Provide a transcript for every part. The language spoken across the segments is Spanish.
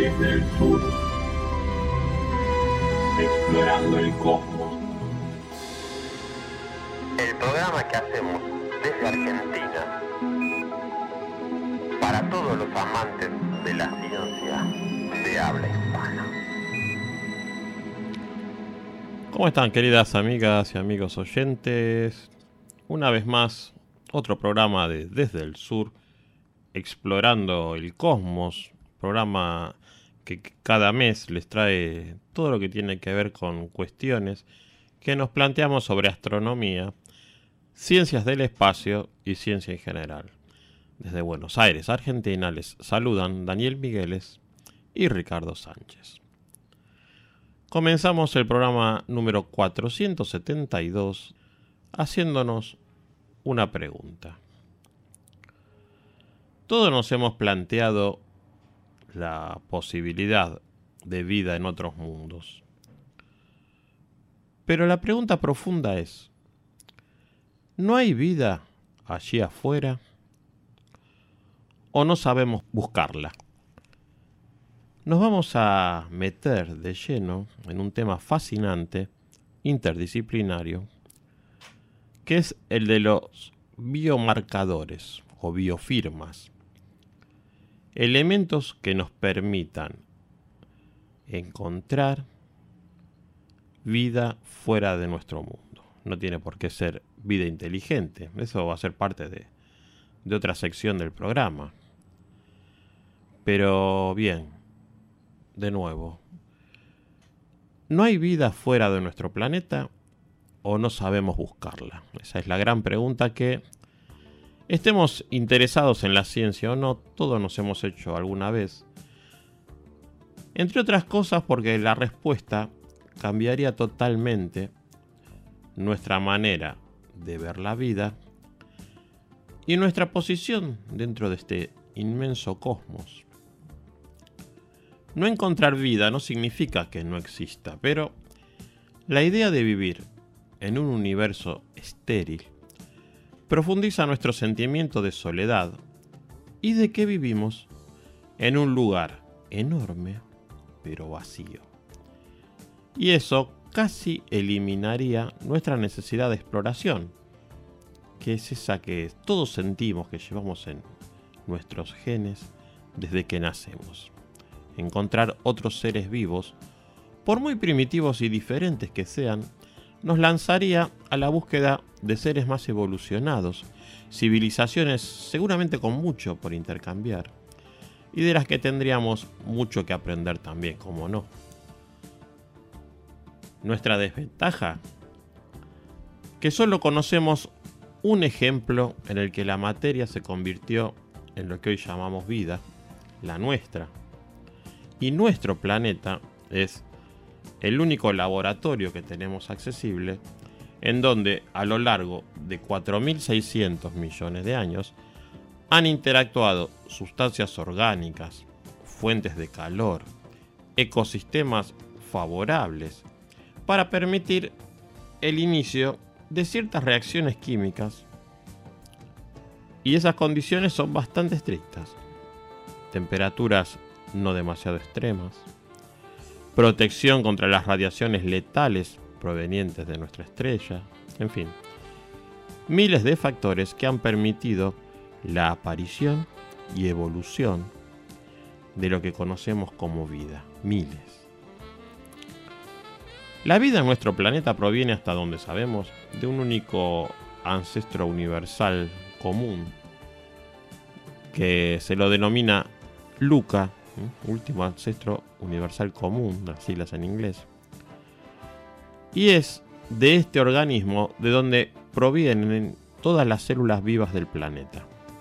desde el sur, explorando el cosmos. El programa que hacemos desde Argentina para todos los amantes de la ciencia de habla hispana. ¿Cómo están, queridas amigas y amigos oyentes? Una vez más, otro programa de Desde el Sur, explorando el cosmos, programa que cada mes les trae todo lo que tiene que ver con cuestiones que nos planteamos sobre astronomía, ciencias del espacio y ciencia en general. Desde Buenos Aires, Argentina, les saludan Daniel Migueles y Ricardo Sánchez. Comenzamos el programa número 472 haciéndonos una pregunta. Todos nos hemos planteado la posibilidad de vida en otros mundos. Pero la pregunta profunda es, ¿no hay vida allí afuera? ¿O no sabemos buscarla? Nos vamos a meter de lleno en un tema fascinante, interdisciplinario, que es el de los biomarcadores o biofirmas. Elementos que nos permitan encontrar vida fuera de nuestro mundo. No tiene por qué ser vida inteligente. Eso va a ser parte de otra sección del programa. Pero bien, de nuevo, ¿no hay vida fuera de nuestro planeta o no sabemos buscarla? Esa es la gran pregunta que, estemos interesados en la ciencia o no, todos nos hemos hecho alguna vez. Entre otras cosas porque la respuesta cambiaría totalmente nuestra manera de ver la vida y nuestra posición dentro de este inmenso cosmos. No encontrar vida no significa que no exista, pero la idea de vivir en un universo estéril profundiza nuestro sentimiento de soledad y de que vivimos en un lugar enorme pero vacío. Y eso casi eliminaría nuestra necesidad de exploración, que es esa que todos sentimos que llevamos en nuestros genes desde que nacemos. Encontrar otros seres vivos, por muy primitivos y diferentes que sean, nos lanzaría a la búsqueda de seres más evolucionados, civilizaciones seguramente con mucho por intercambiar, y de las que tendríamos mucho que aprender también, como no. Nuestra desventaja, que solo conocemos un ejemplo en el que la materia se convirtió en lo que hoy llamamos vida, la nuestra. Y nuestro planeta es el único laboratorio que tenemos accesible en donde a lo largo de 4.600 millones de años han interactuado sustancias orgánicas, fuentes de calor, ecosistemas favorables para permitir el inicio de ciertas reacciones químicas. Y esas condiciones son bastante estrictas. Temperaturas no demasiado extremas, protección contra las radiaciones letales provenientes de nuestra estrella, en fin, miles de factores que han permitido la aparición y evolución de lo que conocemos como vida, miles. La vida en nuestro planeta proviene, hasta donde sabemos, de un único ancestro universal común, que se lo denomina LUCA, último ancestro universal común, las siglas en inglés. Y es de este organismo de donde provienen todas las células vivas del planeta.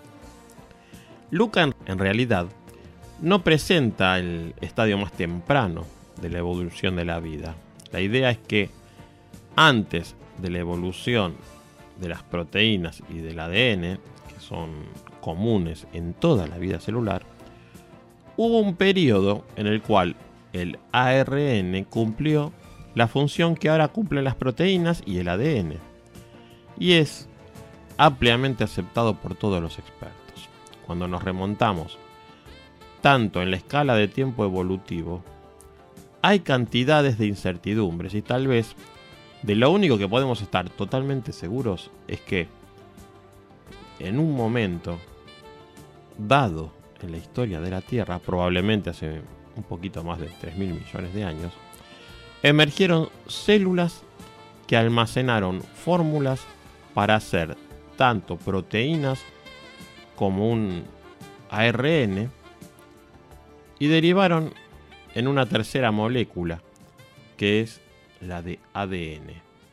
LUCA en realidad no presenta el estadio más temprano de la evolución de la vida. La idea es que antes de la evolución de las proteínas y del ADN, que son comunes en toda la vida celular, hubo un periodo en el cual el ARN cumplió la función que ahora cumplen las proteínas y el ADN. Y es ampliamente aceptado por todos los expertos. Cuando nos remontamos tanto, en la escala de tiempo evolutivo, hay cantidades de incertidumbres y tal vez de lo único que podemos estar totalmente seguros es que en un momento dado en la historia de la Tierra, probablemente hace un poquito más de 3.000 millones de años, emergieron células que almacenaron fórmulas para hacer tanto proteínas como un ARN y derivaron en una tercera molécula que es la de ADN.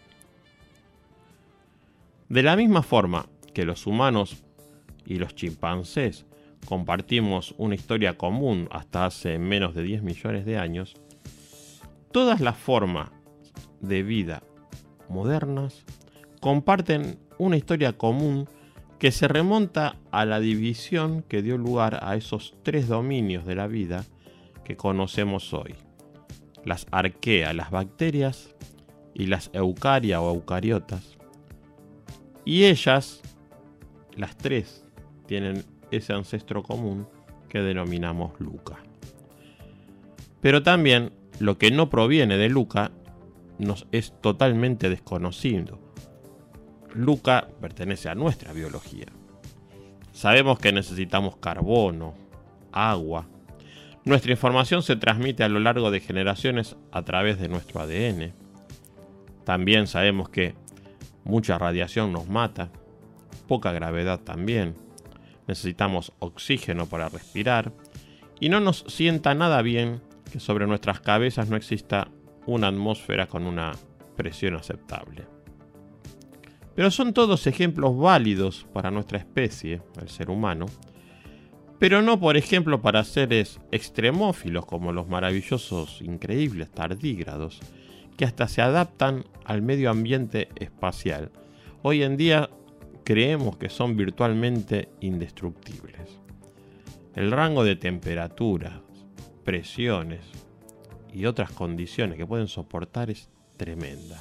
De la misma forma que los humanos y los chimpancés compartimos una historia común hasta hace menos de 10 millones de años, todas las formas de vida modernas comparten una historia común que se remonta a la división que dio lugar a esos 3 dominios de la vida que conocemos hoy: las arqueas, las bacterias, y las eucaria o eucariotas. Y ellas, las 3, tienen ese ancestro común que denominamos Luca. Pero también lo que no proviene de Luca nos es totalmente desconocido. Luca pertenece a nuestra biología. Sabemos que necesitamos carbono, agua. Nuestra información se transmite a lo largo de generaciones a través de nuestro ADN. También sabemos que mucha radiación nos mata, poca gravedad también. Necesitamos oxígeno para respirar y no nos sienta nada bien que sobre nuestras cabezas no exista una atmósfera con una presión aceptable. Pero son todos ejemplos válidos para nuestra especie, el ser humano, pero no, por ejemplo, para seres extremófilos como los maravillosos, increíbles tardígrados, que hasta se adaptan al medio ambiente espacial. Hoy en día creemos que son virtualmente indestructibles. El rango de temperaturas, presiones y otras condiciones que pueden soportar es tremenda.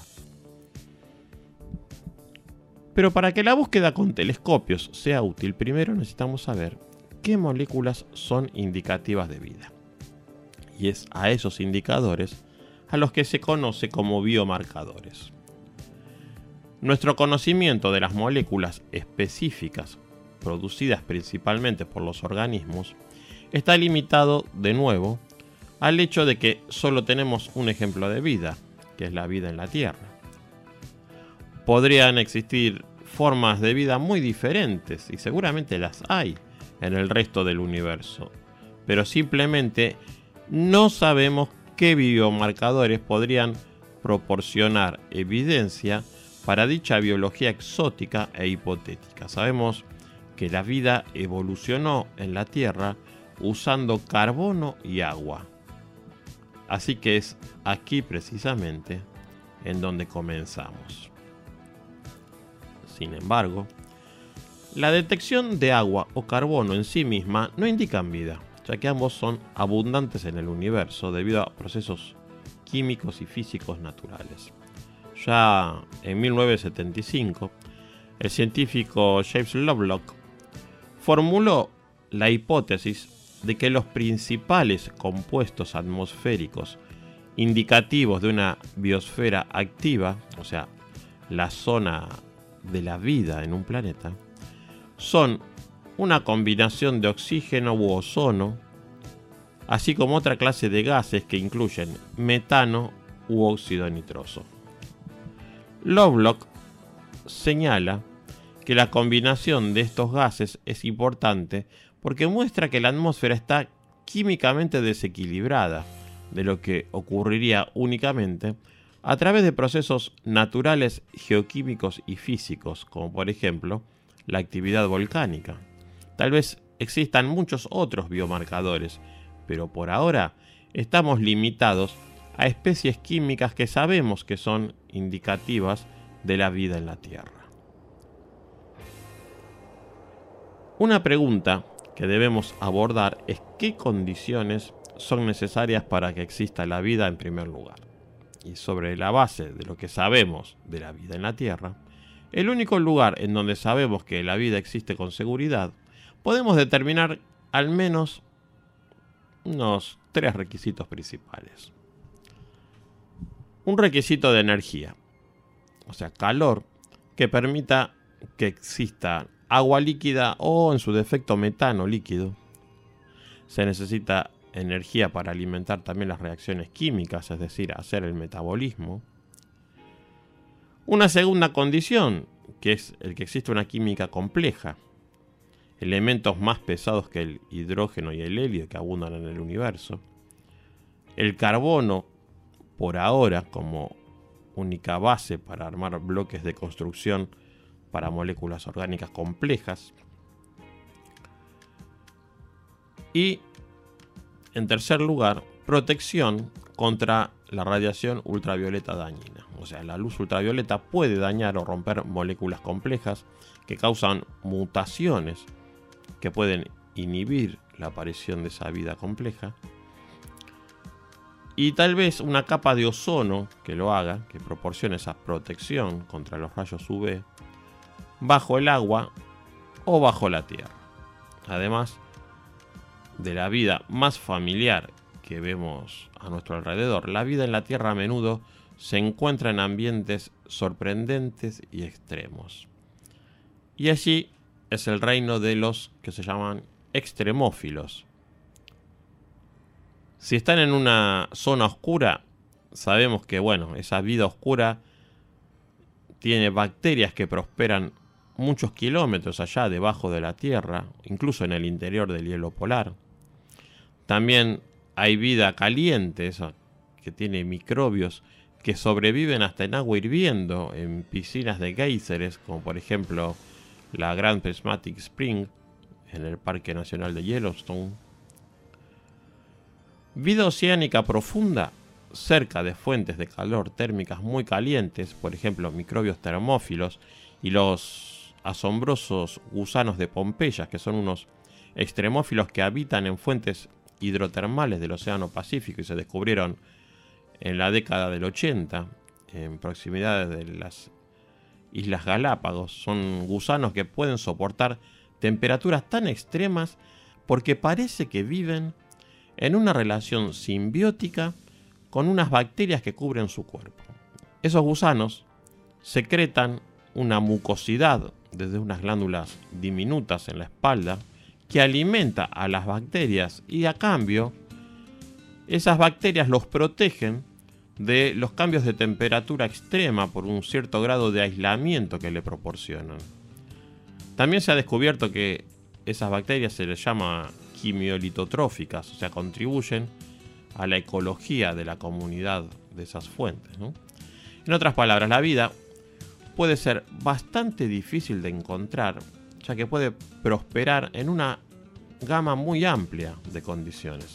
Pero para que la búsqueda con telescopios sea útil, primero necesitamos saber qué moléculas son indicativas de vida. Y es a esos indicadores a los que se conoce como biomarcadores. Nuestro conocimiento de las moléculas específicas producidas principalmente por los organismos está limitado de nuevo al hecho de que solo tenemos un ejemplo de vida, que es la vida en la Tierra. Podrían existir formas de vida muy diferentes, y seguramente las hay en el resto del universo, pero simplemente no sabemos qué biomarcadores podrían proporcionar evidencia para dicha biología exótica e hipotética. Sabemos que la vida evolucionó en la Tierra usando carbono y agua. Así que es aquí precisamente en donde comenzamos. Sin embargo, la detección de agua o carbono en sí misma no indican vida, ya que ambos son abundantes en el universo debido a procesos químicos y físicos naturales. Ya en 1975, el científico James Lovelock formuló la hipótesis de que los principales compuestos atmosféricos indicativos de una biosfera activa, o sea, la zona de la vida en un planeta, son una combinación de oxígeno u ozono, así como otra clase de gases que incluyen metano u óxido nitroso. Lovelock señala que la combinación de estos gases es importante porque muestra que la atmósfera está químicamente desequilibrada, de lo que ocurriría únicamente a través de procesos naturales geoquímicos y físicos, como por ejemplo la actividad volcánica. Tal vez existan muchos otros biomarcadores, pero por ahora estamos limitados a especies químicas que sabemos que son indicativas de la vida en la Tierra. Una pregunta que debemos abordar es qué condiciones son necesarias para que exista la vida en primer lugar. Y sobre la base de lo que sabemos de la vida en la Tierra, el único lugar en donde sabemos que la vida existe con seguridad, podemos determinar al menos unos 3 requisitos principales. Un requisito de energía, o sea, calor, que permita que exista agua líquida o, en su defecto, metano líquido. Se necesita energía para alimentar también las reacciones químicas, es decir, hacer el metabolismo. Una segunda condición, que es el que existe una química compleja. Elementos más pesados que el hidrógeno y el helio que abundan en el universo. El carbono, por ahora, como única base para armar bloques de construcción para moléculas orgánicas complejas. Y, en tercer lugar, protección contra la radiación ultravioleta dañina. O sea, la luz ultravioleta puede dañar o romper moléculas complejas que causan mutaciones que pueden inhibir la aparición de esa vida compleja. Y tal vez una capa de ozono que lo haga, que proporcione esa protección contra los rayos UV bajo el agua o bajo la tierra. Además de la vida más familiar que vemos a nuestro alrededor, la vida en la Tierra a menudo se encuentra en ambientes sorprendentes y extremos. Y allí es el reino de los que se llaman extremófilos. Si están en una zona oscura, sabemos que, esa vida oscura tiene bacterias que prosperan muchos kilómetros allá debajo de la Tierra, incluso en el interior del hielo polar. También hay vida caliente, esa que tiene microbios que sobreviven hasta en agua hirviendo, en piscinas de géiseres, como por ejemplo la Grand Prismatic Spring en el Parque Nacional de Yellowstone. Vida oceánica profunda cerca de fuentes de calor térmicas muy calientes, por ejemplo microbios termófilos y los asombrosos gusanos de Pompeya, que son unos extremófilos que habitan en fuentes hidrotermales del Océano Pacífico y se descubrieron en la década del 80 en proximidades de las Islas Galápagos. Son gusanos que pueden soportar temperaturas tan extremas porque parece que viven en una relación simbiótica con unas bacterias que cubren su cuerpo. Esos gusanos secretan una mucosidad desde unas glándulas diminutas en la espalda que alimenta a las bacterias y a cambio esas bacterias los protegen de los cambios de temperatura extrema por un cierto grado de aislamiento que le proporcionan. También se ha descubierto que esas bacterias se les llama quimiolitotróficas, o sea, contribuyen a la ecología de la comunidad de esas fuentes, ¿no? En otras palabras, la vida puede ser bastante difícil de encontrar, ya que puede prosperar en una gama muy amplia de condiciones.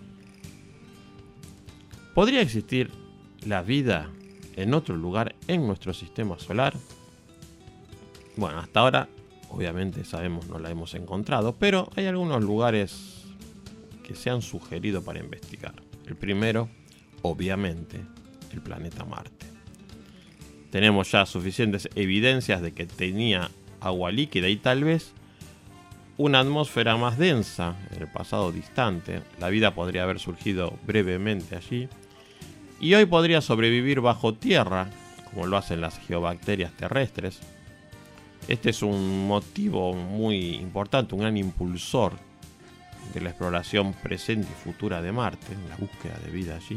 ¿Podría existir la vida en otro lugar en nuestro sistema solar? Bueno, hasta ahora, obviamente sabemos, no la hemos encontrado, pero hay algunos lugares que se han sugerido para investigar. El primero, obviamente, el planeta Marte. Tenemos ya suficientes evidencias de que tenía agua líquida y tal vez una atmósfera más densa en el pasado distante. La vida podría haber surgido brevemente allí y hoy podría sobrevivir bajo tierra, como lo hacen las geobacterias terrestres. Este es un motivo muy importante, un gran impulsor de la exploración presente y futura de Marte, la búsqueda de vida allí.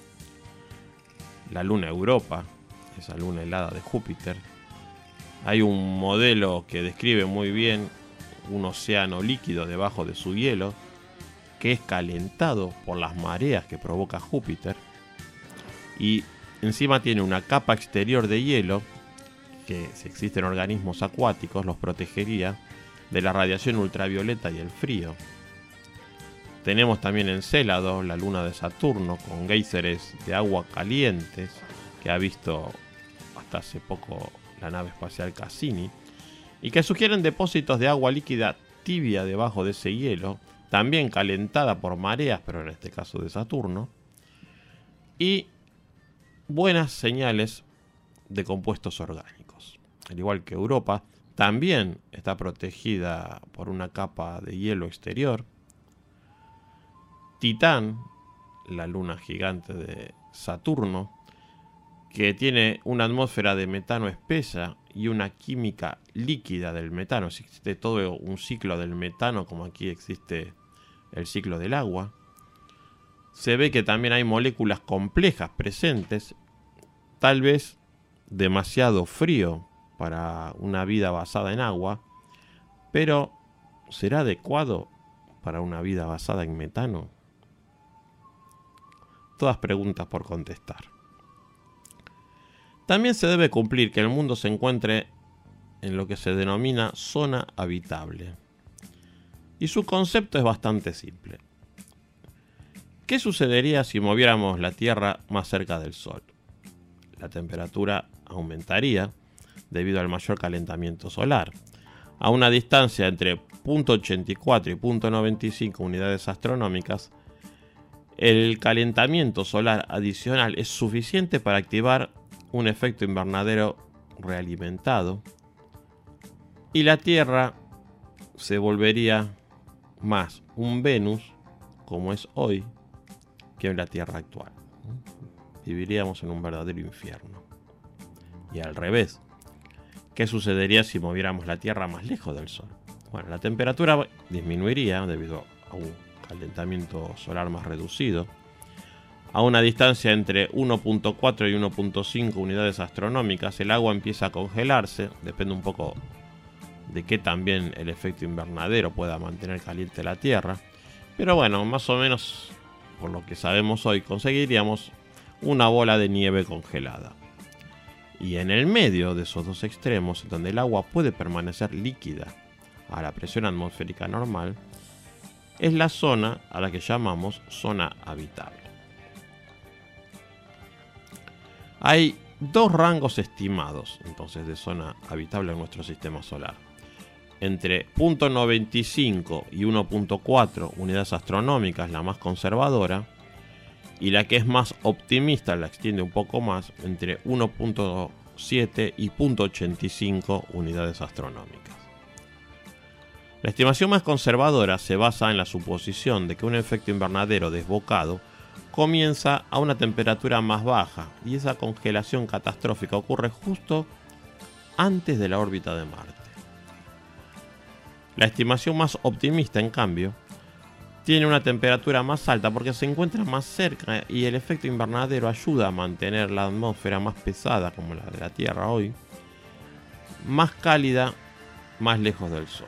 La luna Europa, esa luna helada de Júpiter. Hay un modelo que describe muy bien un océano líquido debajo de su hielo, que es calentado por las mareas que provoca Júpiter. Y encima tiene una capa exterior de hielo que, si existen organismos acuáticos, los protegería de la radiación ultravioleta y el frío. Tenemos también Encélado, la luna de Saturno, con géiseres de agua calientes, que ha visto hasta hace poco la nave espacial Cassini, y que sugieren depósitos de agua líquida tibia debajo de ese hielo, también calentada por mareas, pero en este caso de Saturno, y buenas señales de compuestos orgánicos. Al igual que Europa, también está protegida por una capa de hielo exterior. Titán, la luna gigante de Saturno, que tiene una atmósfera de metano espesa y una química líquida del metano. Existe todo un ciclo del metano, como aquí existe el ciclo del agua. Se ve que también hay moléculas complejas presentes, tal vez demasiado frío para una vida basada en agua, pero ¿será adecuado para una vida basada en metano? Todas preguntas por contestar. También se debe cumplir que el mundo se encuentre en lo que se denomina zona habitable. Y su concepto es bastante simple. ¿Qué sucedería si moviéramos la Tierra más cerca del Sol? La temperatura aumentaría debido al mayor calentamiento solar. A una distancia entre 0.84 y 0.95 unidades astronómicas, el calentamiento solar adicional es suficiente para activar un efecto invernadero realimentado y la Tierra se volvería más un Venus, como es hoy, que en la Tierra actual. Viviríamos en un verdadero infierno. Y al revés, ¿qué sucedería si moviéramos la Tierra más lejos del Sol? Bueno, la temperatura disminuiría debido a un calentamiento solar más reducido. A una distancia entre 1.4 y 1.5 unidades astronómicas, el agua empieza a congelarse. Depende un poco de que también el efecto invernadero pueda mantener caliente la Tierra. Pero bueno, más o menos, por lo que sabemos hoy, conseguiríamos una bola de nieve congelada. Y en el medio de esos dos extremos, donde el agua puede permanecer líquida a la presión atmosférica normal, es la zona a la que llamamos zona habitable. Hay dos rangos estimados entonces de zona habitable en nuestro sistema solar. Entre 0.95 y 1.4 unidades astronómicas, la más conservadora, y la que es más optimista, la extiende un poco más, entre 1.7 y 0.85 unidades astronómicas. La estimación más conservadora se basa en la suposición de que un efecto invernadero desbocado comienza a una temperatura más baja y esa congelación catastrófica ocurre justo antes de la órbita de Marte. La estimación más optimista, en cambio, tiene una temperatura más alta porque se encuentra más cerca y el efecto invernadero ayuda a mantener la atmósfera más pesada, como la de la Tierra hoy, más cálida, más lejos del Sol.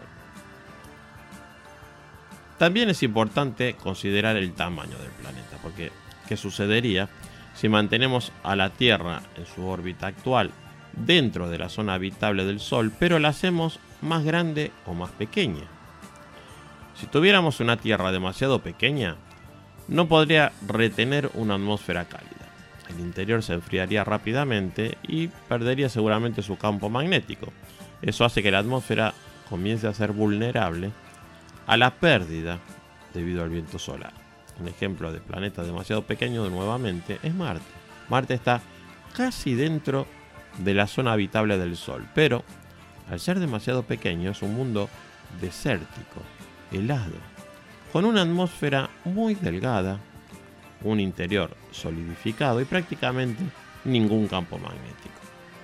También es importante considerar el tamaño del planeta, porque ¿qué sucedería si mantenemos a la Tierra en su órbita actual dentro de la zona habitable del Sol, pero la hacemos más grande o más pequeña? Si tuviéramos una Tierra demasiado pequeña, no podría retener una atmósfera cálida. El interior se enfriaría rápidamente y perdería seguramente su campo magnético. Eso hace que la atmósfera comience a ser vulnerable a la pérdida debido al viento solar. Un ejemplo de planeta demasiado pequeño nuevamente es Marte. Marte está casi dentro de la zona habitable del Sol, pero al ser demasiado pequeño es un mundo desértico, helado, con una atmósfera muy delgada, un interior solidificado y prácticamente ningún campo magnético.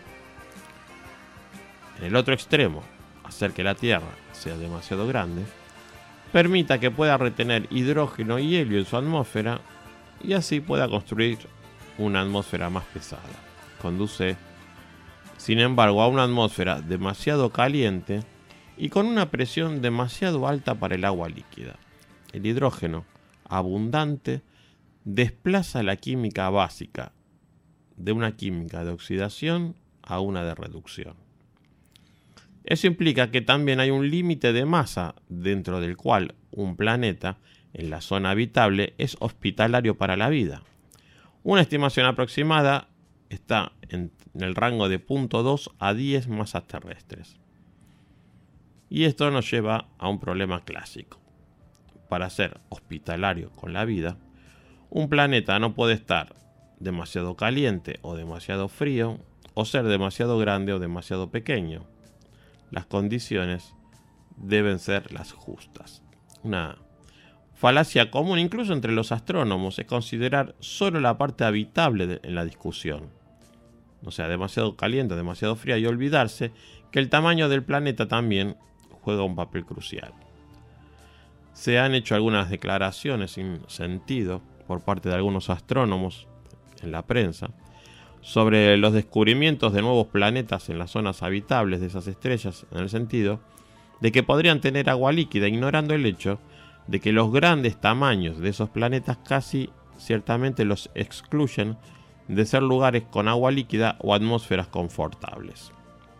En el otro extremo, hacer que la Tierra sea demasiado grande permita que pueda retener hidrógeno y helio en su atmósfera y así pueda construir una atmósfera más pesada. Conduce, sin embargo, a una atmósfera demasiado caliente y con una presión demasiado alta para el agua líquida. El hidrógeno abundante desplaza la química básica de una química de oxidación a una de reducción. Eso implica que también hay un límite de masa dentro del cual un planeta en la zona habitable es hospitalario para la vida. Una estimación aproximada está en el rango de 0.2 a 10 masas terrestres. Y esto nos lleva a un problema clásico. Para ser hospitalario con la vida, un planeta no puede estar demasiado caliente o demasiado frío, o ser demasiado grande o demasiado pequeño. Las condiciones deben ser las justas. Una falacia común incluso entre los astrónomos es considerar solo la parte habitable en la discusión. O sea, demasiado caliente, demasiado fría, y olvidarse que el tamaño del planeta también juega un papel crucial. Se han hecho algunas declaraciones sin sentido por parte de algunos astrónomos en la prensa sobre los descubrimientos de nuevos planetas en las zonas habitables de esas estrellas, en el sentido de que podrían tener agua líquida, ignorando el hecho de que los grandes tamaños de esos planetas casi ciertamente los excluyen de ser lugares con agua líquida o atmósferas confortables.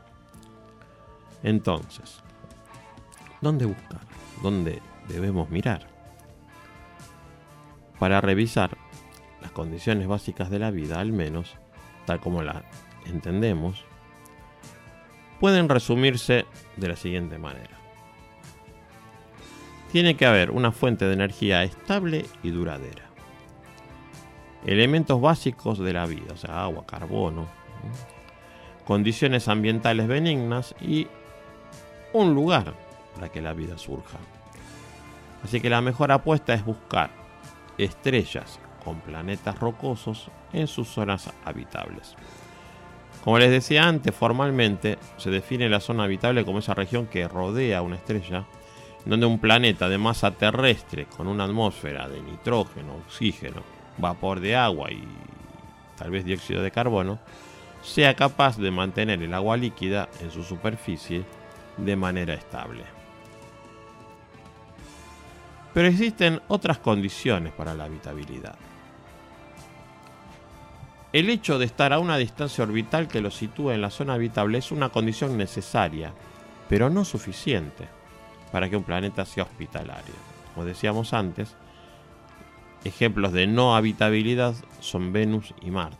Entonces, ¿dónde buscar? ¿Dónde debemos mirar? Para revisar las condiciones básicas de la vida, al menos, tal como la entendemos, pueden resumirse de la siguiente manera. Tiene que haber una fuente de energía estable y duradera. Elementos básicos de la vida, o sea, agua, carbono, condiciones ambientales benignas y un lugar para que la vida surja. Así que la mejor apuesta es buscar estrellas con planetas rocosos en sus zonas habitables. Como les decía antes, formalmente se define la zona habitable como esa región que rodea una estrella, donde un planeta de masa terrestre con una atmósfera de nitrógeno, oxígeno, vapor de agua y tal vez dióxido de carbono, sea capaz de mantener el agua líquida en su superficie de manera estable. Pero existen otras condiciones para la habitabilidad. El hecho de estar a una distancia orbital que lo sitúe en la zona habitable es una condición necesaria, pero no suficiente para que un planeta sea hospitalario. Como decíamos antes, ejemplos de no habitabilidad son Venus y Marte.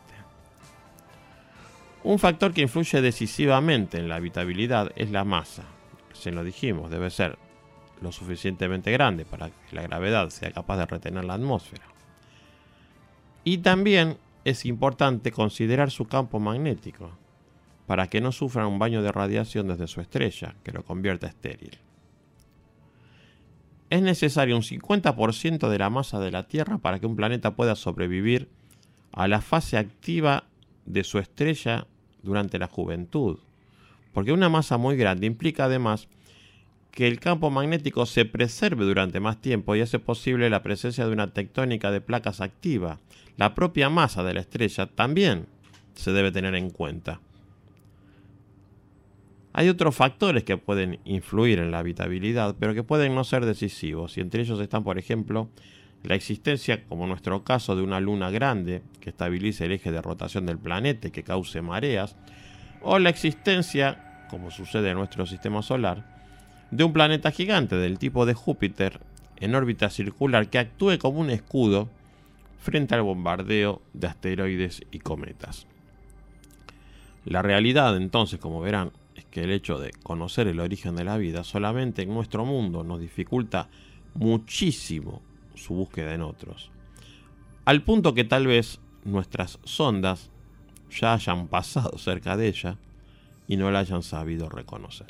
Un factor que influye decisivamente en la habitabilidad es la masa. Se lo dijimos, debe ser lo suficientemente grande para que la gravedad sea capaz de retener la atmósfera. Y también es importante considerar su campo magnético, para que no sufra un baño de radiación desde su estrella, que lo convierta estéril. Es necesario un 50% de la masa de la Tierra para que un planeta pueda sobrevivir a la fase activa de su estrella durante la juventud, porque una masa muy grande implica además que el campo magnético se preserve durante más tiempo y hace posible la presencia de una tectónica de placas activa. La propia masa de la estrella también se debe tener en cuenta. Hay otros factores que pueden influir en la habitabilidad, pero que pueden no ser decisivos, y entre ellos están, por ejemplo, la existencia, como en nuestro caso, de una luna grande que estabilice el eje de rotación del planeta y que cause mareas, o la existencia, como sucede en nuestro sistema solar, de un planeta gigante del tipo de Júpiter en órbita circular que actúe como un escudo frente al bombardeo de asteroides y cometas. La realidad, entonces, como verán, es que el hecho de conocer el origen de la vida solamente en nuestro mundo nos dificulta muchísimo su búsqueda en otros, al punto que tal vez nuestras sondas ya hayan pasado cerca de ella y no la hayan sabido reconocer.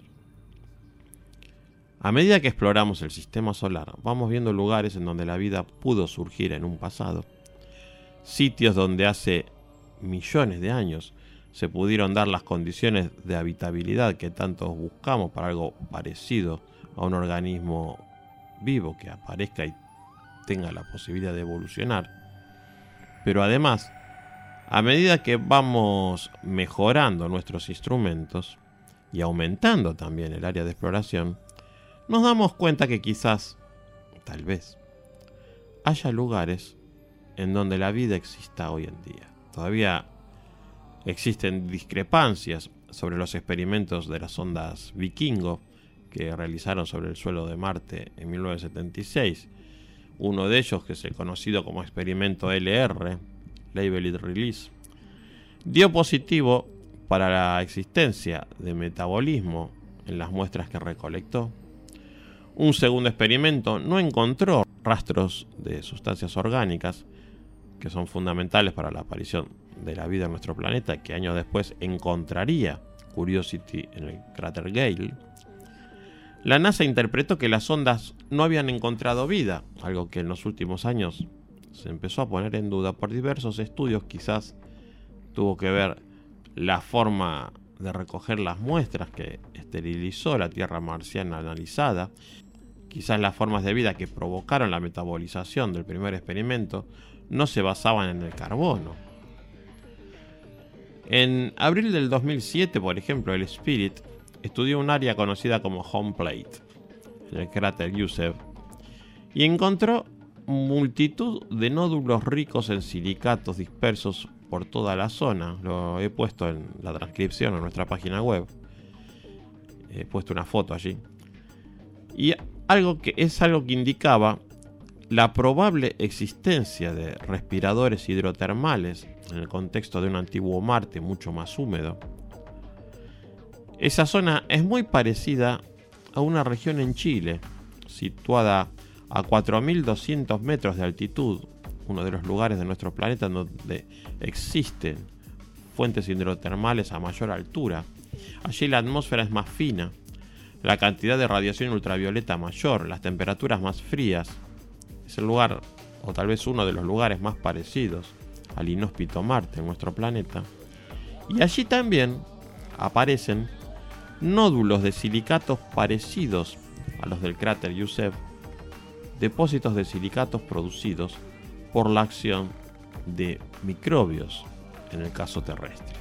A medida que exploramos el sistema solar, vamos viendo lugares en donde la vida pudo surgir en un pasado, sitios donde hace millones de años se pudieron dar las condiciones de habitabilidad que tanto buscamos para algo parecido a un organismo vivo que aparezca y tenga la posibilidad de evolucionar. Pero además, a medida que vamos mejorando nuestros instrumentos y aumentando también el área de exploración, nos damos cuenta que quizás, tal vez, haya lugares en donde la vida exista hoy en día. Todavía existen discrepancias sobre los experimentos de las sondas Vikingo que realizaron sobre el suelo de Marte en 1976. Uno de ellos, que es el conocido como experimento LR, Labeled Release, dio positivo para la existencia de metabolismo en las muestras que recolectó. Un segundo experimento no encontró rastros de sustancias orgánicas que son fundamentales para la aparición de la vida en nuestro planeta, que años después encontraría Curiosity en el cráter Gale. La NASA interpretó que las sondas no habían encontrado vida, algo que en los últimos años se empezó a poner en duda por diversos estudios. Quizás tuvo que ver la forma de recoger las muestras que esterilizó la Tierra marciana analizada. Quizás las formas de vida que provocaron la metabolización del primer experimento no se basaban en el carbono. En abril del 2007, por ejemplo, el Spirit estudió un área conocida como Home Plate, en el cráter Yusef, y encontró multitud de nódulos ricos en silicatos dispersos por toda la zona. Lo he puesto en la transcripción en nuestra página web. He puesto una foto allí. Y algo que indicaba la probable existencia de respiradores hidrotermales en el contexto de un antiguo Marte mucho más húmedo. Esa zona es muy parecida a una región en Chile, situada a 4.200 metros de altitud, uno de los lugares de nuestro planeta donde existen fuentes hidrotermales a mayor altura. Allí la atmósfera es más fina, la cantidad de radiación ultravioleta mayor, las temperaturas más frías. Es el lugar, o tal vez uno de los lugares más parecidos al inhóspito Marte en nuestro planeta. Y allí también aparecen nódulos de silicatos parecidos a los del cráter Yusef, depósitos de silicatos producidos por la acción de microbios en el caso terrestre.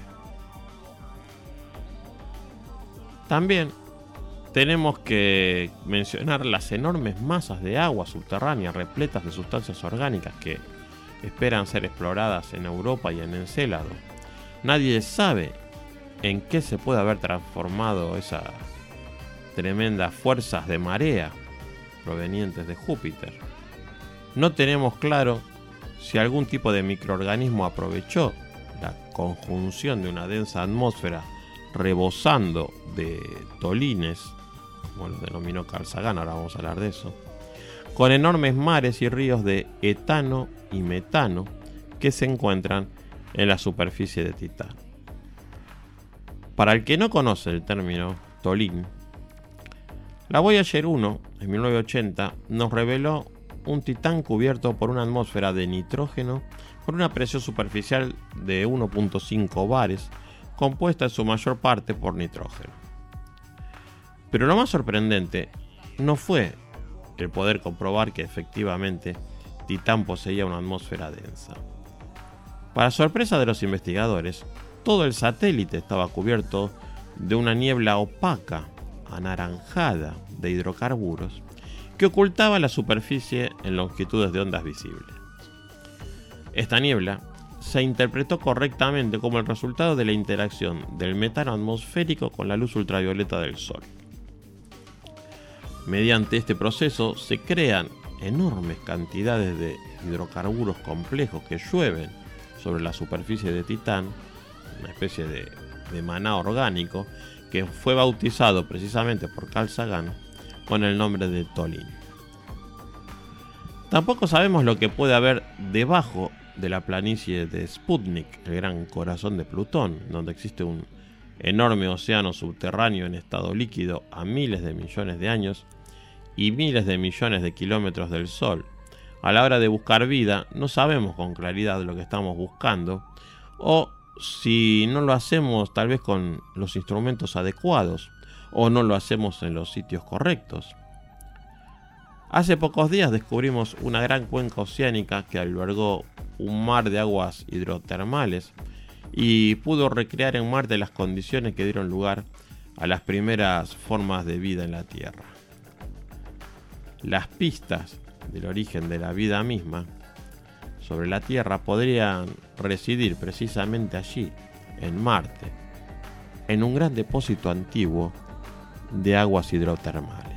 También tenemos que mencionar las enormes masas de agua subterránea repletas de sustancias orgánicas que esperan ser exploradas en Europa y en Encélado. Nadie sabe en qué se puede haber transformado esas tremendas fuerzas de marea provenientes de Júpiter. No tenemos claro si algún tipo de microorganismo aprovechó la conjunción de una densa atmósfera rebosando de tolines, como lo denominó Carl Sagan, ahora vamos a hablar de eso, con enormes mares y ríos de etano y metano que se encuentran en la superficie de Titán. Para el que no conoce el término tolín, la Voyager 1 en 1980 nos reveló un Titán cubierto por una atmósfera de nitrógeno con una presión superficial de 1.5 bares, compuesta en su mayor parte por nitrógeno. Pero lo más sorprendente no fue el poder comprobar que efectivamente Titán poseía una atmósfera densa. Para sorpresa de los investigadores, todo el satélite estaba cubierto de una niebla opaca, anaranjada, de hidrocarburos, que ocultaba la superficie en longitudes de ondas visibles. Esta niebla se interpretó correctamente como el resultado de la interacción del metano atmosférico con la luz ultravioleta del Sol. Mediante este proceso se crean enormes cantidades de hidrocarburos complejos que llueven sobre la superficie de Titán, una especie de maná orgánico que fue bautizado precisamente por Carl Sagan con el nombre de tolín. Tampoco sabemos lo que puede haber debajo de la planicie de Sputnik, el gran corazón de Plutón, donde existe un enorme océano subterráneo en estado líquido a miles de millones de años y miles de millones de kilómetros del Sol. A la hora de buscar vida, no sabemos con claridad lo que estamos buscando, o si no lo hacemos tal vez con los instrumentos adecuados, o no lo hacemos en los sitios correctos. Hace pocos días descubrimos una gran cuenca oceánica que albergó un mar de aguas hidrotermales y pudo recrear en Marte las condiciones que dieron lugar a las primeras formas de vida en la Tierra. Las pistas del origen de la vida misma sobre la Tierra podrían residir precisamente allí, en Marte, en un gran depósito antiguo de aguas hidrotermales.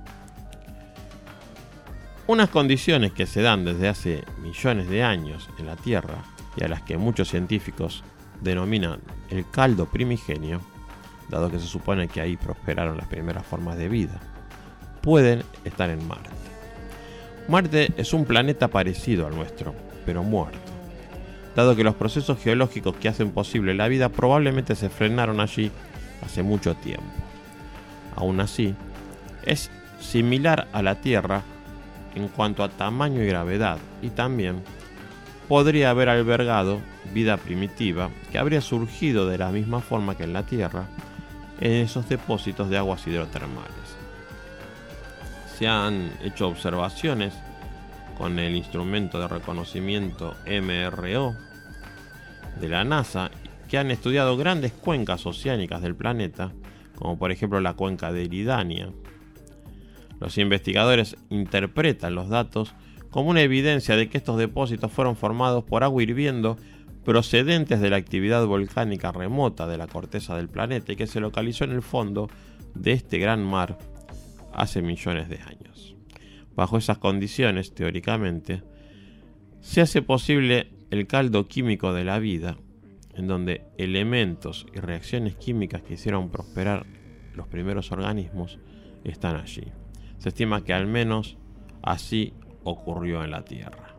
Unas condiciones que se dan desde hace millones de años en la Tierra y a las que muchos científicos denominan el caldo primigenio, dado que se supone que ahí prosperaron las primeras formas de vida, pueden estar en Marte. Marte es un planeta parecido al nuestro, pero muerto, dado que los procesos geológicos que hacen posible la vida probablemente se frenaron allí hace mucho tiempo. Aún así, es similar a la Tierra en cuanto a tamaño y gravedad, y también podría haber albergado vida primitiva que habría surgido de la misma forma que en la Tierra en esos depósitos de aguas hidrotermales. Se han hecho observaciones con el instrumento de reconocimiento MRO de la NASA que han estudiado grandes cuencas oceánicas del planeta, como por ejemplo la cuenca de Eridania. Los investigadores interpretan los datos como una evidencia de que estos depósitos fueron formados por agua hirviendo procedentes de la actividad volcánica remota de la corteza del planeta y que se localizó en el fondo de este gran mar hace millones de años. Bajo esas condiciones, teóricamente, se hace posible el caldo químico de la vida, en donde elementos y reacciones químicas que hicieron prosperar los primeros organismos están allí. Se estima que al menos así ocurrió en la Tierra.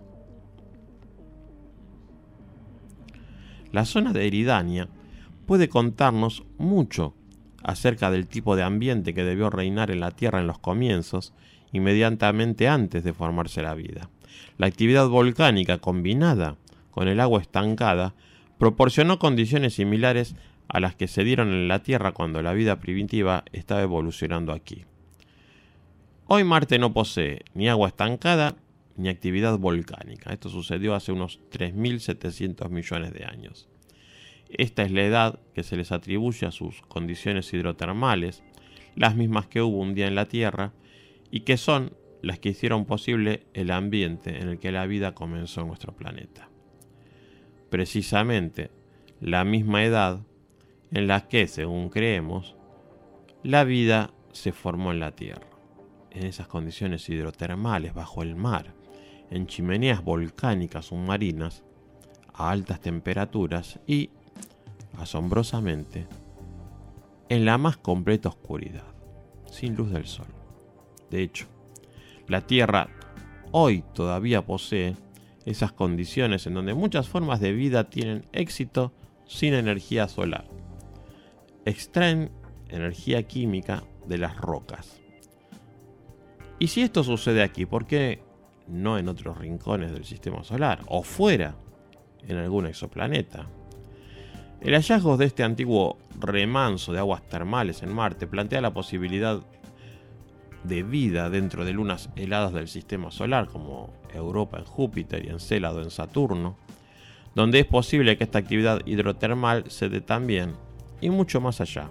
La zona de Eridania puede contarnos mucho acerca del tipo de ambiente que debió reinar en la Tierra en los comienzos, inmediatamente antes de formarse la vida. La actividad volcánica combinada con el agua estancada proporcionó condiciones similares a las que se dieron en la Tierra cuando la vida primitiva estaba evolucionando aquí. Hoy Marte no posee ni agua estancada ni actividad volcánica. Esto sucedió hace unos 3.700 millones de años. Esta es la edad que se les atribuye a sus condiciones hidrotermales, las mismas que hubo un día en la Tierra, y que son las que hicieron posible el ambiente en el que la vida comenzó en nuestro planeta. Precisamente la misma edad en la que, según creemos, la vida se formó en la Tierra, en esas condiciones hidrotermales bajo el mar, en chimeneas volcánicas submarinas, a altas temperaturas y, asombrosamente, en la más completa oscuridad, sin luz del sol. De hecho, la Tierra hoy todavía posee esas condiciones en donde muchas formas de vida tienen éxito sin energía solar. Extraen energía química de las rocas. Y si esto sucede aquí, ¿por qué no en otros rincones del sistema solar o fuera, en algún exoplaneta? El hallazgo de este antiguo remanso de aguas termales en Marte plantea la posibilidad de vida dentro de lunas heladas del sistema solar, como Europa en Júpiter y Encélado en Saturno, donde es posible que esta actividad hidrotermal se dé también y mucho más allá.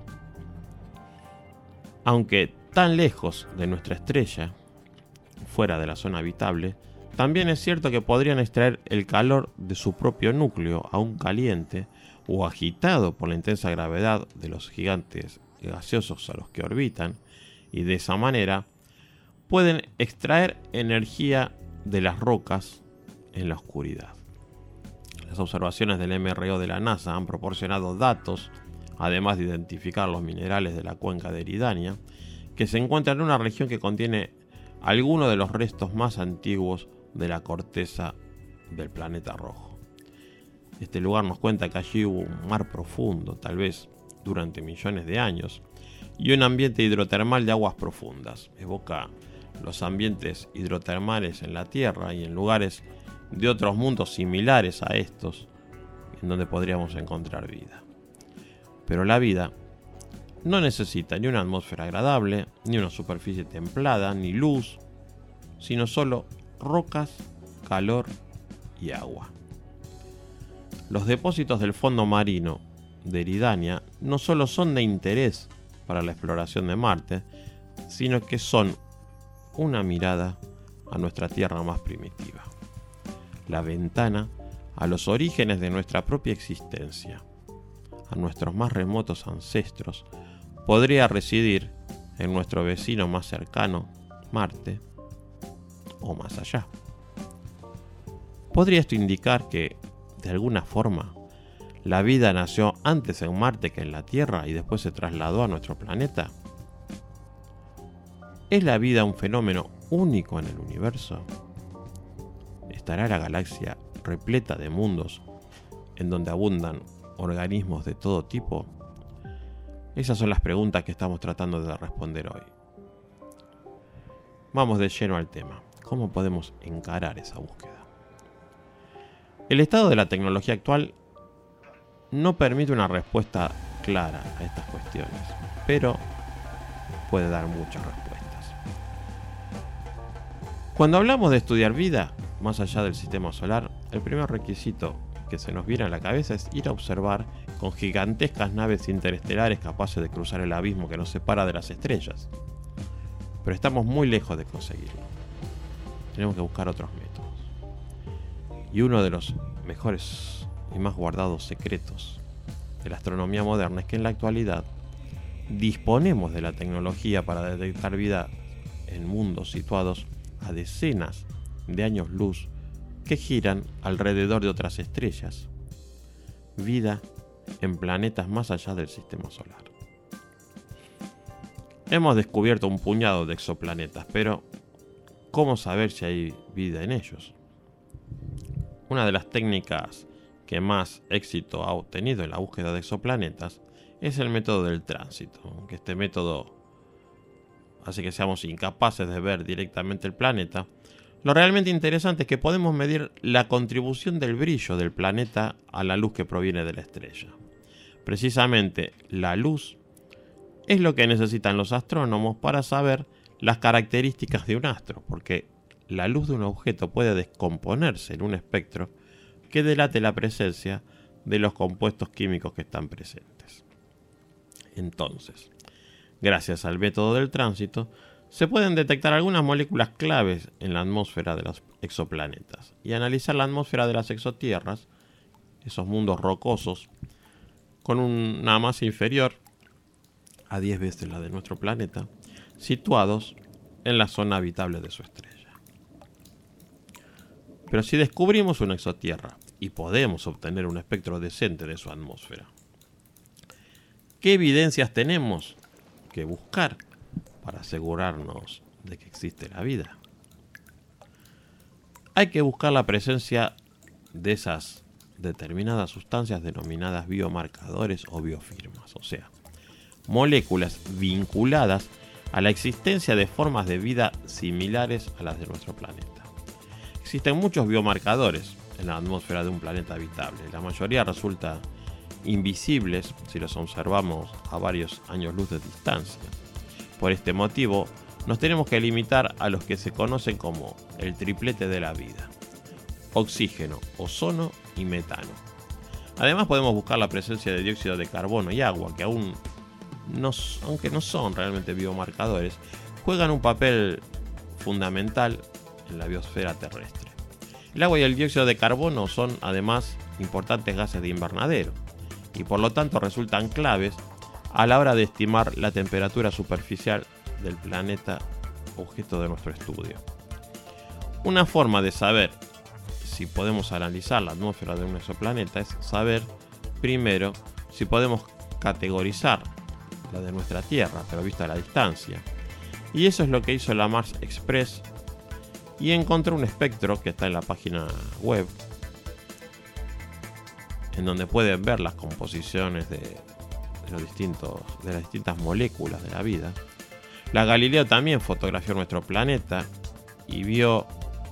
Aunque tan lejos de nuestra estrella, fuera de la zona habitable, también es cierto que podrían extraer el calor de su propio núcleo, aún caliente o agitado por la intensa gravedad de los gigantes gaseosos a los que orbitan, y de esa manera pueden extraer energía de las rocas en la oscuridad. Las observaciones del MRO de la NASA han proporcionado datos, además de identificar los minerales de la cuenca de Eridania, que se encuentra en una región que contiene algunos de los restos más antiguos de la corteza del planeta rojo. Este lugar nos cuenta que allí hubo un mar profundo, tal vez durante millones de años, y un ambiente hidrotermal de aguas profundas. Evoca los ambientes hidrotermales en la Tierra y en lugares de otros mundos similares a estos, en donde podríamos encontrar vida. Pero la vida no necesita ni una atmósfera agradable, ni una superficie templada, ni luz, sino solo rocas, calor y agua. Los depósitos del fondo marino de Eridania no solo son de interés para la exploración de Marte, sino que son una mirada a nuestra Tierra más primitiva, la ventana a los orígenes de nuestra propia existencia, a nuestros más remotos ancestros. Podría residir en nuestro vecino más cercano, Marte, o más allá. ¿Podría esto indicar que, de alguna forma, la vida nació antes en Marte que en la Tierra y después se trasladó a nuestro planeta? ¿Es la vida un fenómeno único en el universo? ¿Estará la galaxia repleta de mundos en donde abundan organismos de todo tipo? Esas son las preguntas que estamos tratando de responder hoy. vamos de lleno al tema. ¿Cómo podemos encarar esa búsqueda? El estado de la tecnología actual no permite una respuesta clara a estas cuestiones, pero puede dar muchas respuestas. Cuando hablamos de estudiar vida, más allá del sistema solar, el primer requisito que se nos viene a la cabeza es ir a observar con gigantescas naves interestelares capaces de cruzar el abismo que nos separa de las estrellas. Pero estamos muy lejos de conseguirlo. Tenemos que buscar otros métodos. Y uno de los mejores y más guardados secretos de la astronomía moderna es que en la actualidad disponemos de la tecnología para detectar vida en mundos situados a decenas de años luz que giran alrededor de otras estrellas. Vida en planetas más allá del sistema solar. Hemos descubierto un puñado de exoplanetas, pero ¿cómo saber si hay vida en ellos? Una de las técnicas que más éxito ha obtenido en la búsqueda de exoplanetas es el método del tránsito, aunque este método hace que seamos incapaces de ver directamente el planeta. Lo realmente interesante es que podemos medir la contribución del brillo del planeta a la luz que proviene de la estrella. Precisamente la luz es lo que necesitan los astrónomos para saber las características de un astro, porque la luz de un objeto puede descomponerse en un espectro que delate la presencia de los compuestos químicos que están presentes. Entonces, gracias al método del tránsito, se pueden detectar algunas moléculas claves en la atmósfera de los exoplanetas y analizar la atmósfera de las exotierras, esos mundos rocosos, con una masa inferior a 10 veces la de nuestro planeta, situados en la zona habitable de su estrella. Pero si descubrimos una exotierra y podemos obtener un espectro decente de su atmósfera, ¿qué evidencias tenemos que buscar para asegurarnos de que existe la vida? Hay que buscar la presencia de esas determinadas sustancias denominadas biomarcadores o biofirmas, o sea, moléculas vinculadas a la existencia de formas de vida similares a las de nuestro planeta. Existen muchos biomarcadores en la atmósfera de un planeta habitable. La mayoría resulta invisibles si los observamos a varios años luz de distancia. Por este motivo, nos tenemos que limitar a los que se conocen como el triplete de la vida: oxígeno, ozono y metano. Además, podemos buscar la presencia de dióxido de carbono y agua, que aunque no son realmente biomarcadores, juegan un papel fundamental en la biosfera terrestre. El agua y el dióxido de carbono son además importantes gases de invernadero y por lo tanto resultan claves a la hora de estimar la temperatura superficial del planeta objeto de nuestro estudio. Una forma de saber si podemos analizar la atmósfera de un exoplaneta es saber primero si podemos categorizar la de nuestra Tierra, pero vista a la distancia. Y eso es lo que hizo la Mars Express, y encontró un espectro que está en la página web, en donde pueden ver las composiciones de las distintas moléculas de la vida. La Galileo también fotografió nuestro planeta y vio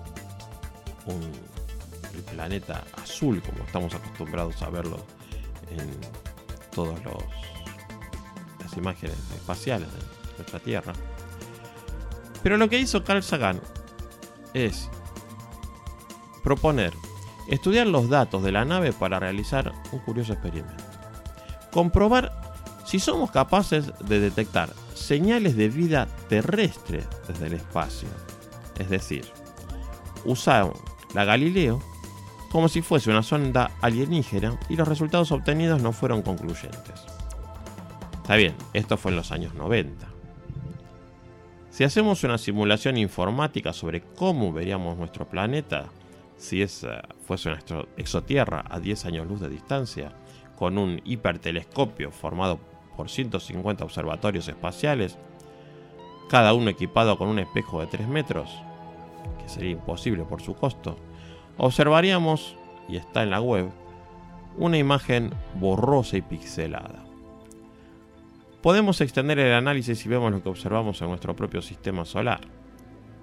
el planeta azul, como estamos acostumbrados a verlo en todas las imágenes espaciales de nuestra Tierra. Pero lo que hizo Carl Sagan es proponer estudiar los datos de la nave para realizar un curioso experimento. Comprobar si somos capaces de detectar señales de vida terrestre desde el espacio. Es decir, usaron la Galileo como si fuese una sonda alienígena y los resultados obtenidos no fueron concluyentes. Está bien, esto fue en los años 90. Si hacemos una simulación informática sobre cómo veríamos nuestro planeta si esa fuese nuestra exotierra a 10 años luz de distancia, con un hipertelescopio formado por 150 observatorios espaciales, cada uno equipado con un espejo de 3 metros, que sería imposible por su costo, observaríamos, y está en la web, una imagen borrosa y pixelada. Podemos extender el análisis si vemos lo que observamos en nuestro propio sistema solar.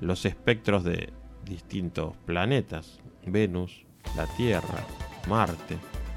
los espectros de distintos planetas, Venus, la Tierra, Marte.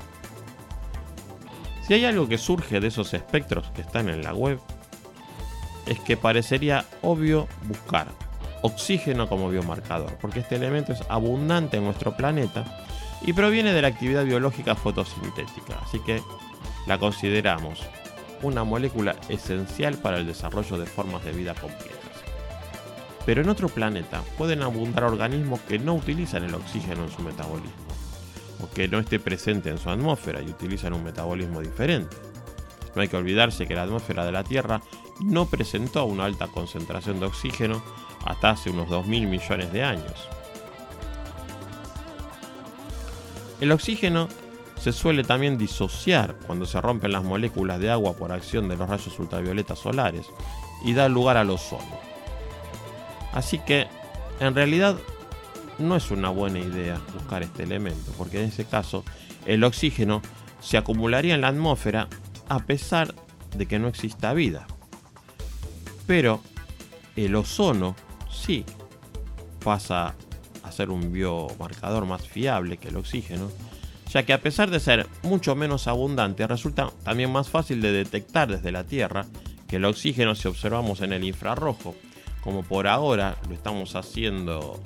Si hay algo que surge de esos espectros que están en la web, es que parecería obvio buscar oxígeno como biomarcador, porque este elemento es abundante en nuestro planeta y proviene de la actividad biológica fotosintética, así que la consideramos una molécula esencial para el desarrollo de formas de vida completas. Pero en otro planeta pueden abundar organismos que no utilizan el oxígeno en su metabolismo, o que no esté presente en su atmósfera y utilizan un metabolismo diferente. No hay que olvidarse que la atmósfera de la Tierra no presentó una alta concentración de oxígeno hasta hace unos 2.000 millones de años. El oxígeno se suele también disociar cuando se rompen las moléculas de agua por acción de los rayos ultravioletas solares y da lugar al ozono. Así que, en realidad, no es una buena idea buscar este elemento, porque en ese caso el oxígeno se acumularía en la atmósfera a pesar de que no exista vida. Pero el ozono sí pasa a ser un biomarcador más fiable que el oxígeno, ya que a pesar de ser mucho menos abundante, resulta también más fácil de detectar desde la Tierra que el oxígeno si observamos en el infrarrojo, como por ahora lo estamos haciendo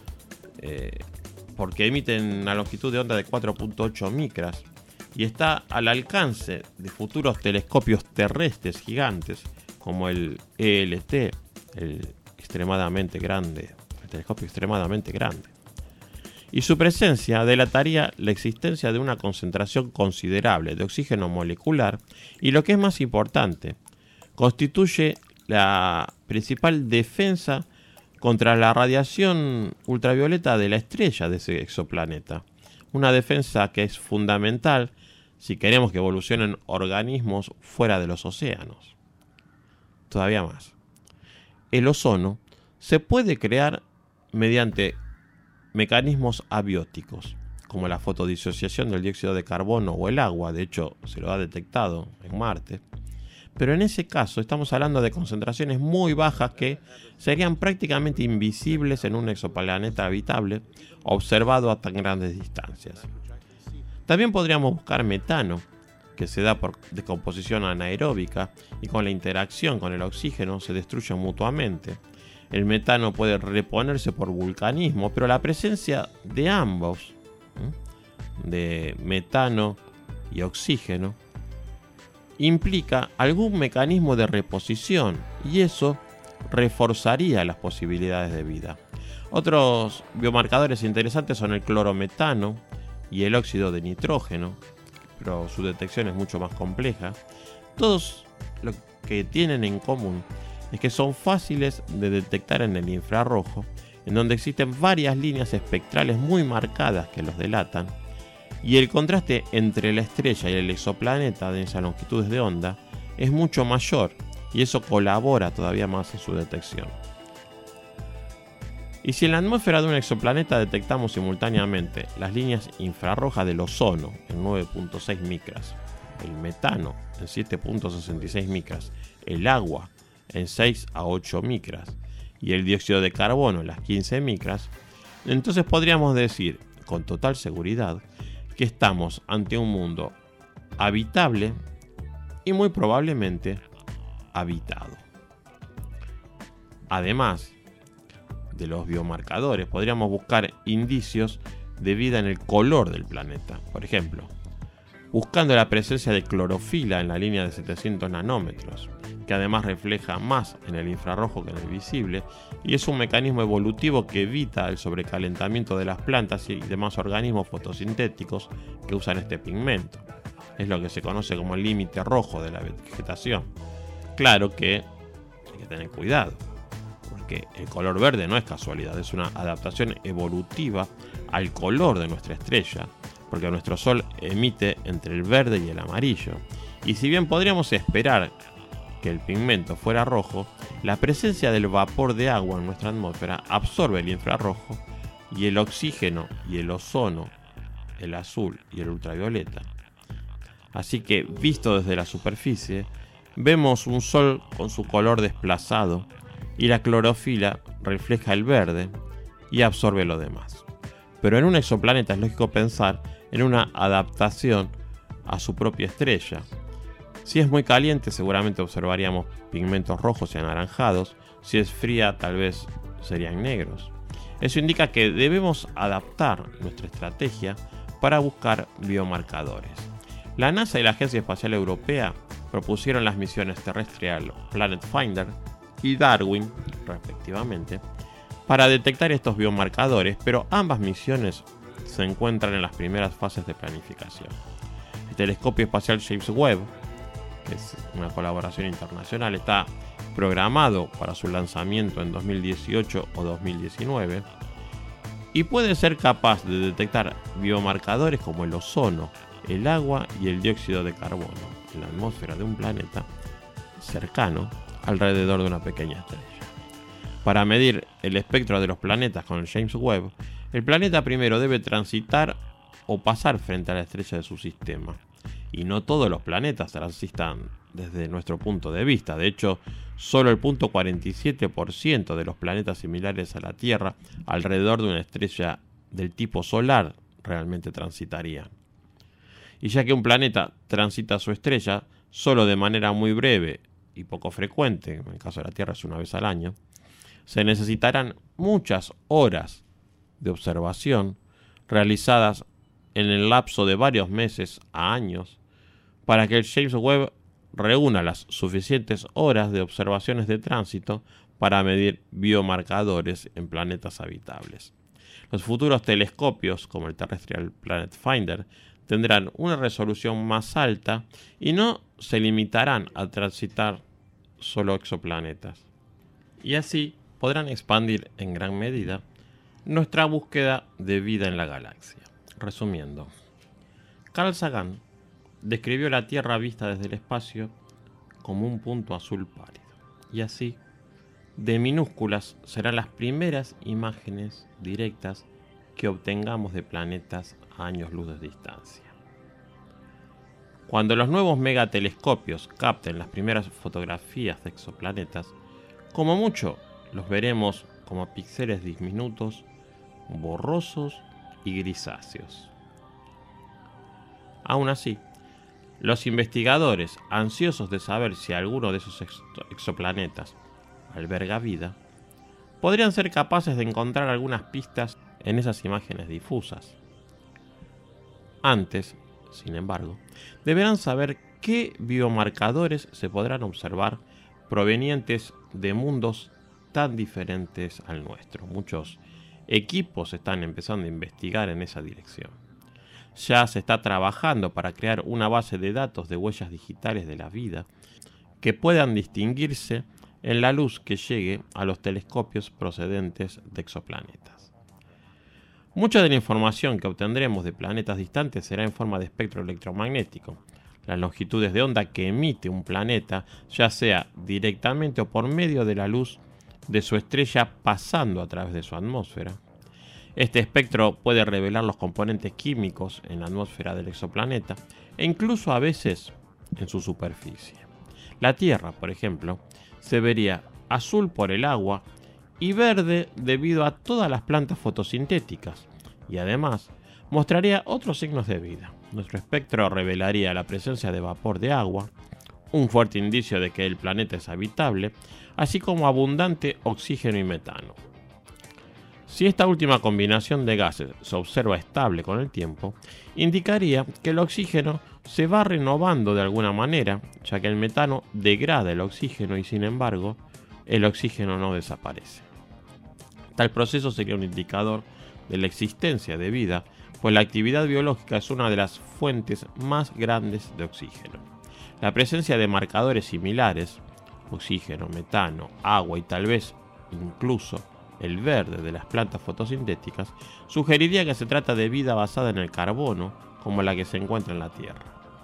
porque emiten una longitud de onda de 4.8 micras y está al alcance de futuros telescopios terrestres gigantes como el ELT, el telescopio extremadamente grande. Y su presencia delataría la existencia de una concentración considerable de oxígeno molecular y, lo que es más importante, constituye la principal defensa contra la radiación ultravioleta de la estrella de ese exoplaneta. Una defensa que es fundamental si queremos que evolucionen organismos fuera de los océanos. Todavía más. El ozono se puede crear mediante mecanismos abióticos, como la fotodisociación del dióxido de carbono o el agua. De hecho, se lo ha detectado en Marte. Pero en ese caso estamos hablando de concentraciones muy bajas que serían prácticamente invisibles en un exoplaneta habitable observado a tan grandes distancias. También podríamos buscar metano, que se da por decomposición anaeróbica y con la interacción con el oxígeno se destruyen mutuamente. El metano puede reponerse por vulcanismo, pero la presencia de ambos, de metano y oxígeno, implica algún mecanismo de reposición y eso reforzaría las posibilidades de vida. Otros biomarcadores interesantes son el clorometano y el óxido de nitrógeno, pero su detección es mucho más compleja. Todos lo que tienen en común es que son fáciles de detectar en el infrarrojo, en donde existen varias líneas espectrales muy marcadas que los delatan, y el contraste entre la estrella y el exoplaneta de esas longitudes de onda es mucho mayor, y eso colabora todavía más en su detección. Y si en la atmósfera de un exoplaneta detectamos simultáneamente las líneas infrarrojas del ozono en 9.6 micras, el metano en 7.66 micras, el agua en 6 a 8 micras y el dióxido de carbono en las 15 micras, entonces podríamos decir con total seguridad que estamos ante un mundo habitable y muy probablemente habitado. Además de los biomarcadores, podríamos buscar indicios de vida en el color del planeta. Por ejemplo, buscando la presencia de clorofila en la línea de 700 nanómetros, que además refleja más en el infrarrojo que en el visible, y es un mecanismo evolutivo que evita el sobrecalentamiento de las plantas y demás organismos fotosintéticos que usan este pigmento. Es lo que se conoce como el límite rojo de la vegetación. Claro que hay que tener cuidado, porque el color verde no es casualidad, es una adaptación evolutiva al color de nuestra estrella, porque nuestro Sol emite entre el verde y el amarillo. Y si bien podríamos esperar que el pigmento fuera rojo, la presencia del vapor de agua en nuestra atmósfera absorbe el infrarrojo y el oxígeno y el ozono, el azul y el ultravioleta. Así que, visto desde la superficie, vemos un Sol con su color desplazado y la clorofila refleja el verde y absorbe lo demás. Pero en un exoplaneta es lógico pensar en una adaptación a su propia estrella. Si es muy caliente, seguramente observaríamos pigmentos rojos y anaranjados. Si es fría, tal vez serían negros. Eso indica que debemos adaptar nuestra estrategia para buscar biomarcadores. La NASA y la Agencia Espacial Europea propusieron las misiones Terrestrial Planet Finder y Darwin, respectivamente, para detectar estos biomarcadores, pero ambas misiones se encuentran en las primeras fases de planificación. El telescopio espacial James Webb, que es una colaboración internacional, está programado para su lanzamiento en 2018 o 2019 y puede ser capaz de detectar biomarcadores como el ozono, el agua y el dióxido de carbono en la atmósfera de un planeta cercano alrededor de una pequeña estrella. Para medir el espectro de los planetas con el James Webb, el planeta primero debe transitar o pasar frente a la estrella de su sistema. Y no todos los planetas transitan desde nuestro punto de vista. De hecho, solo el 0.47% de los planetas similares a la Tierra alrededor de una estrella del tipo solar realmente transitarían. Y ya que un planeta transita su estrella solo de manera muy breve y poco frecuente, en el caso de la Tierra es una vez al año, se necesitarán muchas horas de observación realizadas en el lapso de varios meses a años para que el James Webb reúna las suficientes horas de observaciones de tránsito para medir biomarcadores en planetas habitables. Los futuros telescopios, como el Terrestrial Planet Finder, tendrán una resolución más alta y no se limitarán a transitar solo exoplanetas. Y así podrán expandir en gran medida nuestra búsqueda de vida en la galaxia. Resumiendo, Carl Sagan describió la Tierra vista desde el espacio como un punto azul pálido. Y así, de minúsculas serán las primeras imágenes directas que obtengamos de planetas a años luz de distancia. Cuando los nuevos megatelescopios capten las primeras fotografías de exoplanetas, como mucho los veremos como píxeles diminutos, borrosos y grisáceos. Aún así, los investigadores, ansiosos de saber si alguno de esos exoplanetas alberga vida, podrían ser capaces de encontrar algunas pistas en esas imágenes difusas. Antes, sin embargo, deberán saber qué biomarcadores se podrán observar provenientes de mundos tan diferentes al nuestro. Muchos equipos están empezando a investigar en esa dirección. Ya se está trabajando para crear una base de datos de huellas digitales de la vida que puedan distinguirse en la luz que llegue a los telescopios procedentes de exoplanetas. Mucha de la información que obtendremos de planetas distantes será en forma de espectro electromagnético. Las longitudes de onda que emite un planeta, ya sea directamente o por medio de la luz de su estrella pasando a través de su atmósfera. Este espectro puede revelar los componentes químicos en la atmósfera del exoplaneta e incluso a veces en su superficie. La Tierra, por ejemplo, se vería azul por el agua y verde debido a todas las plantas fotosintéticas, y además mostraría otros signos de vida. Nuestro espectro revelaría la presencia de vapor de agua, un fuerte indicio de que el planeta es habitable, así como abundante oxígeno y metano. Si esta última combinación de gases se observa estable con el tiempo, indicaría que el oxígeno se va renovando de alguna manera, ya que el metano degrada el oxígeno y sin embargo, el oxígeno no desaparece. Tal proceso sería un indicador de la existencia de vida, pues la actividad biológica es una de las fuentes más grandes de oxígeno. La presencia de marcadores similares, oxígeno, metano, agua y tal vez incluso el verde de las plantas fotosintéticas, sugeriría que se trata de vida basada en el carbono, como la que se encuentra en la Tierra.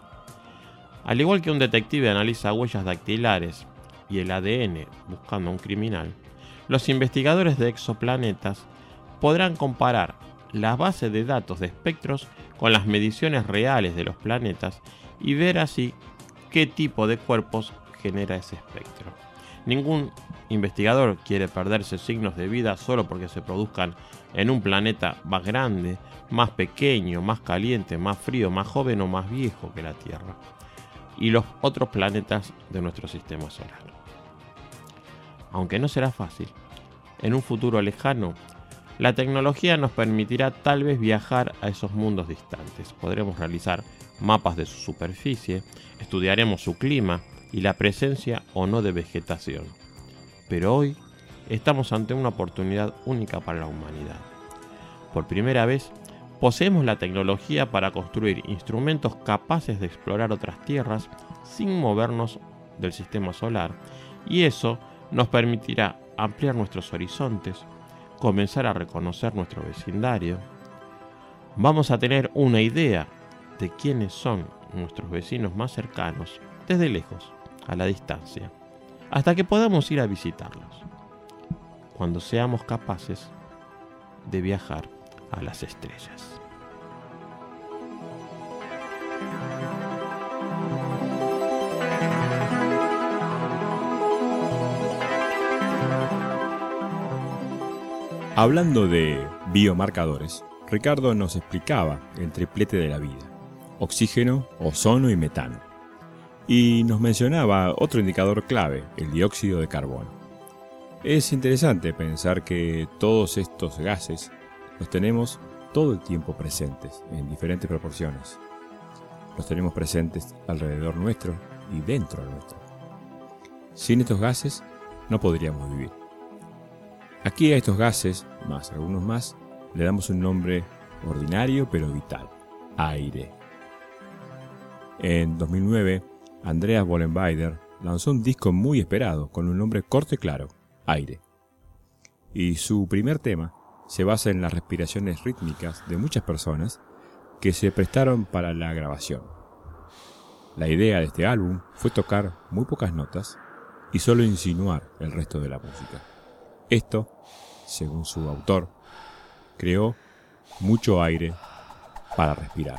Al igual que un detective analiza huellas dactilares y el ADN buscando a un criminal, los investigadores de exoplanetas podrán comparar la base de datos de espectros con las mediciones reales de los planetas y ver así qué tipo de cuerpos genera ese espectro. Ningún investigador quiere perderse signos de vida solo porque se produzcan en un planeta más grande, más pequeño, más caliente, más frío, más joven o más viejo que la Tierra y los otros planetas de nuestro sistema solar. Aunque no será fácil, en un futuro lejano, la tecnología nos permitirá tal vez viajar a esos mundos distantes. Podremos realizar mapas de su superficie, estudiaremos su clima y la presencia o no de vegetación. Pero hoy estamos ante una oportunidad única para la humanidad. Por primera vez, poseemos la tecnología para construir instrumentos capaces de explorar otras tierras sin movernos del sistema solar, y eso nos permitirá ampliar nuestros horizontes, comenzar a reconocer nuestro vecindario. Vamos a tener una idea de quiénes son nuestros vecinos más cercanos, desde lejos, a la distancia, hasta que podamos ir a visitarlos, cuando seamos capaces de viajar a las estrellas. Hablando de biomarcadores, Ricardo nos explicaba el triplete de la vida: oxígeno, ozono y metano. Y nos mencionaba otro indicador clave, el dióxido de carbono. Es interesante pensar que todos estos gases los tenemos todo el tiempo presentes, en diferentes proporciones. Los tenemos presentes alrededor nuestro y dentro nuestro. Sin estos gases no podríamos vivir. Aquí a estos gases, más algunos más, le damos un nombre ordinario pero vital: aire. En 2009, Andreas Vollenweider lanzó un disco muy esperado con un nombre corto y claro: Aire. Y su primer tema se basa en las respiraciones rítmicas de muchas personas que se prestaron para la grabación. La idea de este álbum fue tocar muy pocas notas y solo insinuar el resto de la música. Esto, según su autor, creó mucho aire para respirar.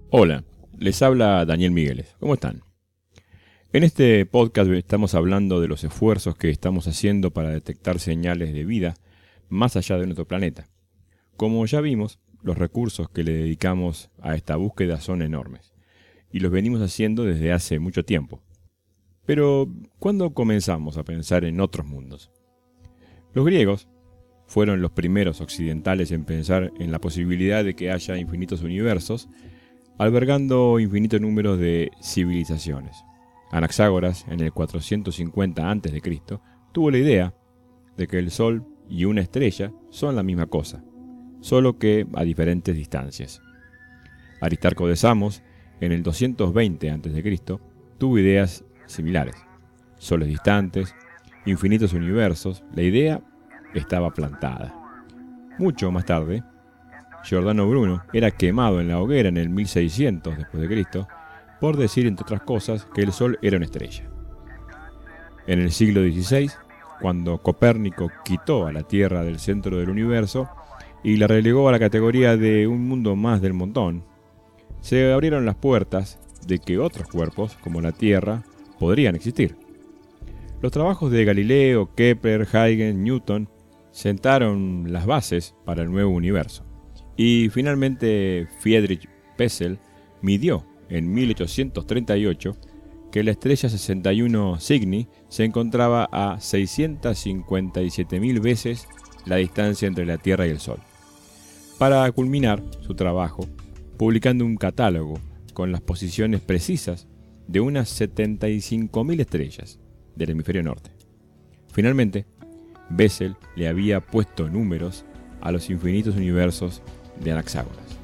Hola, les habla Daniel Migueles. ¿Cómo están? En este podcast estamos hablando de los esfuerzos que estamos haciendo para detectar señales de vida más allá de nuestro planeta. Como ya vimos, los recursos que le dedicamos a esta búsqueda son enormes, y los venimos haciendo desde hace mucho tiempo. Pero, ¿cuándo comenzamos a pensar en otros mundos? Los griegos fueron los primeros occidentales en pensar en la posibilidad de que haya infinitos universos, albergando infinito número de civilizaciones. Anaxágoras, en el 450 a.C., tuvo la idea de que el Sol y una estrella son la misma cosa, solo que a diferentes distancias. Aristarco de Samos, en el 220 a.C., tuvo ideas similares. Soles distantes, infinitos universos, la idea estaba plantada. Mucho más tarde, Giordano Bruno era quemado en la hoguera en el 1600 d.C. por decir, entre otras cosas, que el Sol era una estrella. En el siglo XVI, cuando Copérnico quitó a la Tierra del centro del universo y la relegó a la categoría de un mundo más del montón, se abrieron las puertas de que otros cuerpos, como la Tierra, podrían existir. Los trabajos de Galileo, Kepler, Huygens, Newton sentaron las bases para el nuevo universo. Y finalmente Friedrich Bessel midió en 1838 que la estrella 61 Cygni se encontraba a 657.000 veces la distancia entre la Tierra y el Sol, para culminar su trabajo publicando un catálogo con las posiciones precisas de unas 75.000 estrellas del hemisferio norte. Finalmente, Bessel le había puesto números a los infinitos universos de Anaxágoras.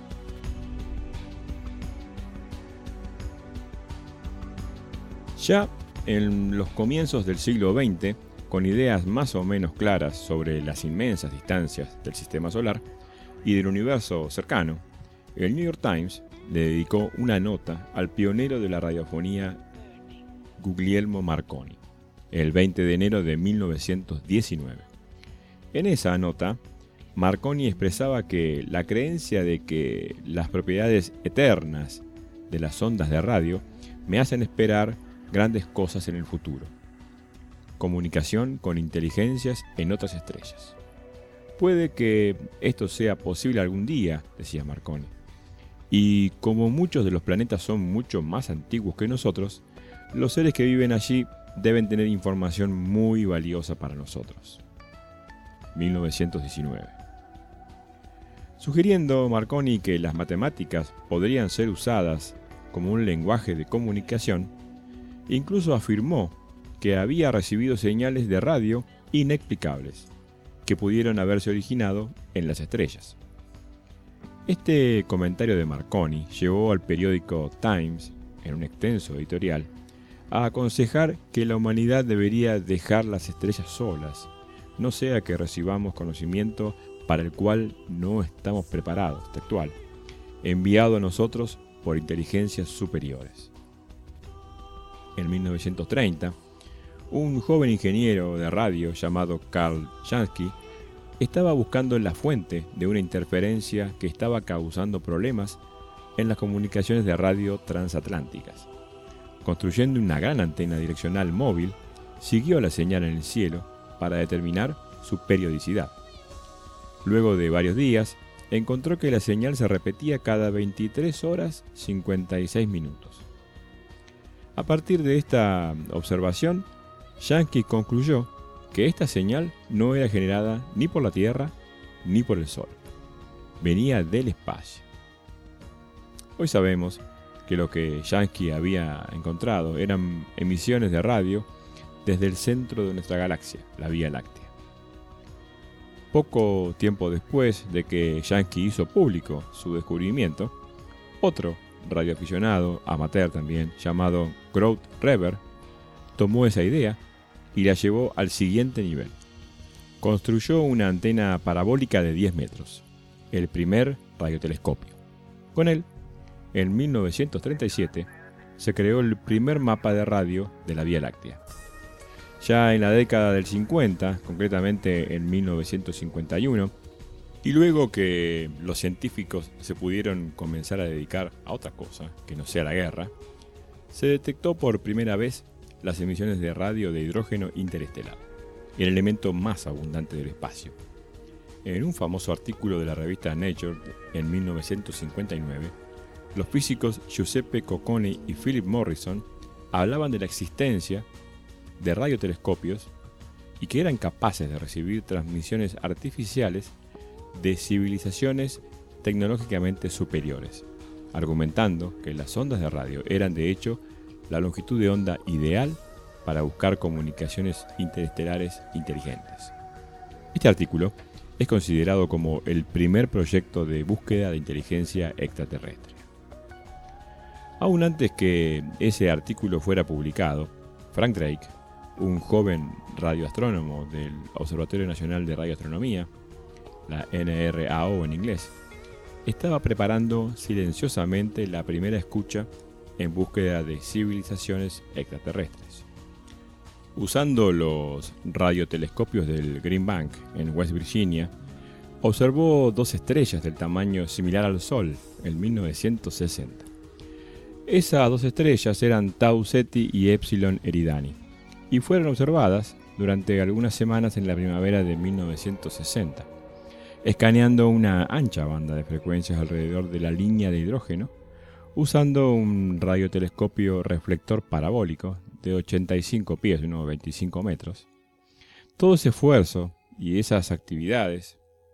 Ya en los comienzos del siglo XX, con ideas más o menos claras sobre las inmensas distancias del sistema solar y del universo cercano, el New York Times le dedicó una nota al pionero de la radiofonía Guglielmo Marconi, el 20 de enero de 1919. En esa nota, Marconi expresaba que la creencia de que las propiedades eternas de las ondas de radio me hacen esperar grandes cosas en el futuro. Comunicación con inteligencias en otras estrellas. Puede que esto sea posible algún día, decía Marconi. Y como muchos de los planetas son mucho más antiguos que nosotros, los seres que viven allí deben tener información muy valiosa para nosotros. 1919. Sugiriendo Marconi que las matemáticas podrían ser usadas como un lenguaje de comunicación, incluso afirmó que había recibido señales de radio inexplicables, que pudieron haberse originado en las estrellas. Este comentario de Marconi llevó al periódico Times, en un extenso editorial, a aconsejar que la humanidad debería dejar las estrellas solas, no sea que recibamos conocimiento para el cual no estamos preparados, textual, enviado a nosotros por inteligencias superiores. En 1930, un joven ingeniero de radio llamado Karl Jansky estaba buscando la fuente de una interferencia que estaba causando problemas en las comunicaciones de radio transatlánticas. Construyendo una gran antena direccional móvil, siguió la señal en el cielo para determinar su periodicidad. Luego de varios días, encontró que la señal se repetía cada 23 horas 56 minutos. A partir de esta observación, Jansky concluyó que esta señal no era generada ni por la Tierra ni por el Sol. Venía del espacio. Hoy sabemos que lo que Jansky había encontrado eran emisiones de radio desde el centro de nuestra galaxia, la Vía Láctea. Poco tiempo después de que Jansky hizo público su descubrimiento, otro radioaficionado, amateur también, llamado Groth Reber, tomó esa idea y la llevó al siguiente nivel. Construyó una antena parabólica de 10 metros, el primer radiotelescopio. Con él, en 1937, se creó el primer mapa de radio de la Vía Láctea. Ya en la década del 50, concretamente en 1951, Y luego que los científicos se pudieron comenzar a dedicar a otra cosa, que no sea la guerra, se detectó por primera vez las emisiones de radio de hidrógeno interestelar, el elemento más abundante del espacio. En un famoso artículo de la revista Nature en 1959, los físicos Giuseppe Cocconi y Philip Morrison hablaban de la existencia de radiotelescopios y que eran capaces de recibir transmisiones artificiales de civilizaciones tecnológicamente superiores, argumentando que las ondas de radio eran de hecho la longitud de onda ideal para buscar comunicaciones interestelares inteligentes. Este artículo es considerado como el primer proyecto de búsqueda de inteligencia extraterrestre. Aún antes que ese artículo fuera publicado, Frank Drake, un joven radioastrónomo del Observatorio Nacional de Radioastronomía, la NRAO en inglés, estaba preparando silenciosamente la primera escucha en búsqueda de civilizaciones extraterrestres. Usando los radiotelescopios del Green Bank en West Virginia, observó 2 estrellas del tamaño similar al Sol en 1960. Esas 2 estrellas eran Tau Ceti y Epsilon Eridani, y fueron observadas durante algunas semanas en la primavera de 1960, escaneando una ancha banda de frecuencias alrededor de la línea de hidrógeno, usando un radiotelescopio reflector parabólico de 85 pies, unos 25 metros. Todo ese esfuerzo y esas actividades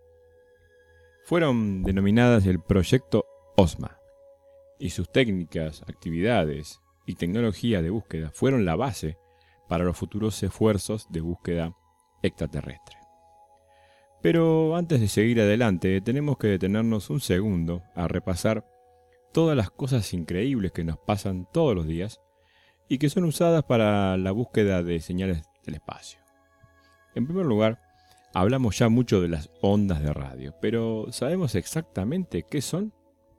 fueron denominadas el Proyecto OSMA, y sus técnicas, actividades y tecnología de búsqueda fueron la base para los futuros esfuerzos de búsqueda extraterrestre. Pero antes de seguir adelante, tenemos que detenernos un segundo a repasar todas las cosas increíbles que nos pasan todos los días y que son usadas para la búsqueda de señales del espacio. En primer lugar, hablamos ya mucho de las ondas de radio, pero ¿sabemos exactamente qué son?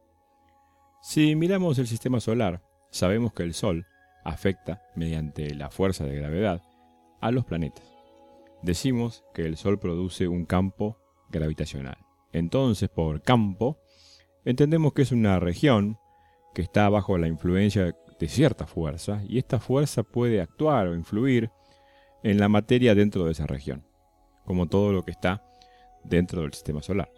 Si miramos el sistema solar, sabemos que el Sol afecta, mediante la fuerza de gravedad, a los planetas. Decimos que el Sol produce un campo gravitacional. Entonces, por campo, entendemos que es una región que está bajo la influencia de cierta fuerza, y esta fuerza puede actuar o influir en la materia dentro de esa región, como todo lo que está dentro del sistema solar.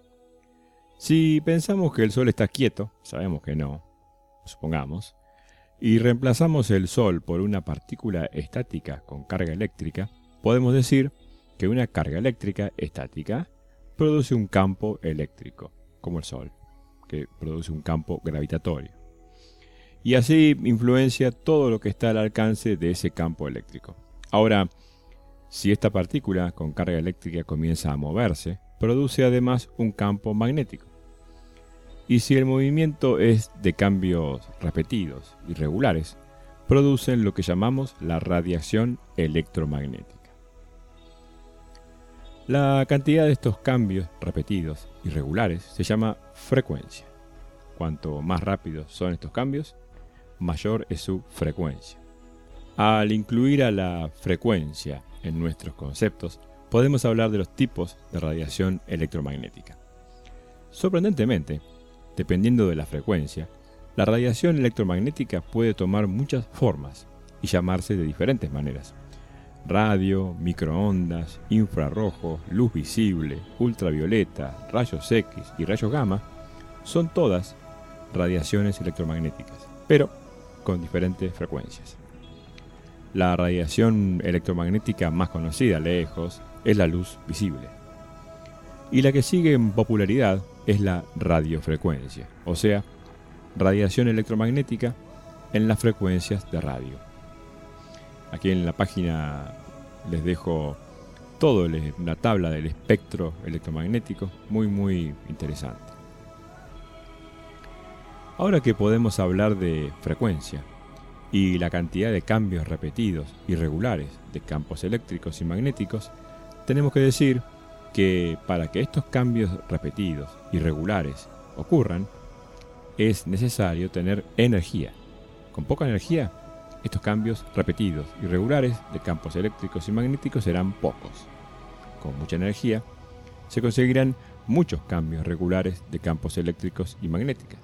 Si pensamos que el Sol está quieto, sabemos que no, supongamos, y reemplazamos el Sol por una partícula estática con carga eléctrica, podemos decir que una carga eléctrica estática produce un campo eléctrico, como el Sol, que produce un campo gravitatorio. Y así influencia todo lo que está al alcance de ese campo eléctrico. Ahora, si esta partícula con carga eléctrica comienza a moverse, produce además un campo magnético. Y si el movimiento es de cambios repetidos y regulares, producen lo que llamamos la radiación electromagnética. La cantidad de estos cambios repetidos y regulares se llama frecuencia. Cuanto más rápidos son estos cambios, mayor es su frecuencia. Al incluir a la frecuencia en nuestros conceptos, podemos hablar de los tipos de radiación electromagnética. Sorprendentemente, dependiendo de la frecuencia, la radiación electromagnética puede tomar muchas formas y llamarse de diferentes maneras. Radio, microondas, infrarrojo, luz visible, ultravioleta, rayos X y rayos gamma son todas radiaciones electromagnéticas, pero con diferentes frecuencias. La radiación electromagnética más conocida lejos es la luz visible. Y la que sigue en popularidad es la radiofrecuencia, o sea, radiación electromagnética en las frecuencias de radio. Aquí en la página les dejo toda la tabla del espectro electromagnético, muy interesante. Ahora que podemos hablar de frecuencia y la cantidad de cambios repetidos y regulares de campos eléctricos y magnéticos, tenemos que decir que para que estos cambios repetidos y regulares ocurran, es necesario tener energía. Con poca energía, estos cambios repetidos y regulares de campos eléctricos y magnéticos serán pocos. Con mucha energía, se conseguirán muchos cambios regulares de campos eléctricos y magnéticos.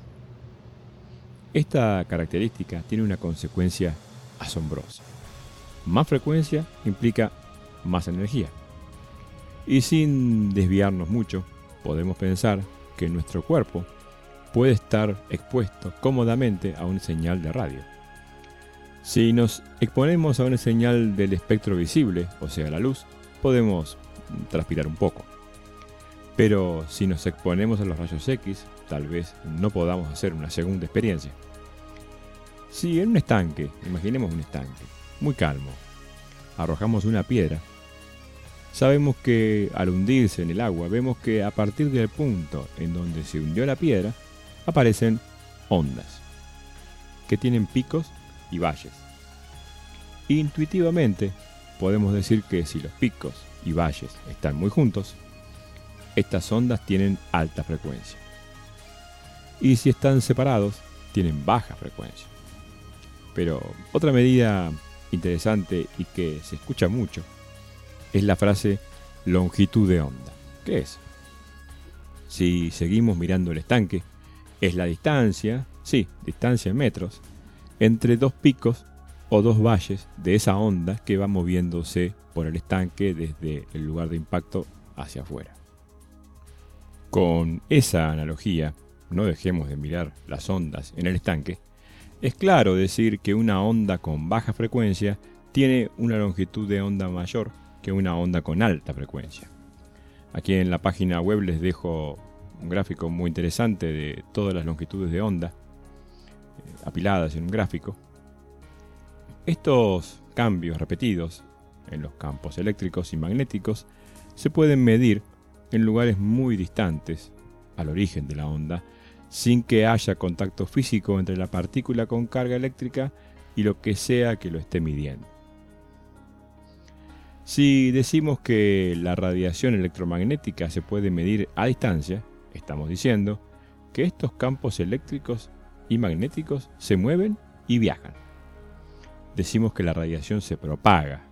Esta característica tiene una consecuencia asombrosa. Más frecuencia implica más energía. Y sin desviarnos mucho, podemos pensar que nuestro cuerpo puede estar expuesto cómodamente a una señal de radio. Si nos exponemos a una señal del espectro visible, o sea, la luz, podemos transpirar un poco. Pero si nos exponemos a los rayos X, tal vez no podamos hacer una segunda experiencia. Si en un estanque, imaginemos un estanque, muy calmo, arrojamos una piedra, sabemos que al hundirse en el agua, vemos que a partir del punto en donde se hundió la piedra, aparecen ondas, que tienen picos y valles. Intuitivamente, podemos decir que si los picos y valles están muy juntos, estas ondas tienen alta frecuencia. Y si están separados, tienen baja frecuencia. Pero otra medida interesante y que se escucha mucho es la frase longitud de onda. ¿Qué es? Si seguimos mirando el estanque, es la distancia, distancia en metros, entre dos picos o dos valles de esa onda que va moviéndose por el estanque desde el lugar de impacto hacia afuera. Con esa analogía, no dejemos de mirar las ondas en el estanque. Es claro decir que una onda con baja frecuencia tiene una longitud de onda mayor que una onda con alta frecuencia. Aquí en la página web les dejo un gráfico muy interesante de todas las longitudes de onda apiladas en un gráfico. Estos cambios repetidos en los campos eléctricos y magnéticos se pueden medir en lugares muy distantes al origen de la onda, sin que haya contacto físico entre la partícula con carga eléctrica y lo que sea que lo esté midiendo. Si decimos que la radiación electromagnética se puede medir a distancia, estamos diciendo que estos campos eléctricos y magnéticos se mueven y viajan. Decimos que la radiación se propaga.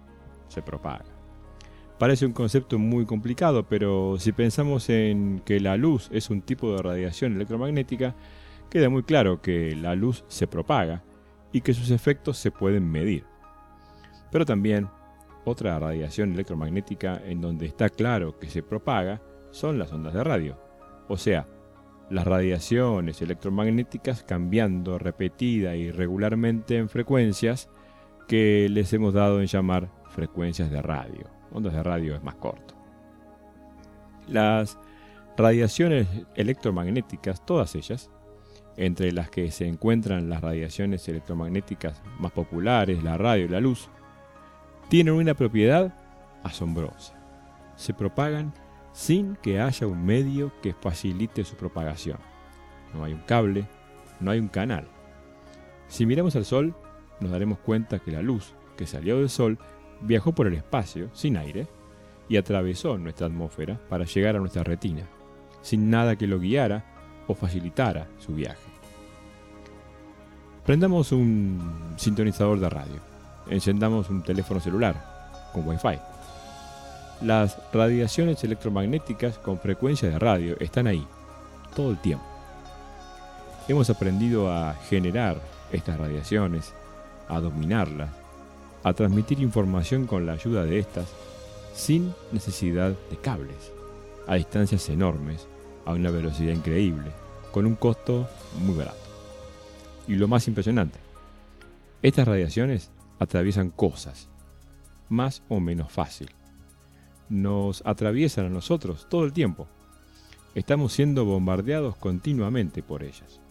Parece un concepto muy complicado, pero si pensamos en que la luz es un tipo de radiación electromagnética, queda muy claro que la luz se propaga y que sus efectos se pueden medir. Pero también, otra radiación electromagnética en donde está claro que se propaga son las ondas de radio, o sea, las radiaciones electromagnéticas cambiando repetida y regularmente en frecuencias que les hemos dado en llamar frecuencias de radio. Ondas de radio es más corto. Las radiaciones electromagnéticas, todas ellas, entre las que se encuentran las radiaciones electromagnéticas más populares, la radio y la luz, tienen una propiedad asombrosa. Se propagan sin que haya un medio que facilite su propagación. No hay un cable, no hay un canal. Si miramos al Sol, nos daremos cuenta que la luz que salió del Sol viajó por el espacio sin aire y atravesó nuestra atmósfera para llegar a nuestra retina, sin nada que lo guiara o facilitara su viaje. Prendamos un sintonizador de radio, encendamos un teléfono celular con Wi-Fi. Las radiaciones electromagnéticas con frecuencia de radio están ahí, todo el tiempo. Hemos aprendido a generar estas radiaciones, a dominarlas, a transmitir información con la ayuda de estas, sin necesidad de cables, a distancias enormes, a una velocidad increíble, con un costo muy barato. Y lo más impresionante, estas radiaciones atraviesan cosas, más o menos fácil. Nos atraviesan a nosotros todo el tiempo. Estamos siendo bombardeados continuamente por ellas.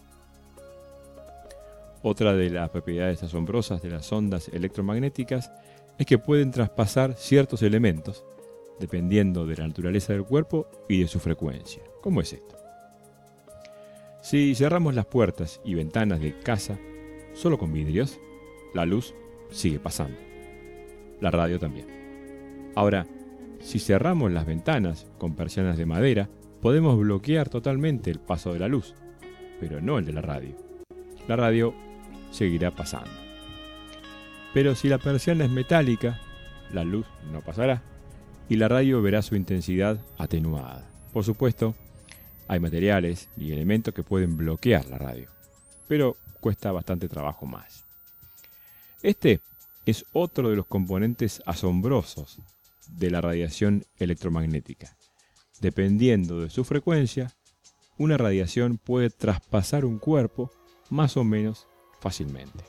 Otra de las propiedades asombrosas de las ondas electromagnéticas es que pueden traspasar ciertos elementos, dependiendo de la naturaleza del cuerpo y de su frecuencia. ¿Cómo es esto? Si cerramos las puertas y ventanas de casa solo con vidrios, la luz sigue pasando. La radio también. Ahora, si cerramos las ventanas con persianas de madera, podemos bloquear totalmente el paso de la luz, pero no el de la radio. La radio seguirá pasando. Pero si la persiana es metálica, la luz no pasará y la radio verá su intensidad atenuada. Por supuesto, Hay materiales y elementos que pueden bloquear la radio, pero cuesta bastante trabajo más. Este es otro de los componentes asombrosos de la radiación electromagnética. Dependiendo de su frecuencia, una radiación puede traspasar un cuerpo más o menos fácilmente.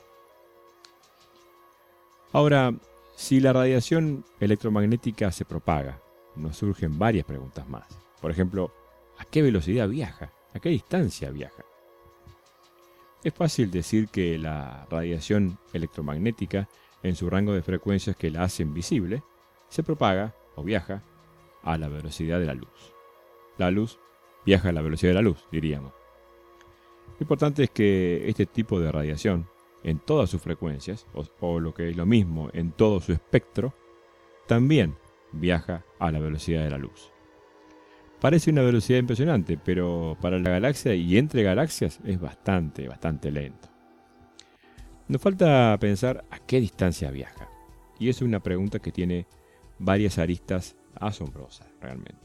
Ahora, si la radiación electromagnética se propaga, nos surgen varias preguntas más. Por ejemplo, ¿a qué velocidad viaja? ¿A qué distancia viaja? Es fácil decir que la radiación electromagnética, en su rango de frecuencias que la hacen visible, se propaga o viaja a la velocidad de la luz. La luz viaja a la velocidad de la luz, diríamos. Lo importante es que este tipo de radiación, en todas sus frecuencias, o lo que es lo mismo, en todo su espectro, también viaja a la velocidad de la luz. Parece una velocidad impresionante, pero para la galaxia y entre galaxias es bastante lento. Nos falta pensar a qué distancia viaja, y es una pregunta que tiene varias aristas asombrosas realmente.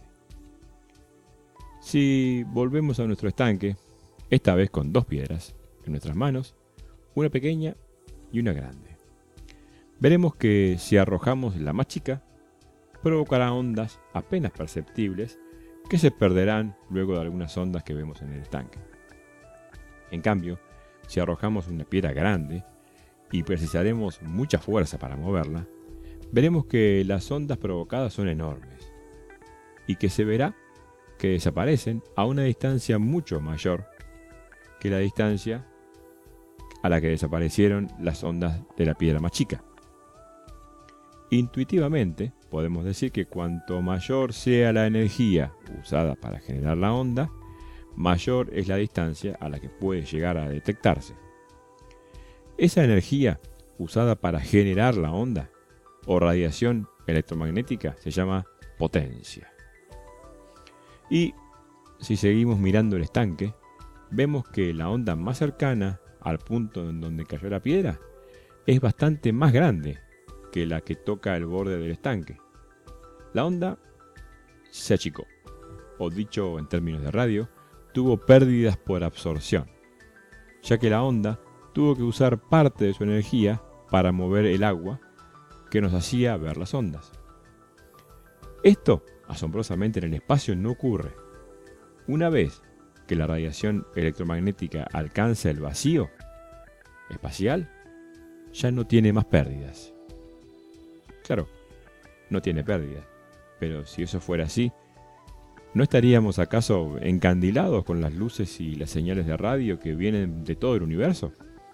Si volvemos a nuestro estanque, esta vez con dos piedras en nuestras manos, una pequeña y una grande, veremos que si arrojamos la más chica, provocará ondas apenas perceptibles que se perderán luego de algunas ondas que vemos en el estanque. En cambio, si arrojamos una piedra grande y precisaremos mucha fuerza para moverla, veremos que las ondas provocadas son enormes y que se verá que desaparecen a una distancia mucho mayor que la distancia a la que desaparecieron las ondas de la piedra más chica. Intuitivamente, podemos decir que cuanto mayor sea la energía usada para generar la onda, mayor es la distancia a la que puede llegar a detectarse. Esa energía usada para generar la onda o radiación electromagnética se llama potencia. Y si seguimos mirando el estanque, vemos que la onda más cercana al punto en donde cayó la piedra es bastante más grande que la que toca el borde del estanque. La onda se achicó, o dicho en términos de radio, tuvo pérdidas por absorción, ya que la onda tuvo que usar parte de su energía para mover el agua que nos hacía ver las ondas. Esto, asombrosamente, en el espacio no ocurre. Una vez que la radiación electromagnética alcanza el vacío espacial, ya no tiene más pérdidas. Claro, no tiene pérdidas, pero si eso fuera así, ¿no estaríamos acaso encandilados con las luces y las señales de radio que vienen de todo el universo?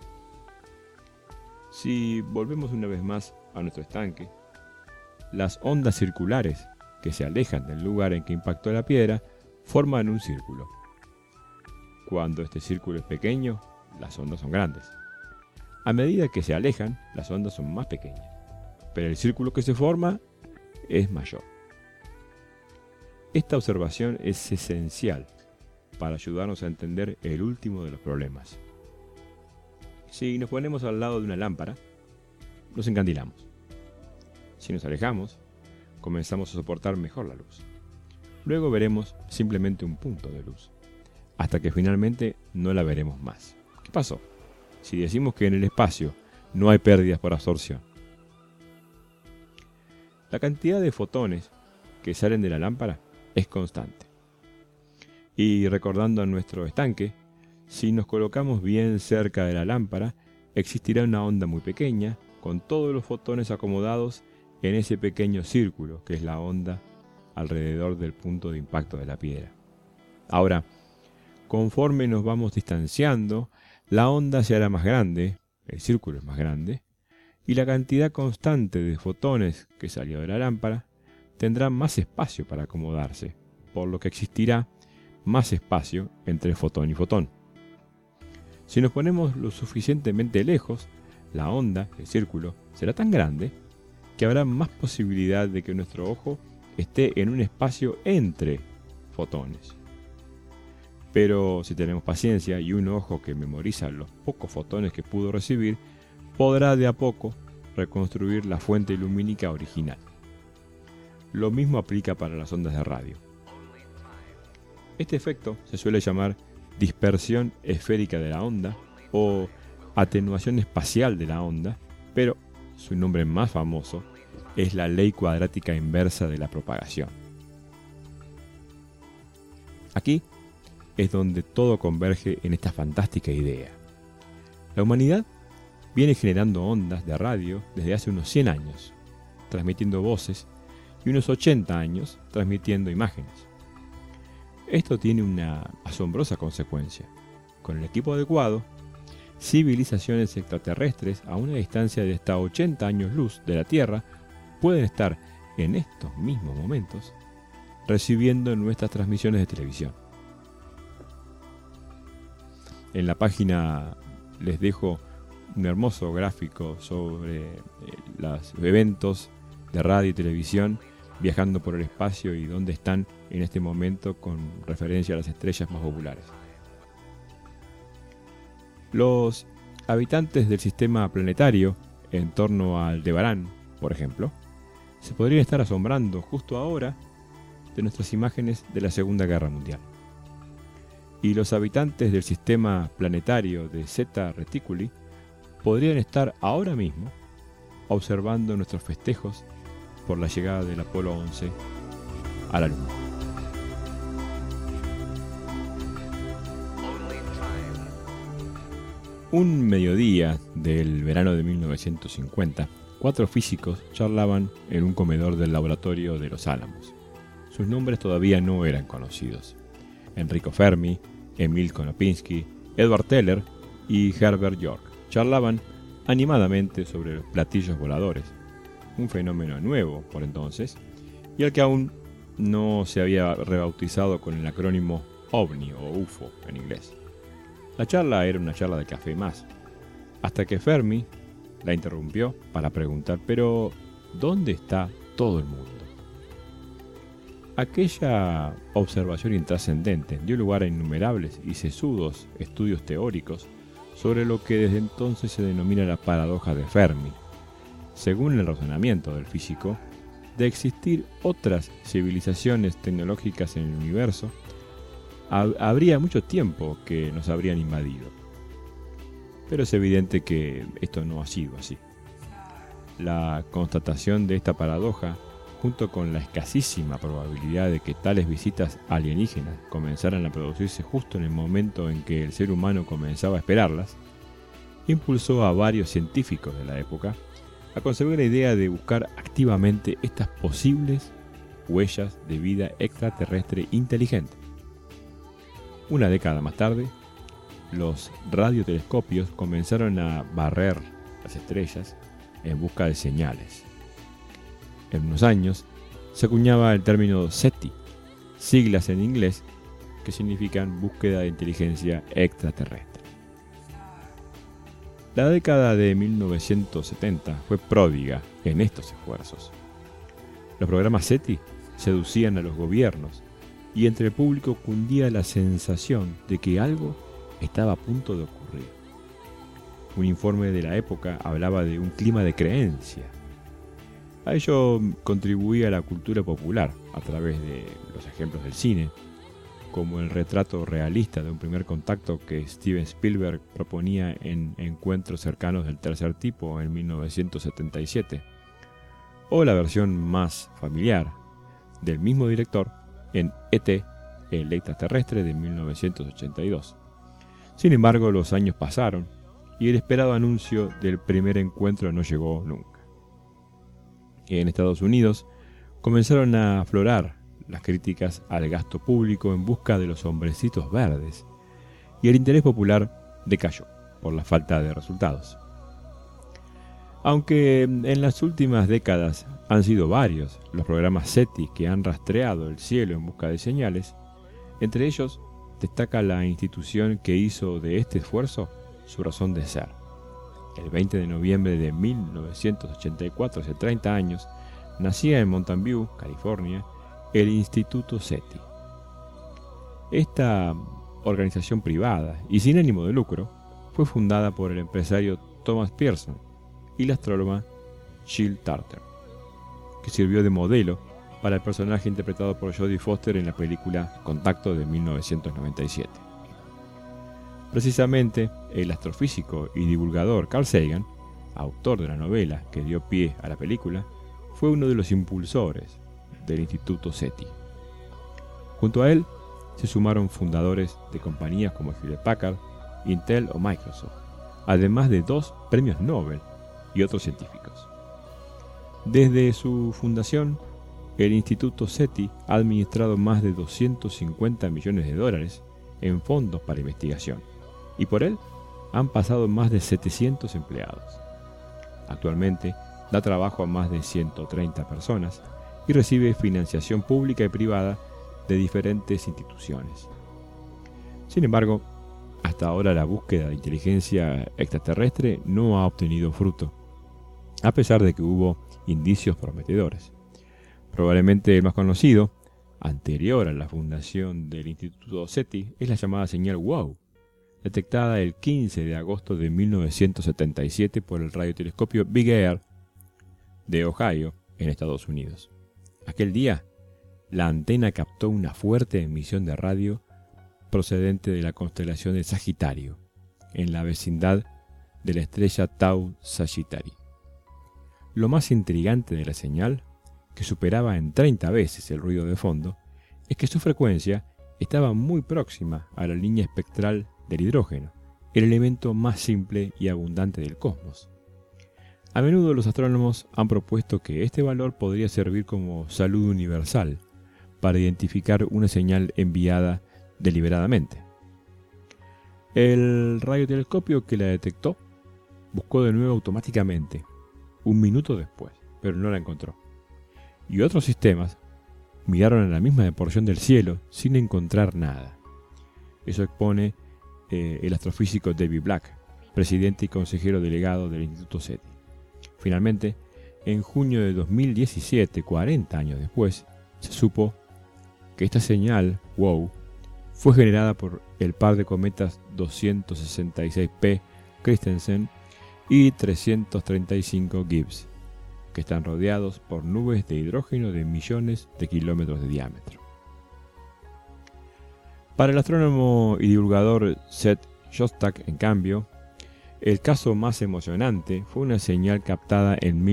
Si volvemos una vez más a nuestro estanque, las ondas circulares que se alejan del lugar en que impactó la piedra forman un círculo. Cuando este círculo es pequeño, las ondas son grandes. A medida que se alejan, las ondas son más pequeñas, pero el círculo que se forma es mayor. Esta observación es esencial para ayudarnos a entender el último de los problemas. Si nos ponemos al lado de una lámpara, nos encandilamos. Si nos alejamos, comenzamos a soportar mejor la luz. Luego veremos simplemente un punto de luz, hasta que finalmente no la veremos más. ¿Qué pasó? Si decimos que en el espacio no hay pérdidas por absorción. La cantidad de fotones que salen de la lámpara es constante. Y recordando a nuestro estanque, si nos colocamos bien cerca de la lámpara, existirá una onda muy pequeña, con todos los fotones acomodados en ese pequeño círculo que es la onda alrededor del punto de impacto de la piedra. Ahora, conforme nos vamos distanciando, la onda se hará más grande, el círculo es más grande, y la cantidad constante de fotones que salió de la lámpara tendrá más espacio para acomodarse, por lo que existirá más espacio entre fotón y fotón. Si nos ponemos lo suficientemente lejos, la onda, el círculo, será tan grande que habrá más posibilidad de que nuestro ojo esté en un espacio entre fotones. Pero si tenemos paciencia y un ojo que memoriza los pocos fotones que pudo recibir, podrá de a poco reconstruir la fuente lumínica original. Lo mismo aplica para las ondas de radio. Este efecto se suele llamar dispersión esférica de la onda o atenuación espacial de la onda, pero su nombre más famoso es la ley cuadrática inversa de la propagación. Aquí es donde todo converge en esta fantástica idea. La humanidad viene generando ondas de radio desde hace unos 100 años, transmitiendo voces, y unos 80 años transmitiendo imágenes. Esto tiene una asombrosa consecuencia. Con el equipo adecuado, civilizaciones extraterrestres a una distancia de hasta 80 años luz de la Tierra pueden estar en estos mismos momentos recibiendo nuestras transmisiones de televisión. En la página les dejo un hermoso gráfico sobre los eventos de radio y televisión viajando por el espacio y dónde están en este momento con referencia a las estrellas más populares. Los habitantes del sistema planetario en torno al Aldebarán, por ejemplo, se podrían estar asombrando justo ahora de nuestras imágenes de la Segunda Guerra Mundial. Y los habitantes del sistema planetario de Zeta Reticuli podrían estar ahora mismo observando nuestros festejos por la llegada del Apolo 11 a la Luna. Un mediodía del verano de 1950, 4 físicos charlaban en un comedor del laboratorio de Los Álamos. Sus nombres todavía no eran conocidos. Enrico Fermi, Emil Konopinski, Edward Teller y Herbert York charlaban animadamente sobre los platillos voladores, un fenómeno nuevo por entonces, y al que aún no se había rebautizado con el acrónimo OVNI o UFO en inglés. La charla era una charla de café más, hasta que Fermi la interrumpió para preguntar: ¿pero dónde está todo el mundo? Aquella observación intrascendente dio lugar a innumerables y sesudos estudios teóricos sobre lo que desde entonces se denomina la paradoja de Fermi. Según el razonamiento del físico, de existir otras civilizaciones tecnológicas en el universo, habría mucho tiempo que nos habrían invadido. Pero es evidente que esto no ha sido así. La constatación de esta paradoja, junto con la escasísima probabilidad de que tales visitas alienígenas comenzaran a producirse justo en el momento en que el ser humano comenzaba a esperarlas, impulsó a varios científicos de la época a concebir la idea de buscar activamente estas posibles huellas de vida extraterrestre inteligente. Una década más tarde, los radiotelescopios comenzaron a barrer las estrellas en busca de señales. En unos años se acuñaba el término SETI, siglas en inglés que significan búsqueda de inteligencia extraterrestre. La década de 1970 fue pródiga en estos esfuerzos. Los programas SETI seducían a los gobiernos y entre el público cundía la sensación de que algo estaba a punto de ocurrir. Un informe de la época hablaba de un clima de creencia. A ello contribuía la cultura popular a través de los ejemplos del cine, como el retrato realista de un primer contacto que Steven Spielberg proponía en Encuentros cercanos del tercer tipo en 1977, o la versión más familiar del mismo director en E.T., el extraterrestre de 1982. Sin embargo, los años pasaron y el esperado anuncio del primer encuentro no llegó nunca. En Estados Unidos comenzaron a aflorar las críticas al gasto público en busca de los hombrecitos verdes, y el interés popular decayó por la falta de resultados. Aunque en las últimas décadas han sido varios los programas SETI que han rastreado el cielo en busca de señales, entre ellos destaca la institución que hizo de este esfuerzo su razón de ser. El 20 de noviembre de 1984, hace 30 años, nacía en Mountain View, California, el Instituto SETI. Esta organización privada y sin ánimo de lucro fue fundada por el empresario Thomas Pearson y la astrónoma Jill Tarter, que sirvió de modelo para el personaje interpretado por Jodie Foster en la película Contacto de 1997. Precisamente, el astrofísico y divulgador Carl Sagan, autor de la novela que dio pie a la película, fue uno de los impulsores del Instituto SETI. Junto a él se sumaron fundadores de compañías como Hewlett Packard, Intel o Microsoft, además de 2 premios Nobel y otros científicos. Desde su fundación, el Instituto SETI ha administrado más de 250 millones de dólares en fondos para investigación, y por él han pasado más de 700 empleados. Actualmente da trabajo a más de 130 personas y recibe financiación pública y privada de diferentes instituciones. Sin embargo, hasta ahora la búsqueda de inteligencia extraterrestre no ha obtenido fruto, a pesar de que hubo indicios prometedores. Probablemente el más conocido, anterior a la fundación del Instituto SETI, es la llamada señal WOW, detectada el 15 de agosto de 1977 por el radiotelescopio Big Air de Ohio, en Estados Unidos. Aquel día, la antena captó una fuerte emisión de radio procedente de la constelación de Sagitario, en la vecindad de la estrella Tau Sagittarii. Lo más intrigante de la señal, que superaba en 30 veces el ruido de fondo, es que su frecuencia estaba muy próxima a la línea espectral del hidrógeno, el elemento más simple y abundante del cosmos. A menudo los astrónomos han propuesto que este valor podría servir como saludo universal para identificar una señal enviada deliberadamente. El radiotelescopio que la detectó buscó de nuevo automáticamente, un minuto después, pero no la encontró. Y otros sistemas miraron a la misma porción del cielo sin encontrar nada. Eso expone el astrofísico David Black, presidente y consejero delegado del Instituto SETI. Finalmente, en junio de 2017, 40 años después, se supo que esta señal, WOW, fue generada por el par de cometas 266P Christensen y 335 Gibbs, que están rodeados por nubes de hidrógeno de millones de kilómetros de diámetro. Para el astrónomo y divulgador Seth Shostak, en cambio, el caso más emocionante fue una señal captada en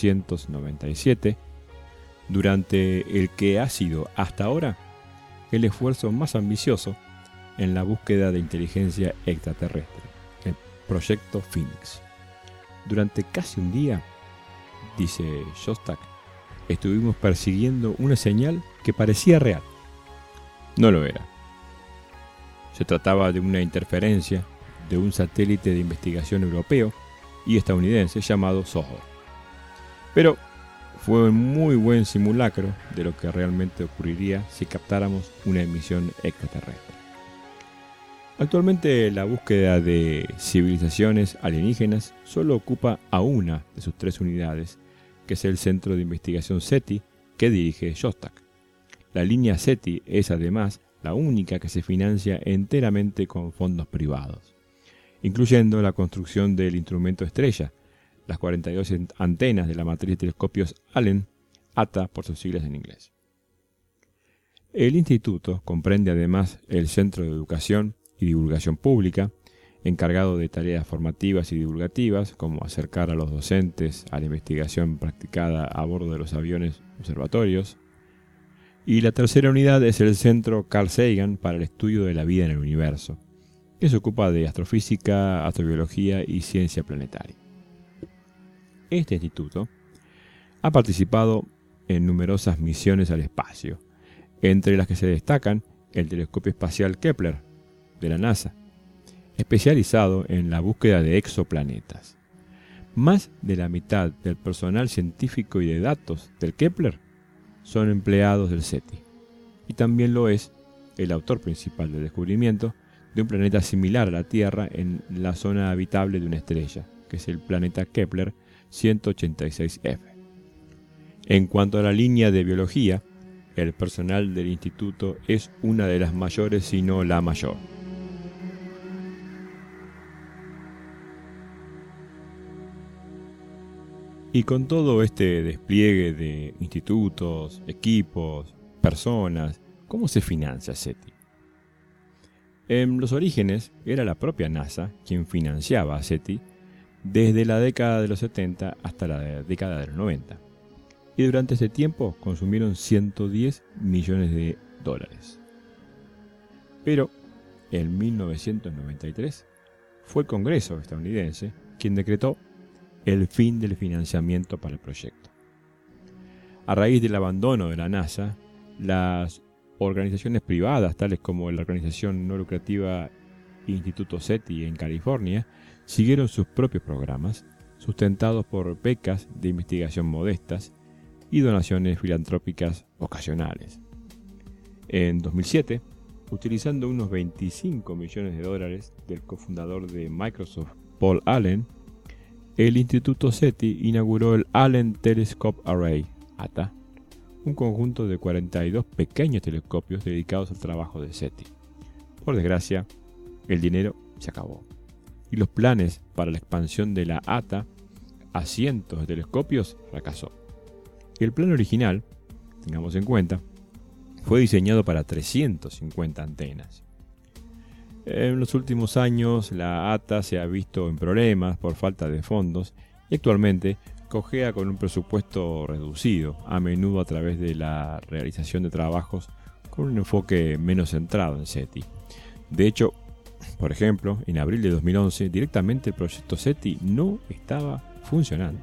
1997, durante el que ha sido hasta ahora el esfuerzo más ambicioso en la búsqueda de inteligencia extraterrestre, el Proyecto Phoenix. Durante casi un día, dice Shostak, estuvimos persiguiendo una señal que parecía real. No lo era. Se trataba de una interferencia de un satélite de investigación europeo y estadounidense llamado SOHO. Pero fue un muy buen simulacro de lo que realmente ocurriría si captáramos una emisión extraterrestre. Actualmente la búsqueda de civilizaciones alienígenas solo ocupa a una de sus 3 unidades, que es el Centro de Investigación SETI que dirige Shostak. La línea SETI es además la única que se financia enteramente con fondos privados, incluyendo la construcción del instrumento estrella, las 42 antenas de la matriz de telescopios Allen, ATA por sus siglas en inglés. El instituto comprende además el Centro de Educación y Divulgación Pública, encargado de tareas formativas y divulgativas, como acercar a los docentes a la investigación practicada a bordo de los aviones observatorios. Y la tercera unidad es el Centro Carl Sagan para el estudio de la vida en el universo, que se ocupa de astrofísica, astrobiología y ciencia planetaria. Este instituto ha participado en numerosas misiones al espacio, entre las que se destacan el telescopio espacial Kepler de la NASA, especializado en la búsqueda de exoplanetas. Más de la mitad del personal científico y de datos del Kepler son empleados del SETI, y también lo es el autor principal del descubrimiento de un planeta similar a la Tierra en la zona habitable de una estrella, que es el planeta Kepler 186f. En cuanto a la línea de biología, el personal del instituto es una de las mayores, si no la mayor. Y con todo este despliegue de institutos, equipos, personas, ¿cómo se financia SETI? En los orígenes era la propia NASA quien financiaba a SETI desde la década de los 70 hasta la década de los 90. Y durante ese tiempo consumieron 110 millones de dólares. Pero en 1993 fue el Congreso estadounidense quien decretó el fin del financiamiento para el proyecto. A raíz del abandono de la NASA, las organizaciones privadas, tales como la organización no lucrativa Instituto SETI en California, siguieron sus propios programas, sustentados por becas de investigación modestas y donaciones filantrópicas ocasionales. En 2007, utilizando unos 25 millones de dólares del cofundador de Microsoft, Paul Allen, el Instituto SETI inauguró el Allen Telescope Array, ATA, un conjunto de 42 pequeños telescopios dedicados al trabajo de SETI. Por desgracia, el dinero se acabó, y los planes para la expansión de la ATA a cientos de telescopios fracasó. El plan original, tengamos en cuenta, fue diseñado para 350 antenas. En los últimos años, la ATA se ha visto en problemas por falta de fondos y actualmente cojea con un presupuesto reducido, a menudo a través de la realización de trabajos con un enfoque menos centrado en SETI. De hecho, por ejemplo, en abril de 2011, directamente el proyecto SETI no estaba funcionando.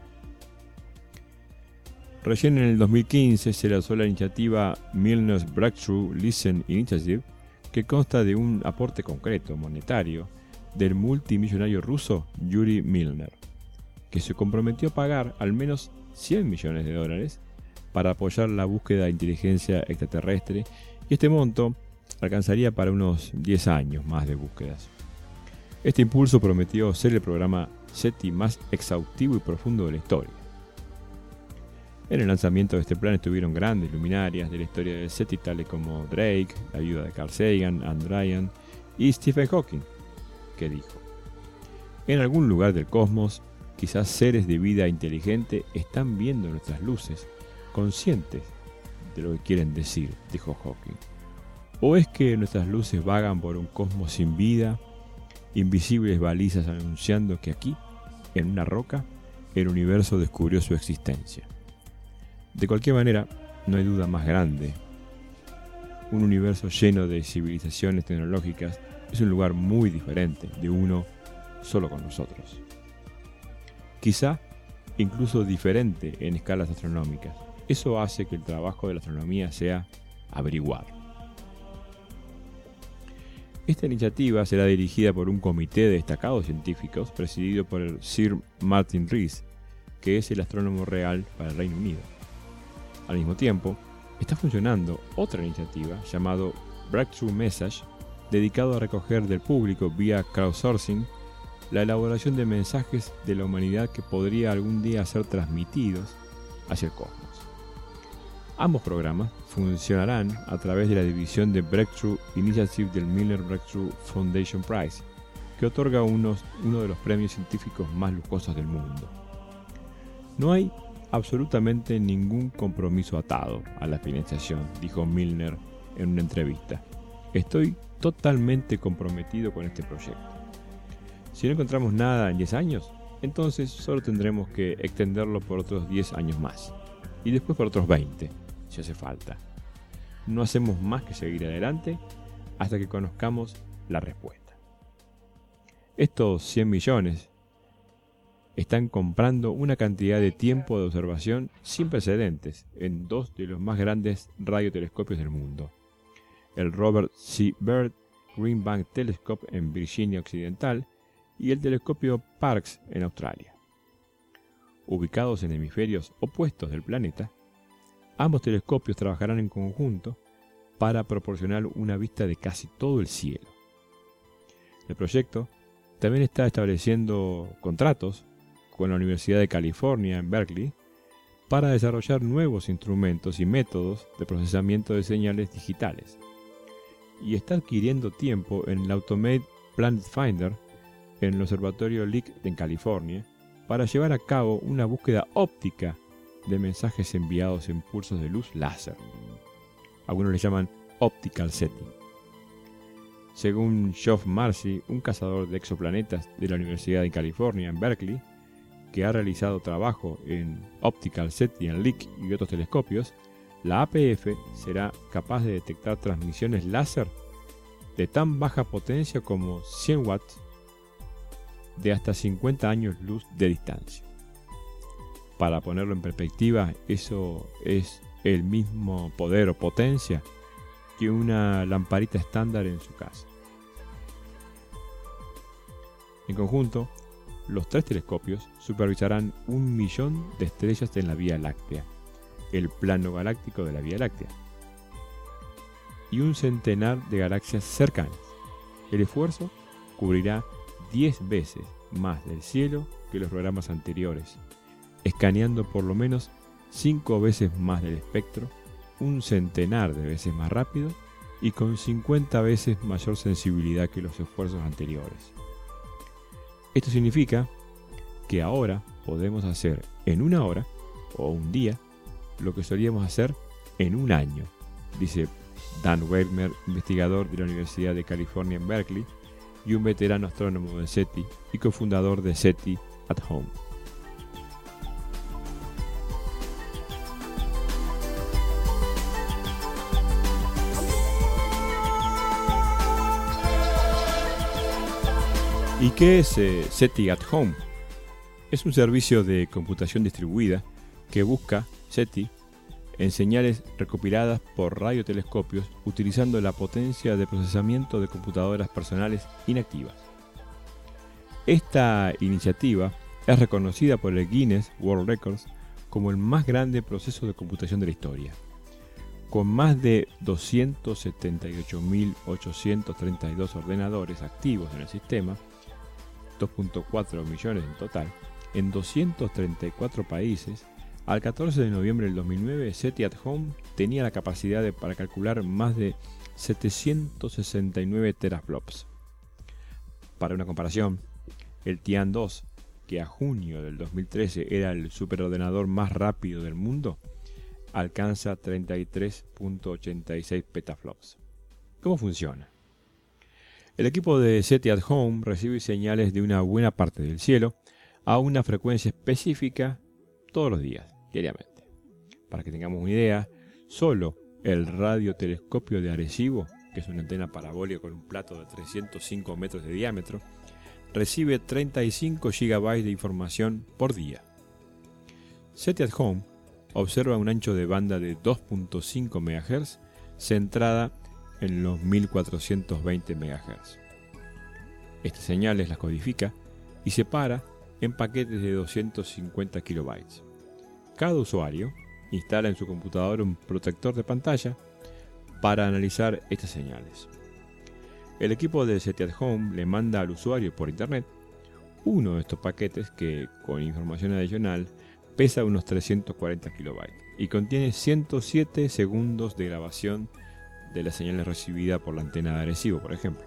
Recién en el 2015 se lanzó la iniciativa Milner's Breakthrough Listen Initiative, que consta de un aporte concreto monetario del multimillonario ruso Yuri Milner, que se comprometió a pagar al menos 100 millones de dólares para apoyar la búsqueda de inteligencia extraterrestre, y este monto alcanzaría para unos 10 años más de búsquedas. Este impulso prometió ser el programa SETI más exhaustivo y profundo de la historia. En el lanzamiento de este plan estuvieron grandes luminarias de la historia del SETI, tales como Drake, la viuda de Carl Sagan, Andrian y Stephen Hawking, que dijo: en algún lugar del cosmos, quizás seres de vida inteligente están viendo nuestras luces, conscientes de lo que quieren decir, dijo Hawking. ¿O es que nuestras luces vagan por un cosmos sin vida, invisibles balizas anunciando que aquí, en una roca, el universo descubrió su existencia? De cualquier manera, no hay duda más grande. Un universo lleno de civilizaciones tecnológicas es un lugar muy diferente de uno solo con nosotros. Quizá incluso diferente en escalas astronómicas. Eso hace que el trabajo de la astronomía sea averiguar. Esta iniciativa será dirigida por un comité de destacados científicos presidido por el Sir Martin Rees, que es el astrónomo real para el Reino Unido. Al mismo tiempo, está funcionando otra iniciativa llamada Breakthrough Message, dedicado a recoger del público vía crowdsourcing la elaboración de mensajes de la humanidad que podría algún día ser transmitidos hacia el cosmos. Ambos programas funcionarán a través de la división de Breakthrough Initiative del Milner Breakthrough Foundation Prize, que otorga uno de los premios científicos más lujosos del mundo. No hay absolutamente ningún compromiso atado a la financiación, dijo Milner en una entrevista. Estoy totalmente comprometido con este proyecto. Si no encontramos nada en 10 años, entonces solo tendremos que extenderlo por otros 10 años más, y después por otros 20, si hace falta. No hacemos más que seguir adelante hasta que conozcamos la respuesta. Estos 100 millones están comprando una cantidad de tiempo de observación sin precedentes en dos de los más grandes radiotelescopios del mundo: el Robert C. Byrd Green Bank Telescope en Virginia Occidental y el telescopio Parkes en Australia. Ubicados en hemisferios opuestos del planeta, ambos telescopios trabajarán en conjunto para proporcionar una vista de casi todo el cielo. El proyecto también está estableciendo contratos con la Universidad de California en Berkeley para desarrollar nuevos instrumentos y métodos de procesamiento de señales digitales, y está adquiriendo tiempo en el Automate Planet Finder en el Observatorio Lick en California para llevar a cabo una búsqueda óptica de mensajes enviados en pulsos de luz láser. Algunos le llaman optical SETI. Según Geoff Marcy, un cazador de exoplanetas de la Universidad de California en Berkeley, que ha realizado trabajo en optical SETI en LIC y otros telescopios, la APF será capaz de detectar transmisiones láser de tan baja potencia como 100 watts de hasta 50 años luz de distancia. Para ponerlo en perspectiva, eso es el mismo poder o potencia que una lamparita estándar en su casa. En conjunto, los 3 telescopios supervisarán 1 millón de estrellas en la Vía Láctea, el plano galáctico de la Vía Láctea, y un centenar de galaxias cercanas. El esfuerzo cubrirá 10 veces más del cielo que los programas anteriores, escaneando por lo menos 5 veces más del espectro, un centenar de veces más rápido y con 50 veces mayor sensibilidad que los esfuerzos anteriores. Esto significa que ahora podemos hacer en una hora o un día lo que solíamos hacer en un año, dice Dan Weidmer, investigador de la Universidad de California en Berkeley y un veterano astrónomo de SETI y cofundador de SETI at Home. ¿Y qué es SETI at Home? Es un servicio de computación distribuida que busca, SETI, en señales recopiladas por radiotelescopios utilizando la potencia de procesamiento de computadoras personales inactivas. Esta iniciativa es reconocida por el Guinness World Records como el más grande proceso de computación de la historia. Con más de 278.832 ordenadores activos en el sistema, 2.4 millones en total, en 234 países, al 14 de noviembre del 2009, SETI at Home tenía la capacidad para calcular más de 769 teraflops. Para una comparación, el Tian 2, que a junio del 2013 era el superordenador más rápido del mundo, alcanza 33.86 petaflops. ¿Cómo funciona? El equipo de SETI at Home recibe señales de una buena parte del cielo a una frecuencia específica todos los días, diariamente. Para que tengamos una idea, solo el radiotelescopio de Arecibo, que es una antena parabólica con un plato de 305 metros de diámetro, recibe 35 GB de información por día. SETI at Home observa un ancho de banda de 2.5 MHz centrada en los 1420 MHz. Estas señales las codifica y separa en paquetes de 250 KB. Cada usuario instala en su computadora un protector de pantalla para analizar estas señales. El equipo de SETI at Home le manda al usuario por internet uno de estos paquetes que, con información adicional, pesa unos 340 KB y contiene 107 segundos de grabación de las señales recibidas por la antena de Arecibo, por ejemplo.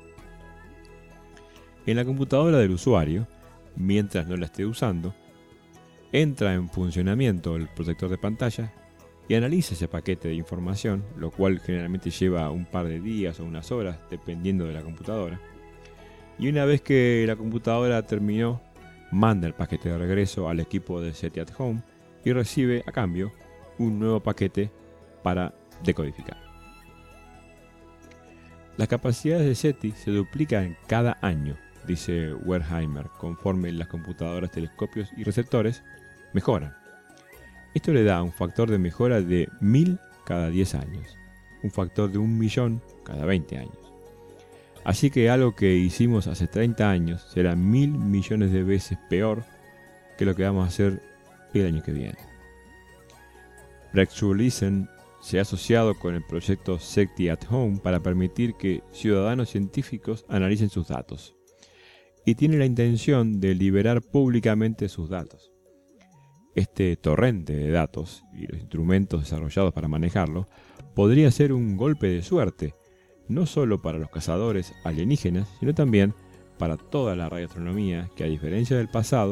En la computadora del usuario, mientras no la esté usando, entra en funcionamiento el protector de pantalla y analiza ese paquete de información, lo cual generalmente lleva un par de días o unas horas, dependiendo de la computadora. Y una vez que la computadora terminó, manda el paquete de regreso al equipo de SETI at Home y recibe a cambio un nuevo paquete para decodificar. Las capacidades de SETI se duplican cada año, dice Wertheimer, conforme las computadoras, telescopios y receptores mejoran. Esto le da un factor de mejora de 1000 cada 10 años, un factor de 1.000.000 cada 20 años. Así que algo que hicimos hace 30 años será 1000 millones de veces peor que lo que vamos a hacer el año que viene. Breakthrough Listen se ha asociado con el proyecto SETI at Home para permitir que ciudadanos científicos analicen sus datos y tiene la intención de liberar públicamente sus datos. Este torrente de datos y los instrumentos desarrollados para manejarlo podría ser un golpe de suerte, no solo para los cazadores alienígenas, sino también para toda la radioastronomía que, a diferencia del pasado,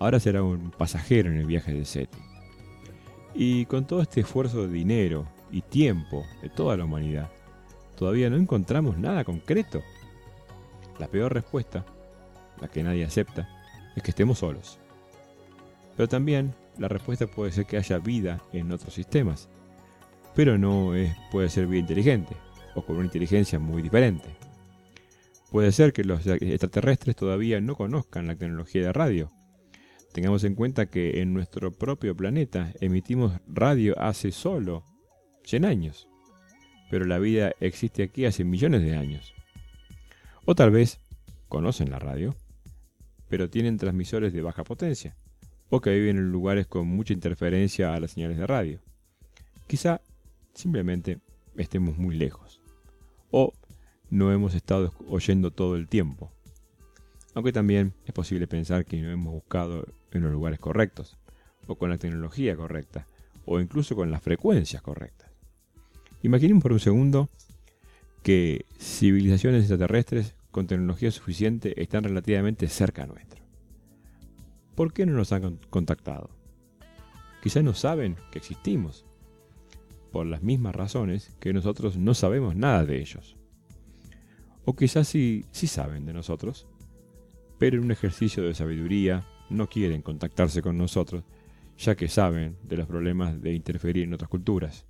ahora será un pasajero en el viaje de SETI. Y con todo este esfuerzo de dinero y tiempo de toda la humanidad, todavía no encontramos nada concreto. La peor respuesta, la que nadie acepta, es que estemos solos. Pero también la respuesta puede ser que haya vida en otros sistemas, pero puede ser vida inteligente o con una inteligencia muy diferente. Puede ser que los extraterrestres todavía no conozcan la tecnología de radio. Tengamos en cuenta que en nuestro propio planeta emitimos radio hace solo 100 años, pero la vida existe aquí hace millones de años. O tal vez conocen la radio, pero tienen transmisores de baja potencia, o que viven en lugares con mucha interferencia a las señales de radio. Quizá simplemente estemos muy lejos, o no hemos estado oyendo todo el tiempo. Aunque también es posible pensar que no hemos buscado en los lugares correctos, o con la tecnología correcta, o incluso con las frecuencias correctas. Imaginemos por un segundo que civilizaciones extraterrestres con tecnología suficiente están relativamente cerca nuestro. ¿Por qué no nos han contactado? Quizás no saben que existimos, por las mismas razones que nosotros no sabemos nada de ellos. O quizás sí saben de nosotros, pero en un ejercicio de sabiduría no quieren contactarse con nosotros, ya que saben de los problemas de interferir en otras culturas.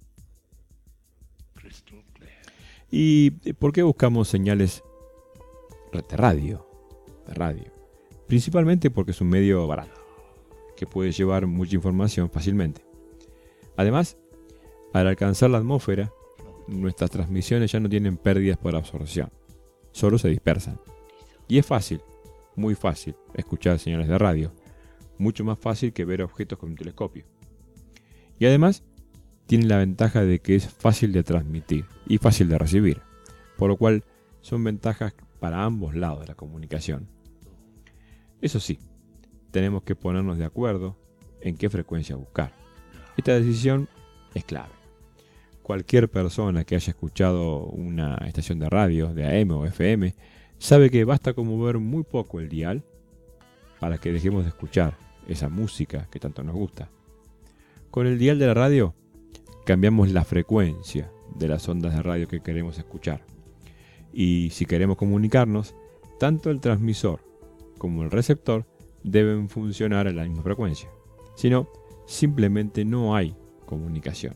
¿Y por qué buscamos señales de radio? Principalmente porque es un medio barato, que puede llevar mucha información fácilmente. Además, al alcanzar la atmósfera, nuestras transmisiones ya no tienen pérdidas por absorción, solo se dispersan. Y es fácil, muy fácil, escuchar señales de radio, mucho más fácil que ver objetos con un telescopio. Y además, tiene la ventaja de que es fácil de transmitir y fácil de recibir, por lo cual son ventajas para ambos lados de la comunicación. Eso sí, tenemos que ponernos de acuerdo en qué frecuencia buscar. Esta decisión es clave. Cualquier persona que haya escuchado una estación de radio, de AM o FM, sabe que basta con mover muy poco el dial para que dejemos de escuchar esa música que tanto nos gusta. Con el dial de la radio, cambiamos la frecuencia de las ondas de radio que queremos escuchar. Y si queremos comunicarnos, tanto el transmisor como el receptor deben funcionar a la misma frecuencia. Si no, simplemente no hay comunicación.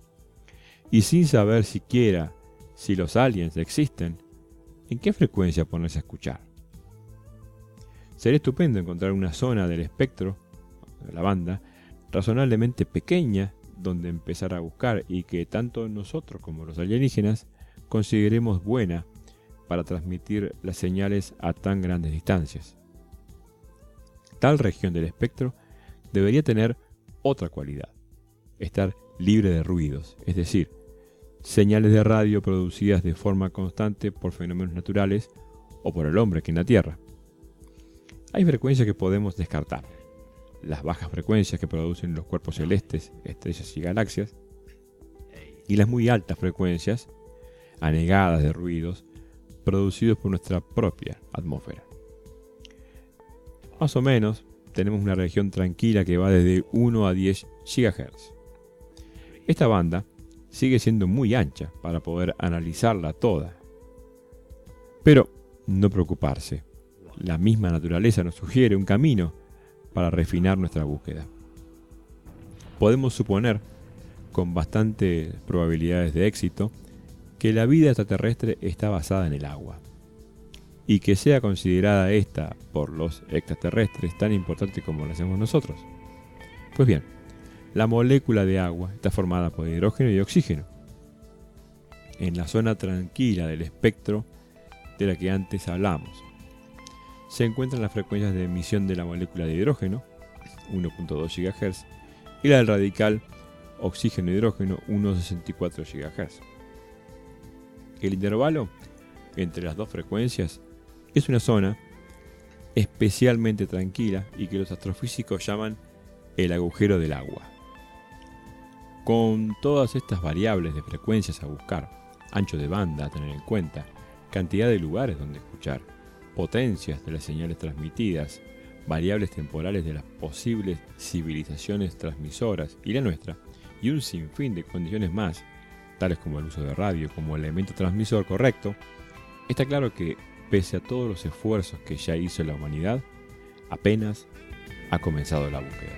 Y sin saber siquiera si los aliens existen, ¿en qué frecuencia ponerse a escuchar? Sería estupendo encontrar una zona del espectro de la banda razonablemente pequeña donde empezar a buscar y que tanto nosotros como los alienígenas consideremos buena para transmitir las señales a tan grandes distancias. Tal región del espectro debería tener otra cualidad: estar libre de ruidos, es decir, señales de radio producidas de forma constante por fenómenos naturales o por el hombre aquí en la Tierra. Hay frecuencias que podemos descartar: las bajas frecuencias que producen los cuerpos celestes, estrellas y galaxias, y las muy altas frecuencias, anegadas de ruidos, producidos por nuestra propia atmósfera. Más o menos, tenemos una región tranquila que va desde 1 a 10 GHz. Esta banda sigue siendo muy ancha para poder analizarla toda. Pero no preocuparse, la misma naturaleza nos sugiere un camino para refinar nuestra búsqueda. Podemos suponer, con bastantes probabilidades de éxito, que la vida extraterrestre está basada en el agua, y que sea considerada esta por los extraterrestres tan importante como lo hacemos nosotros. Pues bien, la molécula de agua está formada por hidrógeno y oxígeno. En la zona tranquila del espectro de la que antes hablamos, se encuentran las frecuencias de emisión de la molécula de hidrógeno, 1.2 GHz, y la del radical oxígeno-hidrógeno, 1.64 GHz. El intervalo entre las dos frecuencias es una zona especialmente tranquila y que los astrofísicos llaman el agujero del agua. Con todas estas variables de frecuencias a buscar, ancho de banda a tener en cuenta, cantidad de lugares donde escuchar, potencias de las señales transmitidas, variables temporales de las posibles civilizaciones transmisoras y la nuestra, y un sinfín de condiciones más, tales como el uso de radio como elemento transmisor correcto, está claro que, pese a todos los esfuerzos que ya hizo la humanidad, apenas ha comenzado la búsqueda.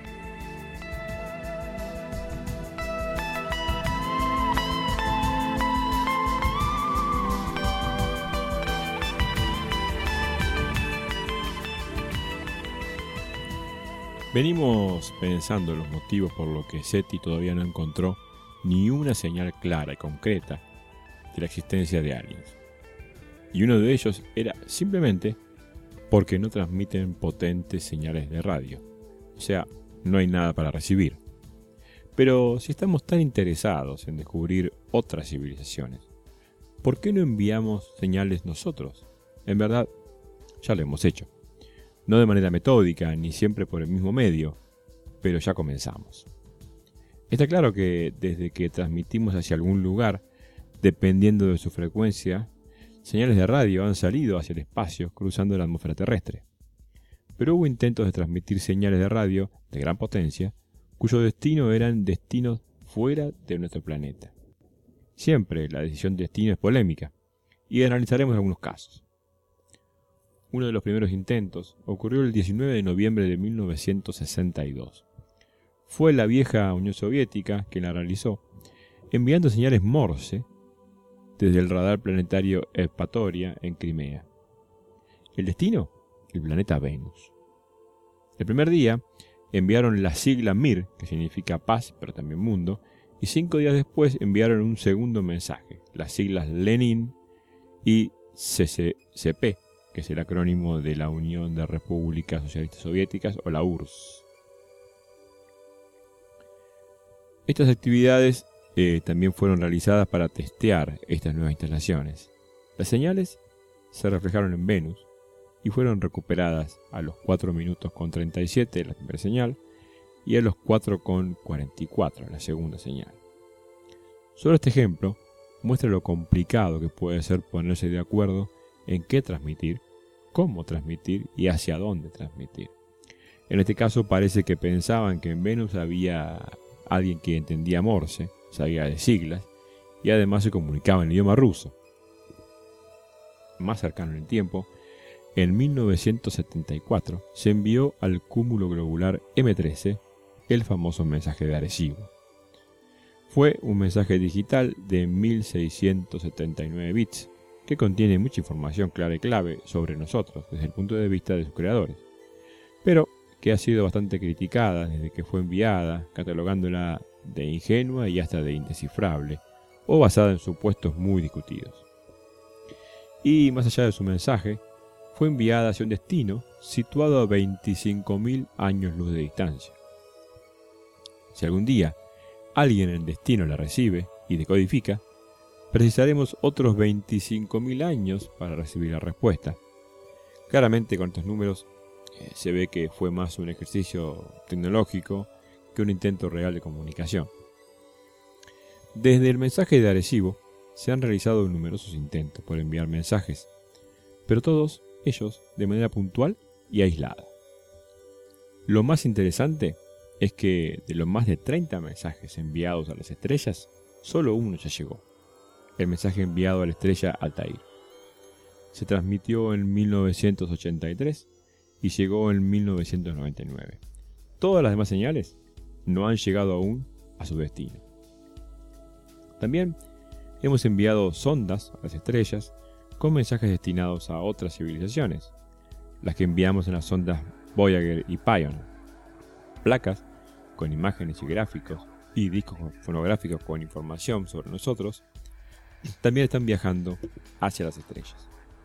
Venimos pensando en los motivos por los que SETI todavía no encontró ni una señal clara y concreta de la existencia de aliens. Y uno de ellos era simplemente porque no transmiten potentes señales de radio. O sea, no hay nada para recibir. Pero si estamos tan interesados en descubrir otras civilizaciones, ¿por qué no enviamos señales nosotros? En verdad, ya lo hemos hecho. No de manera metódica, ni siempre por el mismo medio, pero ya comenzamos. Está claro que desde que transmitimos hacia algún lugar, dependiendo de su frecuencia, señales de radio han salido hacia el espacio cruzando la atmósfera terrestre. Pero hubo intentos de transmitir señales de radio de gran potencia, cuyo destino eran destinos fuera de nuestro planeta. Siempre la decisión de destino es polémica, y analizaremos algunos casos. Uno de los primeros intentos ocurrió el 19 de noviembre de 1962. Fue la vieja Unión Soviética quien la realizó, enviando señales Morse desde el radar planetario Evpatoria en Crimea. ¿El destino? El planeta Venus. El primer día enviaron la sigla Mir, que significa paz, pero también mundo, y 5 días después enviaron un segundo mensaje, las siglas Lenin y CCCP, que es el acrónimo de la Unión de Repúblicas Socialistas Soviéticas, o la URSS. Estas actividades también fueron realizadas para testear estas nuevas instalaciones. Las señales se reflejaron en Venus y fueron recuperadas a los 4 minutos con 37 de la primera señal y a los 4 con 44 de la segunda señal. Solo este ejemplo muestra lo complicado que puede ser ponerse de acuerdo en qué transmitir, cómo transmitir y hacia dónde transmitir. En este caso parece que pensaban que en Venus había alguien que entendía Morse, sabía de siglas y además se comunicaba en idioma ruso. Más cercano en el tiempo, en 1974 se envió al cúmulo globular M13 el famoso mensaje de Arecibo. Fue un mensaje digital de 1679 bits que contiene mucha información clara y clave sobre nosotros desde el punto de vista de sus creadores, pero que ha sido bastante criticada desde que fue enviada, catalogándola de ingenua y hasta de indescifrable, o basada en supuestos muy discutidos. Y más allá de su mensaje, fue enviada hacia un destino situado a 25.000 años luz de distancia. Si algún día alguien en el destino la recibe y decodifica, precisaremos otros 25.000 años para recibir la respuesta. Claramente con estos números se ve que fue más un ejercicio tecnológico que un intento real de comunicación. Desde el mensaje de Arecibo se han realizado numerosos intentos por enviar mensajes, pero todos ellos de manera puntual y aislada. Lo más interesante es que de los más de 30 mensajes enviados a las estrellas, solo uno ya llegó, el mensaje enviado a la estrella Altair. Se transmitió en 1983 y llegó en 1999. Todas las demás señales no han llegado aún a su destino. También hemos enviado sondas a las estrellas con mensajes destinados a otras civilizaciones, las que enviamos en las sondas Voyager y Pioneer. Placas con imágenes y gráficos y discos fonográficos con información sobre nosotros también están viajando hacia las estrellas.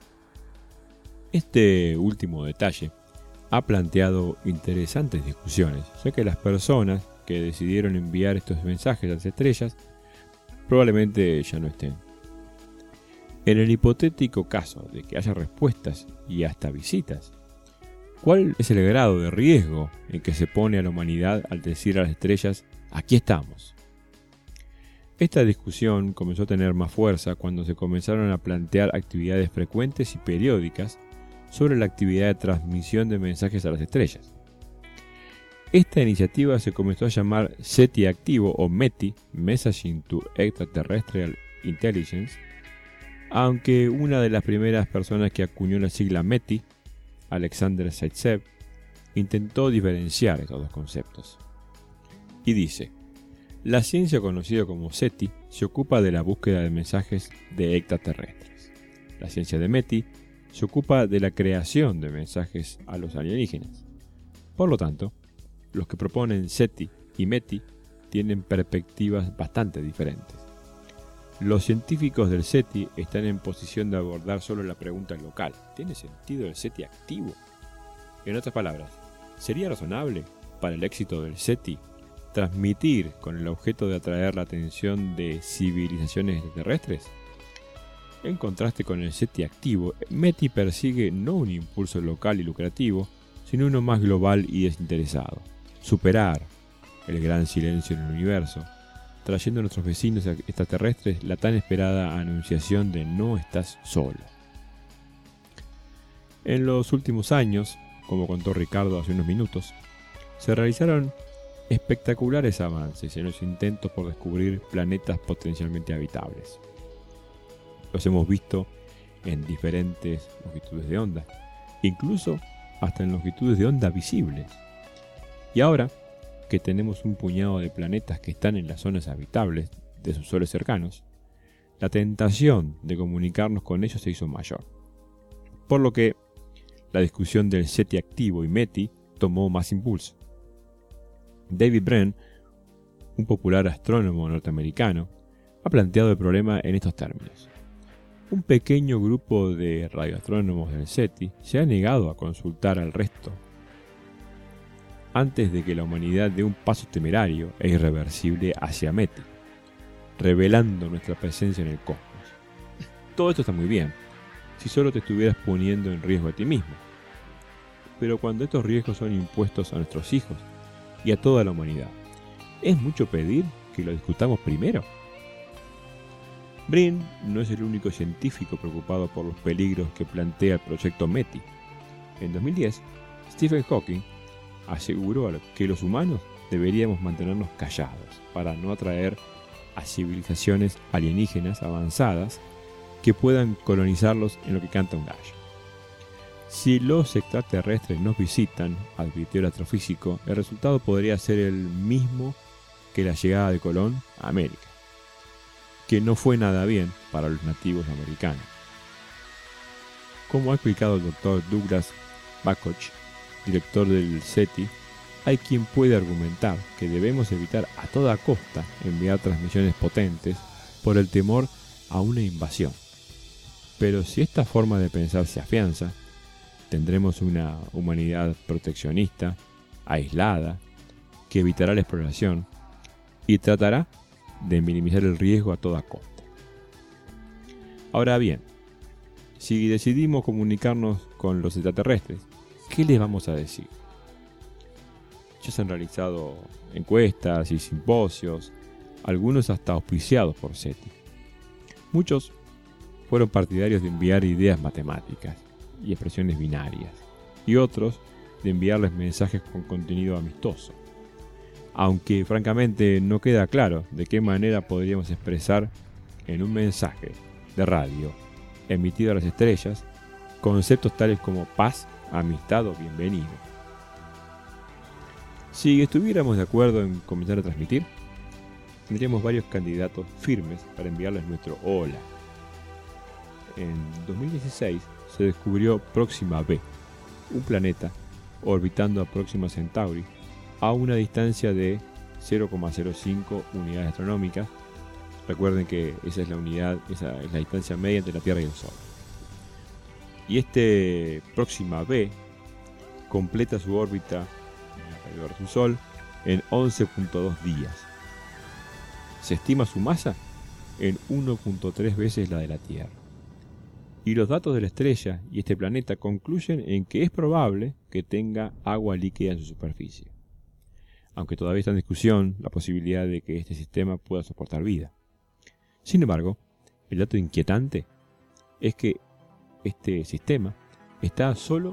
Este último detalle ha planteado interesantes discusiones, ya que las personas que decidieron enviar estos mensajes a las estrellas probablemente ya no estén. En el hipotético caso de que haya respuestas y hasta visitas, ¿cuál es el grado de riesgo en que se pone a la humanidad al decir a las estrellas, aquí estamos? Esta discusión comenzó a tener más fuerza cuando se comenzaron a plantear actividades frecuentes y periódicas sobre la actividad de transmisión de mensajes a las estrellas. Esta iniciativa se comenzó a llamar SETI Activo o METI, Messaging to Extraterrestrial Intelligence, aunque una de las primeras personas que acuñó la sigla METI, Alexander Zaitsev, intentó diferenciar estos dos conceptos. Y dice: la ciencia conocida como SETI se ocupa de la búsqueda de mensajes de extraterrestres. La ciencia de METI se ocupa de la creación de mensajes a los alienígenas. Por lo tanto, los que proponen SETI y METI tienen perspectivas bastante diferentes. Los científicos del SETI están en posición de abordar solo la pregunta local: ¿tiene sentido el SETI activo? En otras palabras, ¿sería razonable para el éxito del SETI transmitir con el objeto de atraer la atención de civilizaciones extraterrestres? En contraste con el SETI activo, METI persigue no un impulso local y lucrativo, sino uno más global y desinteresado: superar el gran silencio en el universo, trayendo a nuestros vecinos extraterrestres la tan esperada anunciación de no estás solo. En los últimos años, como contó Ricardo hace unos minutos, se realizaron espectaculares avances en los intentos por descubrir planetas potencialmente habitables. Los hemos visto en diferentes longitudes de onda, incluso hasta en longitudes de onda visibles. Y ahora que tenemos un puñado de planetas que están en las zonas habitables de sus soles cercanos, la tentación de comunicarnos con ellos se hizo mayor. Por lo que la discusión del SETI activo y METI tomó más impulso. David Brin, un popular astrónomo norteamericano, ha planteado el problema en estos términos: un pequeño grupo de radioastrónomos del SETI se ha negado a consultar al resto antes de que la humanidad dé un paso temerario e irreversible hacia METI, revelando nuestra presencia en el cosmos. Todo esto está muy bien, si solo te estuvieras poniendo en riesgo a ti mismo. Pero cuando estos riesgos son impuestos a nuestros hijos y a toda la humanidad, ¿es mucho pedir que lo discutamos primero? Brin no es el único científico preocupado por los peligros que plantea el proyecto METI. En 2010, Stephen Hawking aseguró que los humanos deberíamos mantenernos callados para no atraer a civilizaciones alienígenas avanzadas que puedan colonizarlos en lo que canta un gallo. Si los extraterrestres nos visitan, advirtió el astrofísico, el resultado podría ser el mismo que la llegada de Colón a América, que no fue nada bien para los nativos americanos. Como ha explicado el Dr. Douglas Bacoch, director del SETI, hay quien puede argumentar que debemos evitar a toda costa enviar transmisiones potentes por el temor a una invasión. Pero si esta forma de pensar se afianza, tendremos una humanidad proteccionista, aislada, que evitará la exploración y tratará de minimizar el riesgo a toda costa. Ahora bien, si decidimos comunicarnos con los extraterrestres, ¿qué les vamos a decir? Ya se han realizado encuestas y simposios, algunos hasta auspiciados por SETI. Muchos fueron partidarios de enviar ideas matemáticas y expresiones binarias, y otros de enviarles mensajes con contenido amistoso. Aunque francamente no queda claro de qué manera podríamos expresar en un mensaje de radio emitido a las estrellas conceptos tales como paz, amistad o bienvenido. Si estuviéramos de acuerdo en comenzar a transmitir, tendríamos varios candidatos firmes para enviarles nuestro hola. En 2016 se descubrió Próxima B, un planeta orbitando a Próxima Centauri a una distancia de 0,05 unidades astronómicas. Recuerden que esa es la distancia media entre la Tierra y el Sol. Y este Próxima B completa su órbita alrededor de su Sol en 11.2 días. Se estima su masa en 1.3 veces la de la Tierra. Y los datos de la estrella y este planeta concluyen en que es probable que tenga agua líquida en su superficie, aunque todavía está en discusión la posibilidad de que este sistema pueda soportar vida. Sin embargo, el dato inquietante es que este sistema está a solo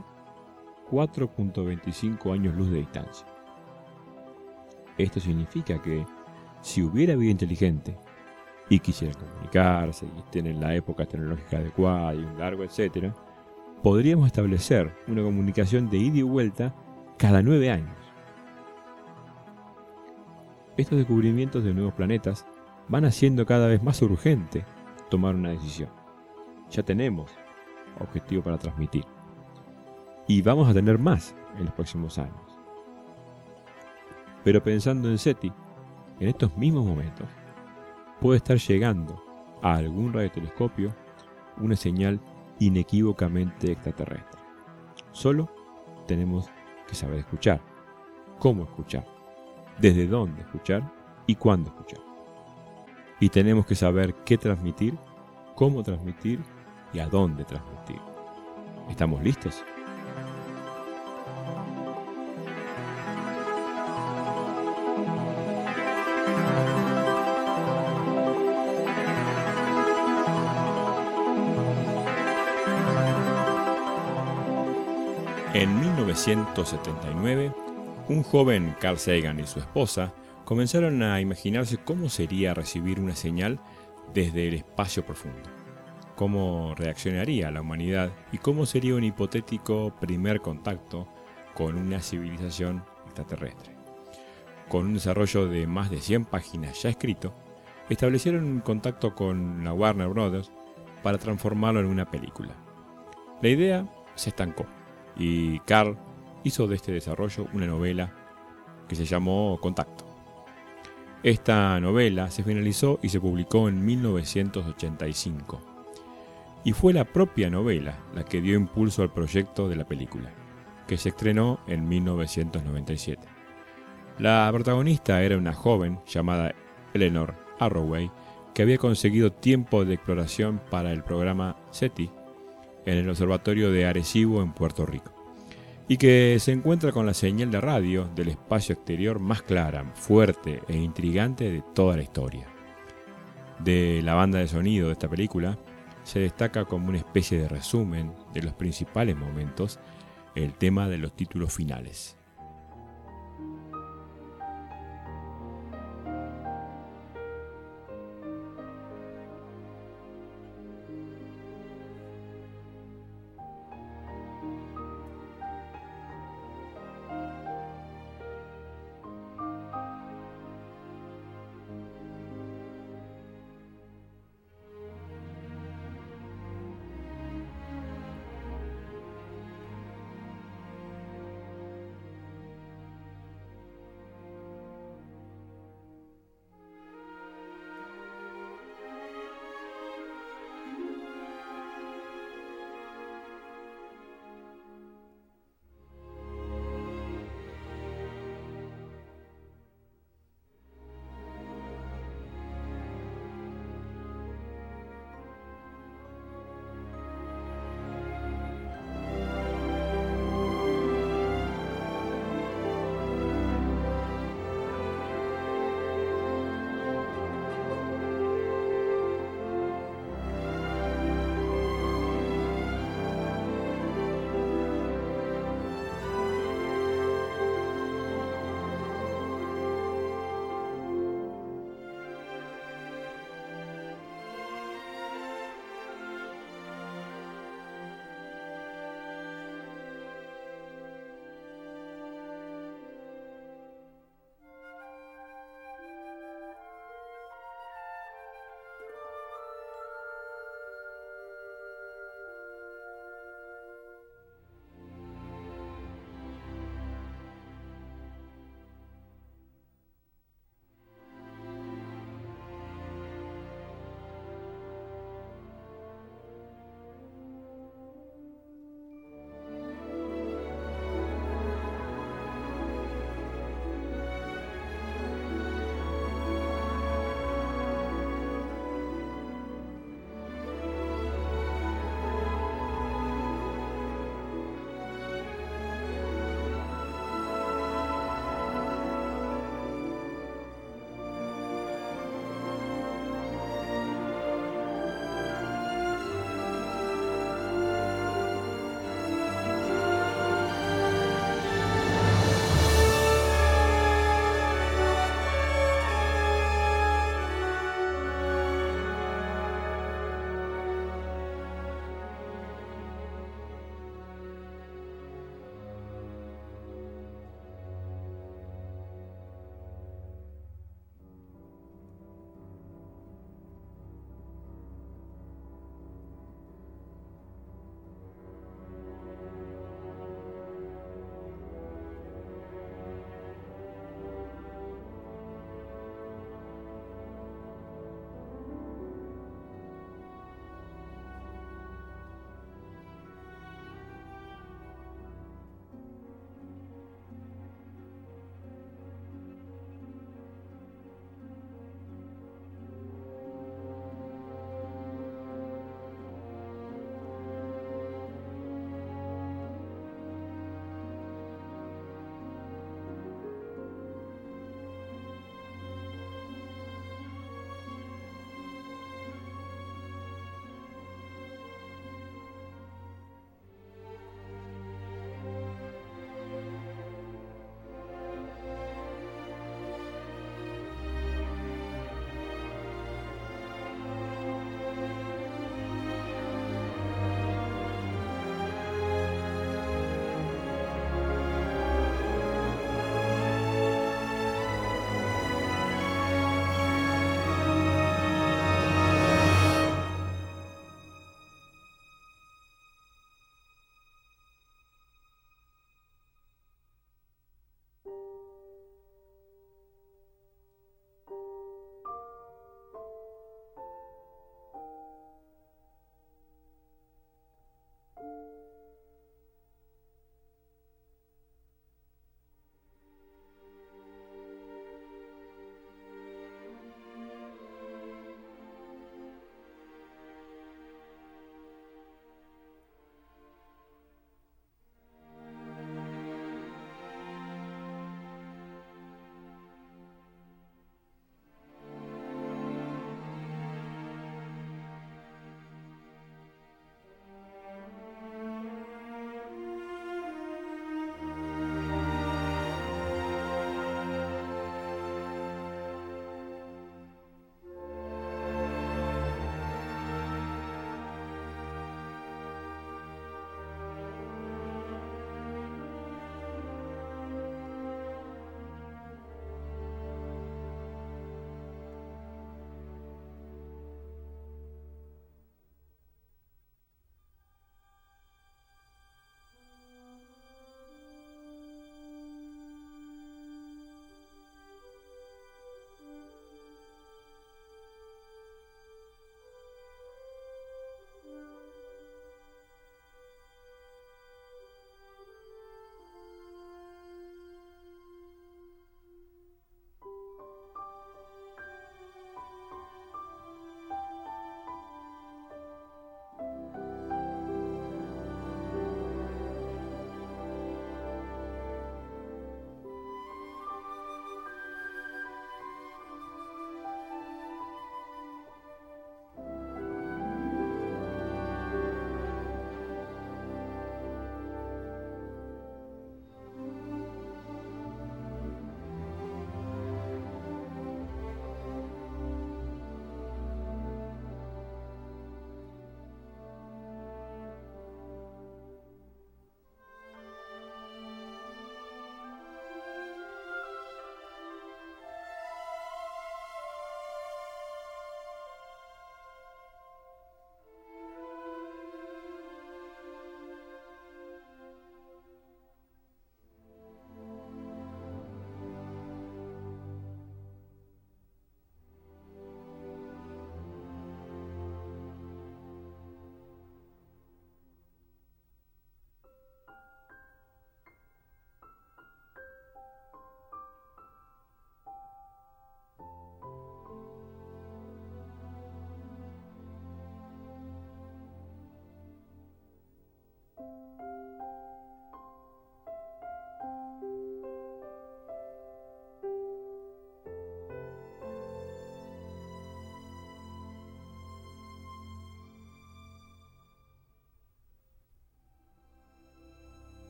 4.25 años luz de distancia. Esto significa que si hubiera vida inteligente y quisiera comunicarse y estén en la época tecnológica adecuada y un largo etcétera, podríamos establecer una comunicación de ida y vuelta cada 9 años. Estos descubrimientos de nuevos planetas van haciendo cada vez más urgente tomar una decisión. Ya tenemos objetivo para transmitir y vamos a tener más en los próximos años. Pero pensando en SETI, en estos mismos momentos, puede estar llegando a algún radiotelescopio una señal inequívocamente extraterrestre. Solo tenemos que saber escuchar, cómo escuchar, desde dónde escuchar y cuándo escuchar. Y tenemos que saber qué transmitir, cómo transmitir y a dónde transmitir. ¿Estamos listos? En 1979, un joven Carl Sagan y su esposa comenzaron a imaginarse cómo sería recibir una señal desde el espacio profundo, cómo reaccionaría la humanidad y cómo sería un hipotético primer contacto con una civilización extraterrestre. Con un desarrollo de más de 100 páginas ya escrito, establecieron un contacto con la Warner Brothers para transformarlo en una película. La idea se estancó y Carl hizo de este desarrollo una novela que se llamó Contacto. Esta novela se finalizó y se publicó en 1985, y fue la propia novela la que dio impulso al proyecto de la película, que se estrenó en 1997. La protagonista era una joven llamada Eleanor Arroway, que había conseguido tiempo de exploración para el programa SETI en el Observatorio de Arecibo en Puerto Rico, y que se encuentra con la señal de radio del espacio exterior más clara, fuerte e intrigante de toda la historia. De la banda de sonido de esta película se destaca como una especie de resumen de los principales momentos el tema de los títulos finales.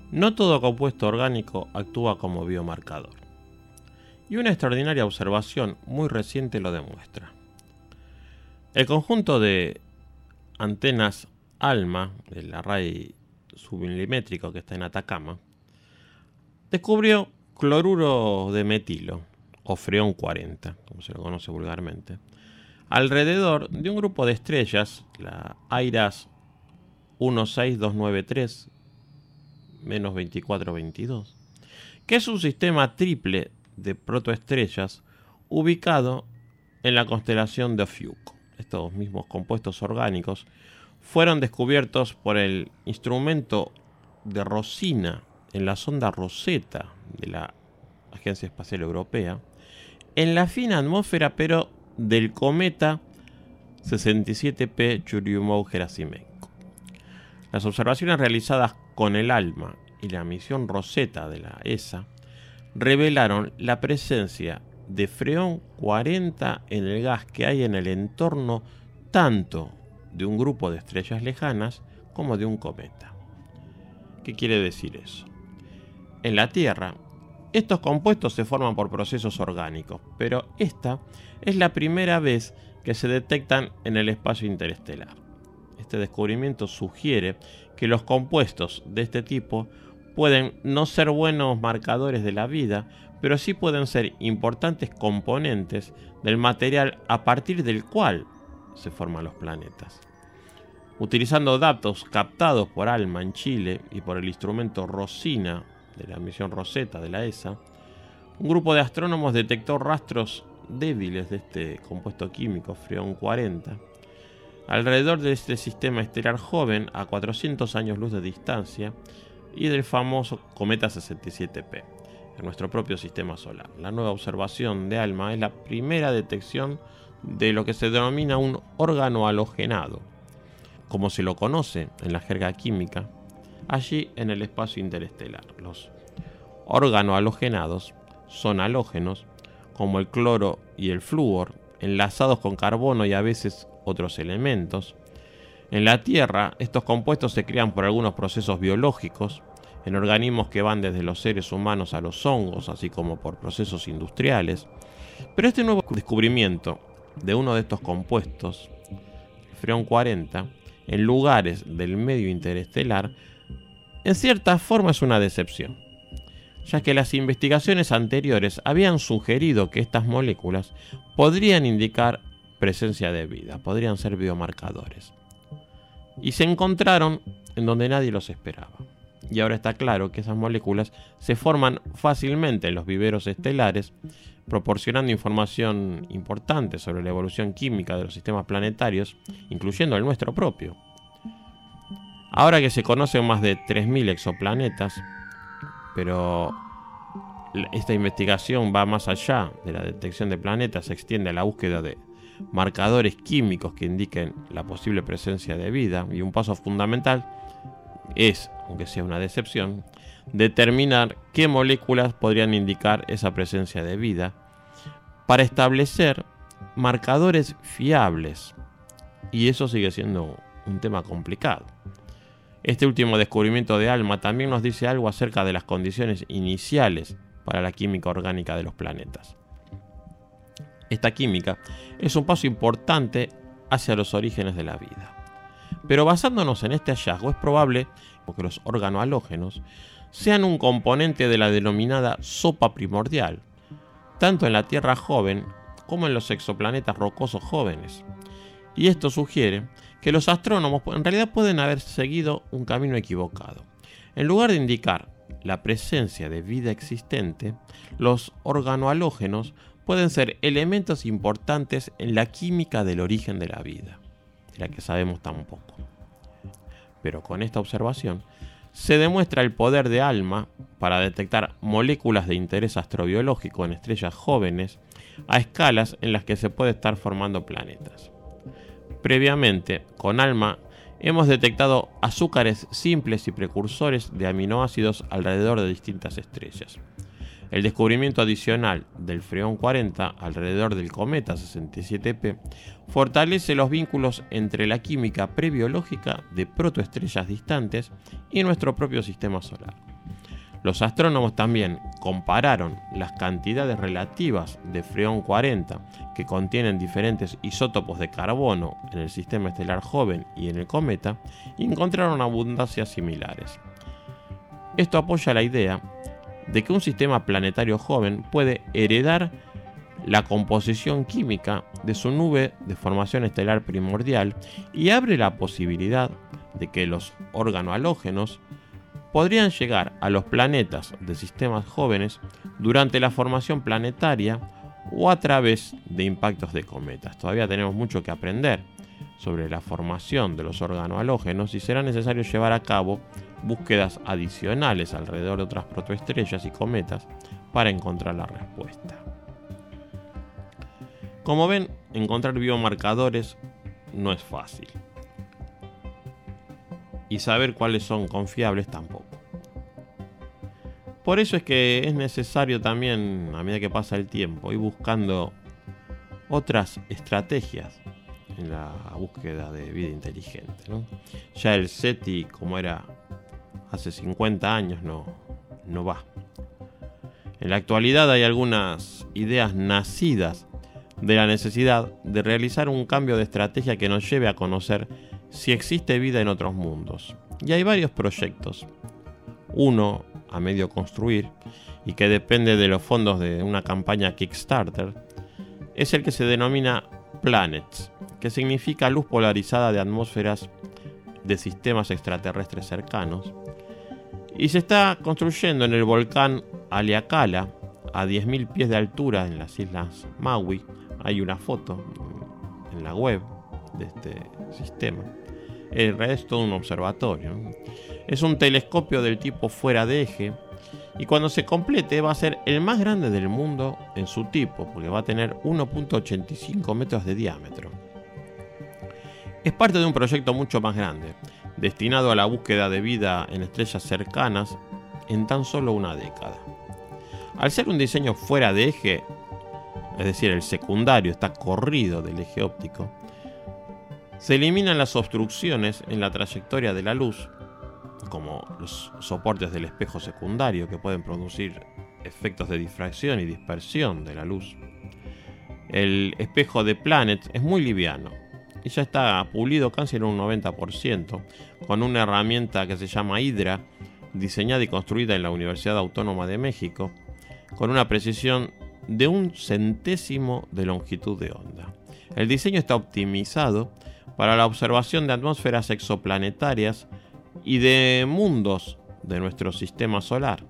No todo compuesto orgánico actúa como biomarcador. Y una extraordinaria observación muy reciente lo demuestra. El conjunto de antenas ALMA, del array submilimétrico que está en Atacama, descubrió cloruro de metilo, o freón 40, como se lo conoce vulgarmente, alrededor de un grupo de estrellas, la AIRAS 16293-2422, que es un sistema triple de protoestrellas ubicado en la constelación de Ofiuco. Estos mismos compuestos orgánicos fueron descubiertos por el instrumento de Rosina en la sonda Rosetta de la Agencia Espacial Europea, en la fina atmósfera pero del cometa 67P Churyumov-Gerasimenko. Las observaciones realizadas con el ALMA y la misión Rosetta de la ESA revelaron la presencia de freón 40 en el gas que hay en el entorno tanto de un grupo de estrellas lejanas como de un cometa. ¿Qué quiere decir eso? En la Tierra, estos compuestos se forman por procesos orgánicos, pero esta es la primera vez que se detectan en el espacio interestelar. Este descubrimiento sugiere que los compuestos de este tipo pueden no ser buenos marcadores de la vida, pero sí pueden ser importantes componentes del material a partir del cual se forman los planetas. Utilizando datos captados por ALMA en Chile y por el instrumento Rosina de la misión Rosetta de la ESA, un grupo de astrónomos detectó rastros débiles de este compuesto químico freón 40 alrededor de este sistema estelar joven a 400 años luz de distancia y del famoso cometa 67P en nuestro propio sistema solar. La nueva observación de ALMA es la primera detección de lo que se denomina un órgano halogenado, como se lo conoce en la jerga química, allí en el espacio interestelar. Los organohalogenados son halógenos, como el cloro y el flúor, enlazados con carbono y a veces otros elementos. En la Tierra, estos compuestos se crean por algunos procesos biológicos, en organismos que van desde los seres humanos a los hongos, así como por procesos industriales. Pero este nuevo descubrimiento de uno de estos compuestos, el freón 40, en lugares del medio interestelar, en cierta forma es una decepción, ya que las investigaciones anteriores habían sugerido que estas moléculas podrían indicar presencia de vida, podrían ser biomarcadores. Y se encontraron en donde nadie los esperaba. Y ahora está claro que esas moléculas se forman fácilmente en los viveros estelares, proporcionando información importante sobre la evolución química de los sistemas planetarios, incluyendo el nuestro propio. Ahora que se conocen más de 3.000 exoplanetas, pero esta investigación va más allá de la detección de planetas, se extiende a la búsqueda de marcadores químicos que indiquen la posible presencia de vida, y un paso fundamental es, aunque sea una decepción, determinar qué moléculas podrían indicar esa presencia de vida para establecer marcadores fiables, y eso sigue siendo un tema complicado. Este último descubrimiento de ALMA también nos dice algo acerca de las condiciones iniciales para la química orgánica de los planetas. Esta química es un paso importante hacia los orígenes de la vida. Pero basándonos en este hallazgo, es probable que los organohalógenos sean un componente de la denominada sopa primordial, tanto en la Tierra joven como en los exoplanetas rocosos jóvenes. Y esto sugiere que los astrónomos en realidad pueden haber seguido un camino equivocado. En lugar de indicar la presencia de vida existente, los organohalógenos pueden ser elementos importantes en la química del origen de la vida, de la que sabemos tan poco. Pero con esta observación se demuestra el poder de ALMA para detectar moléculas de interés astrobiológico en estrellas jóvenes a escalas en las que se puede estar formando planetas. Previamente, con ALMA hemos detectado azúcares simples y precursores de aminoácidos alrededor de distintas estrellas. El descubrimiento adicional del freón 40 alrededor del cometa 67P fortalece los vínculos entre la química prebiológica de protoestrellas distantes y nuestro propio sistema solar. Los astrónomos también compararon las cantidades relativas de freón 40 que contienen diferentes isótopos de carbono en el sistema estelar joven y en el cometa y encontraron abundancias similares. Esto apoya la idea de que un sistema planetario joven puede heredar la composición química de su nube de formación estelar primordial y abre la posibilidad de que los organohalógenos podrían llegar a los planetas de sistemas jóvenes durante la formación planetaria o a través de impactos de cometas. Todavía tenemos mucho que aprender sobre la formación de los organohalógenos y será necesario llevar a cabo búsquedas adicionales alrededor de otras protoestrellas y cometas para encontrar la respuesta. Como ven, encontrar biomarcadores no es fácil. Y saber cuáles son confiables tampoco. Por eso es que es necesario también, a medida que pasa el tiempo, ir buscando otras estrategias en la búsqueda de vida inteligente, ¿no? Ya el SETI, como era hace 50 años, no va. En la actualidad hay algunas ideas nacidas de la necesidad de realizar un cambio de estrategia que nos lleve a conocer si existe vida en otros mundos. Y hay varios proyectos. Uno a medio construir y que depende de los fondos de una campaña Kickstarter es el que se denomina Planets, que significa luz polarizada de atmósferas de sistemas extraterrestres cercanos, y se está construyendo en el volcán Haleakala a 10.000 pies de altura en las islas Maui. Hay una foto en la web de este sistema. En realidad es todo un observatorio, ¿no? Es un telescopio del tipo fuera de eje y cuando se complete va a ser el más grande del mundo en su tipo, porque va a tener 1.85 metros de diámetro. Es parte de un proyecto mucho más grande, destinado a la búsqueda de vida en estrellas cercanas en tan solo una década. Al ser un diseño fuera de eje, es decir, el secundario está corrido del eje óptico, se eliminan las obstrucciones en la trayectoria de la luz, como los soportes del espejo secundario que pueden producir efectos de difracción y dispersión de la luz. El espejo de Planet es muy liviano y ya está pulido casi en un 90% con una herramienta que se llama Hydra, diseñada y construida en la Universidad Autónoma de México, con una precisión de 1/100º de longitud de onda. El diseño está optimizado para la observación de atmósferas exoplanetarias y de mundos de nuestro sistema solar.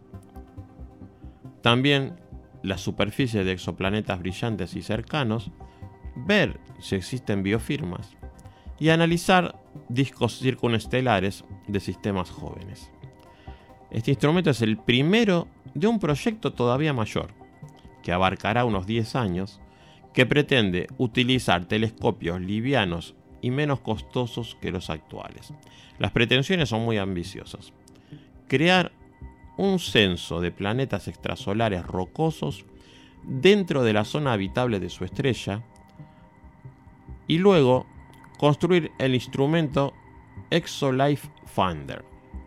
También las superficies de exoplanetas brillantes y cercanos, ver si existen biofirmas y analizar discos circunestelares de sistemas jóvenes. Este instrumento es el primero de un proyecto todavía mayor, que abarcará unos 10 años, que pretende utilizar telescopios livianos y menos costosos que los actuales. Las pretensiones son muy ambiciosas. Crear un censo de planetas extrasolares rocosos dentro de la zona habitable de su estrella y luego construir el instrumento ExoLife Finder,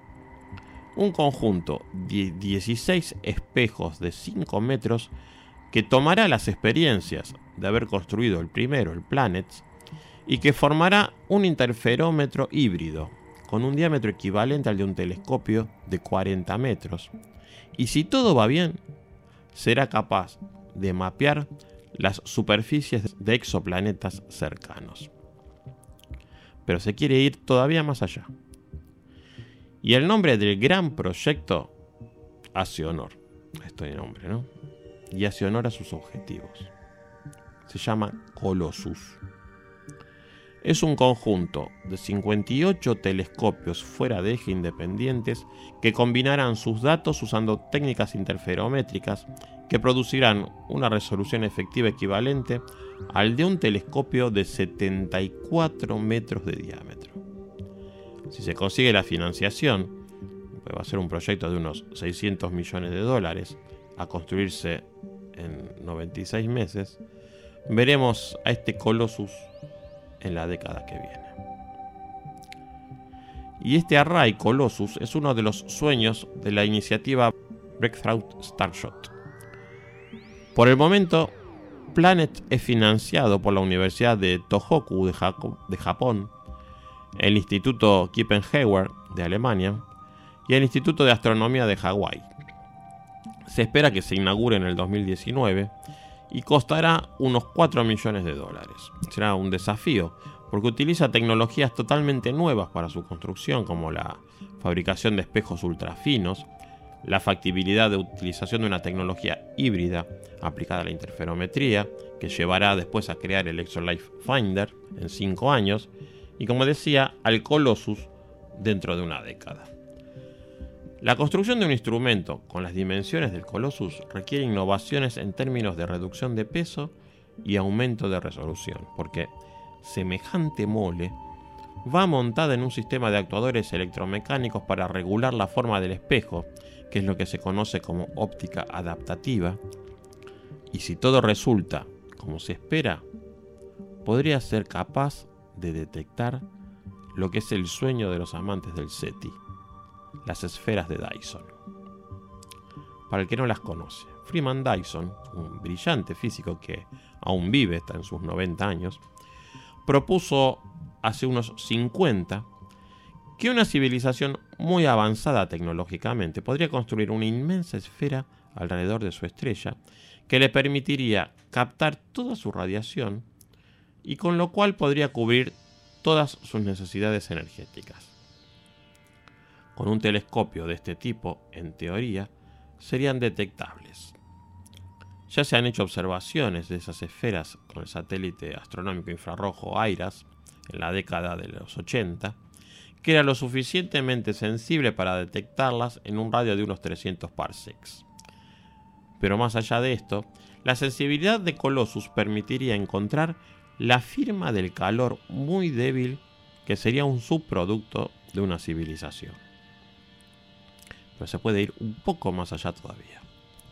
un conjunto de 16 espejos de 5 metros que tomará las experiencias de haber construido el primero, el Planets, y que formará un interferómetro híbrido con un diámetro equivalente al de un telescopio de 40 metros. Y si todo va bien, será capaz de mapear las superficies de exoplanetas cercanos. Pero se quiere ir todavía más allá. Y el nombre del gran proyecto hace honor a este nombre, ¿no? Y hace honor a sus objetivos. Se llama Colossus. Es un conjunto de 58 telescopios fuera de eje independientes que combinarán sus datos usando técnicas interferométricas que producirán una resolución efectiva equivalente al de un telescopio de 74 metros de diámetro. Si se consigue la financiación, pues va a ser un proyecto de unos $600 millones a construirse en 96 meses, veremos a este Colossus en la década que viene. Y este array Colossus es uno de los sueños de la iniciativa Breakthrough Starshot. Por el momento, Planet es financiado por la Universidad de Tohoku de Japón, el Instituto Kiepenheuer de Alemania y el Instituto de Astronomía de Hawái. Se espera que se inaugure en el 2019 y costará unos 4 millones de dólares. Será un desafío porque utiliza tecnologías totalmente nuevas para su construcción, como la fabricación de espejos ultrafinos, la factibilidad de utilización de una tecnología híbrida aplicada a la interferometría, que llevará después a crear el ExoLife Finder en 5 años, y como decía, al Colossus dentro de una década. La construcción de un instrumento con las dimensiones del Colossus requiere innovaciones en términos de reducción de peso y aumento de resolución, porque semejante mole va montada en un sistema de actuadores electromecánicos para regular la forma del espejo, que es lo que se conoce como óptica adaptativa, y si todo resulta como se espera, podría ser capaz de detectar lo que es el sueño de los amantes del SETI, las esferas de Dyson. Para el que no las conoce, Freeman Dyson, un brillante físico que aún vive, está en sus 90 años, propuso hace unos 50 que una civilización muy avanzada tecnológicamente podría construir una inmensa esfera alrededor de su estrella que le permitiría captar toda su radiación y con lo cual podría cubrir todas sus necesidades energéticas. Con un telescopio de este tipo, en teoría, serían detectables. Ya se han hecho observaciones de esas esferas con el satélite astronómico infrarrojo AIRAS en la década de los 80, que era lo suficientemente sensible para detectarlas en un radio de unos 300 parsecs. Pero más allá de esto, la sensibilidad de Colossus permitiría encontrar la firma del calor muy débil que sería un subproducto de una civilización. Pero se puede ir un poco más allá todavía.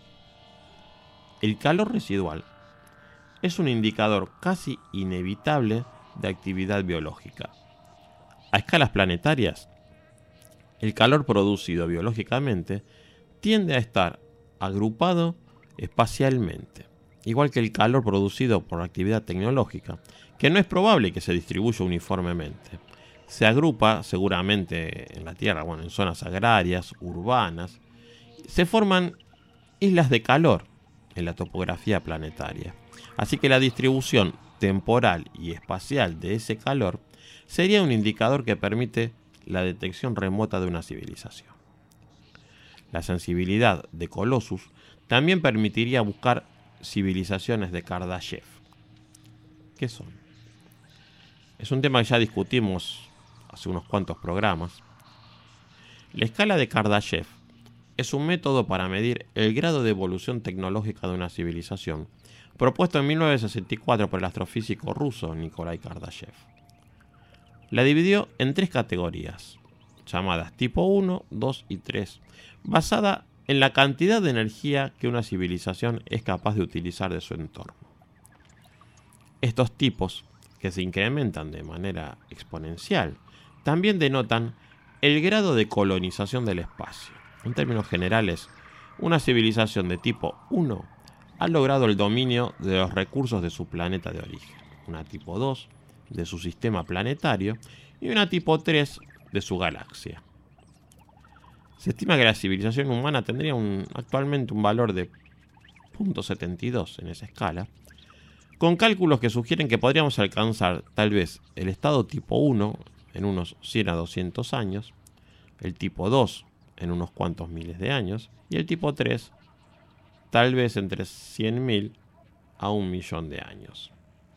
El calor residual es un indicador casi inevitable de actividad biológica. A escalas planetarias, el calor producido biológicamente tiende a estar agrupado espacialmente, igual que el calor producido por actividad tecnológica, que no es probable que se distribuya uniformemente. Se agrupa seguramente en la Tierra, en zonas agrarias, urbanas. Se forman islas de calor en la topografía planetaria. Así que la distribución temporal y espacial de ese calor sería un indicador que permite la detección remota de una civilización. La sensibilidad de Colossus también permitiría buscar civilizaciones de Kardashev. ¿Qué son? Es un tema que ya discutimos hace unos cuantos programas. La escala de Kardashev es un método para medir el grado de evolución tecnológica de una civilización, propuesto en 1964 por el astrofísico ruso Nikolai Kardashev. La dividió en 3 categorías, llamadas tipo 1, 2 y 3, basada en la cantidad de energía que una civilización es capaz de utilizar de su entorno. Estos tipos, que se incrementan de manera exponencial, también denotan el grado de colonización del espacio. En términos generales, una civilización de tipo 1 ha logrado el dominio de los recursos de su planeta de origen, una tipo 2 de su sistema planetario y una tipo 3 de su galaxia. Se estima que la civilización humana tendría actualmente un valor de 0.72 en esa escala, con cálculos que sugieren que podríamos alcanzar tal vez el estado tipo 1 en unos 100 a 200 años, el tipo 2 en unos cuantos miles de años y el tipo 3 tal vez entre 100.000 a 1.000.000 de años.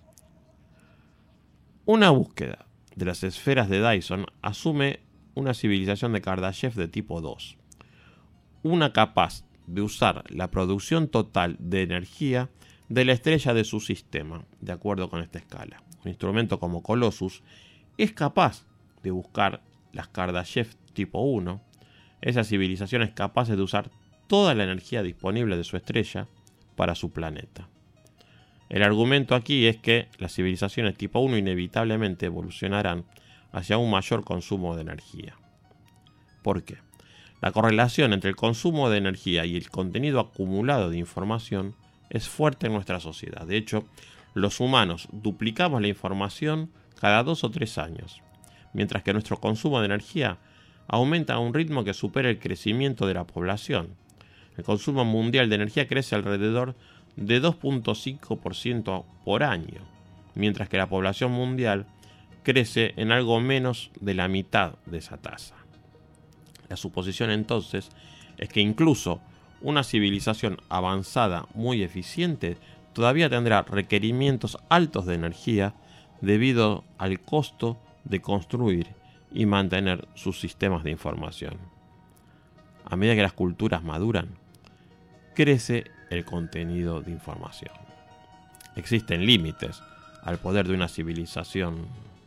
Una búsqueda de las esferas de Dyson asume una civilización de Kardashev de tipo 2, una capaz de usar la producción total de energía de la estrella de su sistema, de acuerdo con esta escala. Un instrumento como Colossus es capaz de buscar las Kardashev tipo 1, esas civilizaciones capaces de usar toda la energía disponible de su estrella para su planeta. El argumento aquí es que las civilizaciones tipo 1 inevitablemente evolucionarán hacia un mayor consumo de energía. ¿Por qué? La correlación entre el consumo de energía y el contenido acumulado de información es fuerte en nuestra sociedad. De hecho, los humanos duplicamos la información cada 2 o 3 años, mientras que nuestro consumo de energía aumenta a un ritmo que supera el crecimiento de la población. El consumo mundial de energía crece alrededor de 2.5% por año, mientras que la población mundial crece en algo menos de la mitad de esa tasa. La suposición entonces es que incluso una civilización avanzada muy eficiente todavía tendrá requerimientos altos de energía debido al costo de construir y mantener sus sistemas de información. A medida que las culturas maduran, crece el contenido de información. Existen límites al poder de una civilización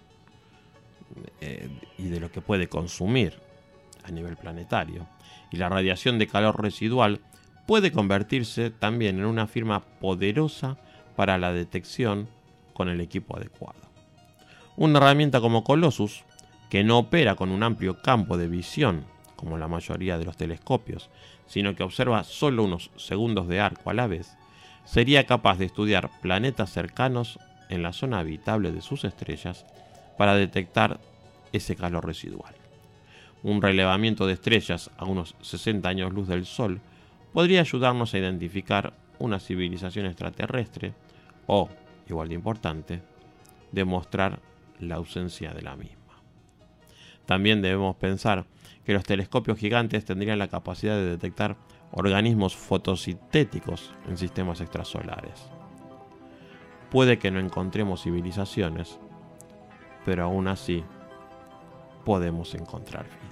y de lo que puede consumir a nivel planetario. Y la radiación de calor residual puede convertirse también en una firma poderosa para la detección con el equipo adecuado. Una herramienta como Colossus, que no opera con un amplio campo de visión como la mayoría de los telescopios, sino que observa solo unos segundos de arco a la vez, sería capaz de estudiar planetas cercanos en la zona habitable de sus estrellas para detectar ese calor residual. Un relevamiento de estrellas a unos 60 años luz del Sol podría ayudarnos a identificar una civilización extraterrestre o, igual de importante, demostrar la ausencia de la misma. También debemos pensar que los telescopios gigantes tendrían la capacidad de detectar organismos fotosintéticos en sistemas extrasolares. Puede que no encontremos civilizaciones, pero aún así podemos encontrar vida.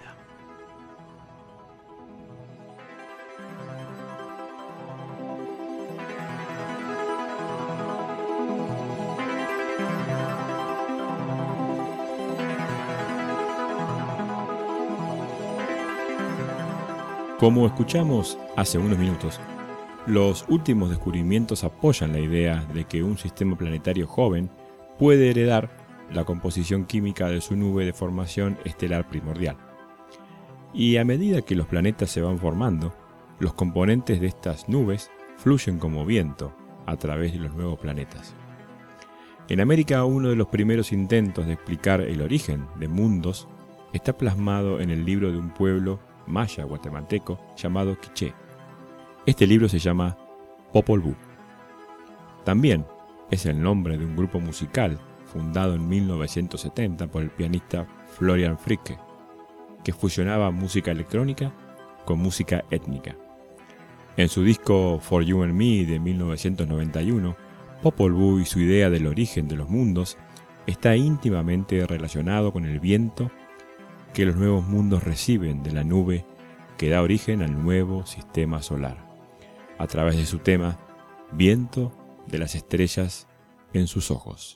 Como escuchamos hace unos minutos, los últimos descubrimientos apoyan la idea de que un sistema planetario joven puede heredar la composición química de su nube de formación estelar primordial. Y a medida que los planetas se van formando, los componentes de estas nubes fluyen como viento a través de los nuevos planetas. En América, uno de los primeros intentos de explicar el origen de mundos está plasmado en el libro de un pueblo maya guatemalteco llamado Quiché. Este libro se llama Popol Vuh. También es el nombre de un grupo musical fundado en 1970 por el pianista Florian Fricke, que fusionaba música electrónica con música étnica. En su disco For You and Me de 1991, Popol Vuh y su idea del origen de los mundos está íntimamente relacionado con el viento que los nuevos mundos reciben de la nube que da origen al nuevo sistema solar, a través de su tema Viento de las estrellas en sus ojos.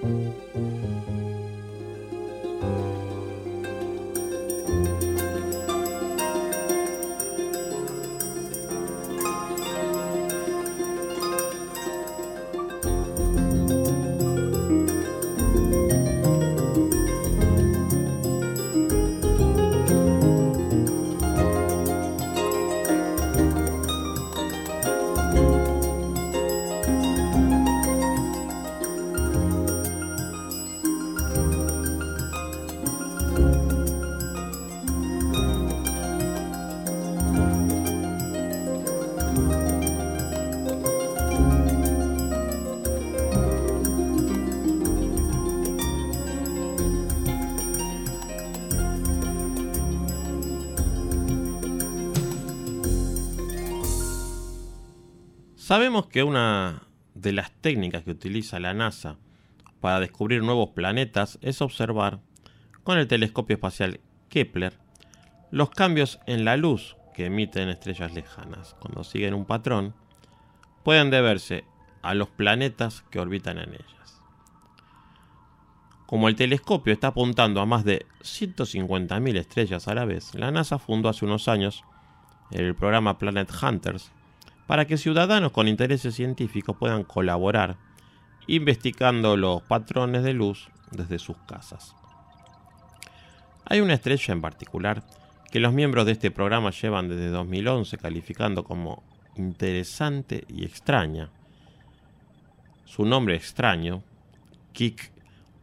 Sabemos que una de las técnicas que utiliza la NASA para descubrir nuevos planetas es observar con el telescopio espacial Kepler los cambios en la luz que emiten estrellas lejanas. Cuando siguen un patrón, pueden deberse a los planetas que orbitan en ellas. Como el telescopio está apuntando a más de 150.000 estrellas a la vez, la NASA fundó hace unos años el programa Planet Hunters para que ciudadanos con intereses científicos puedan colaborar investigando los patrones de luz desde sus casas. Hay una estrella en particular que los miembros de este programa llevan desde 2011 calificando como interesante y extraña. Su nombre extraño, KIC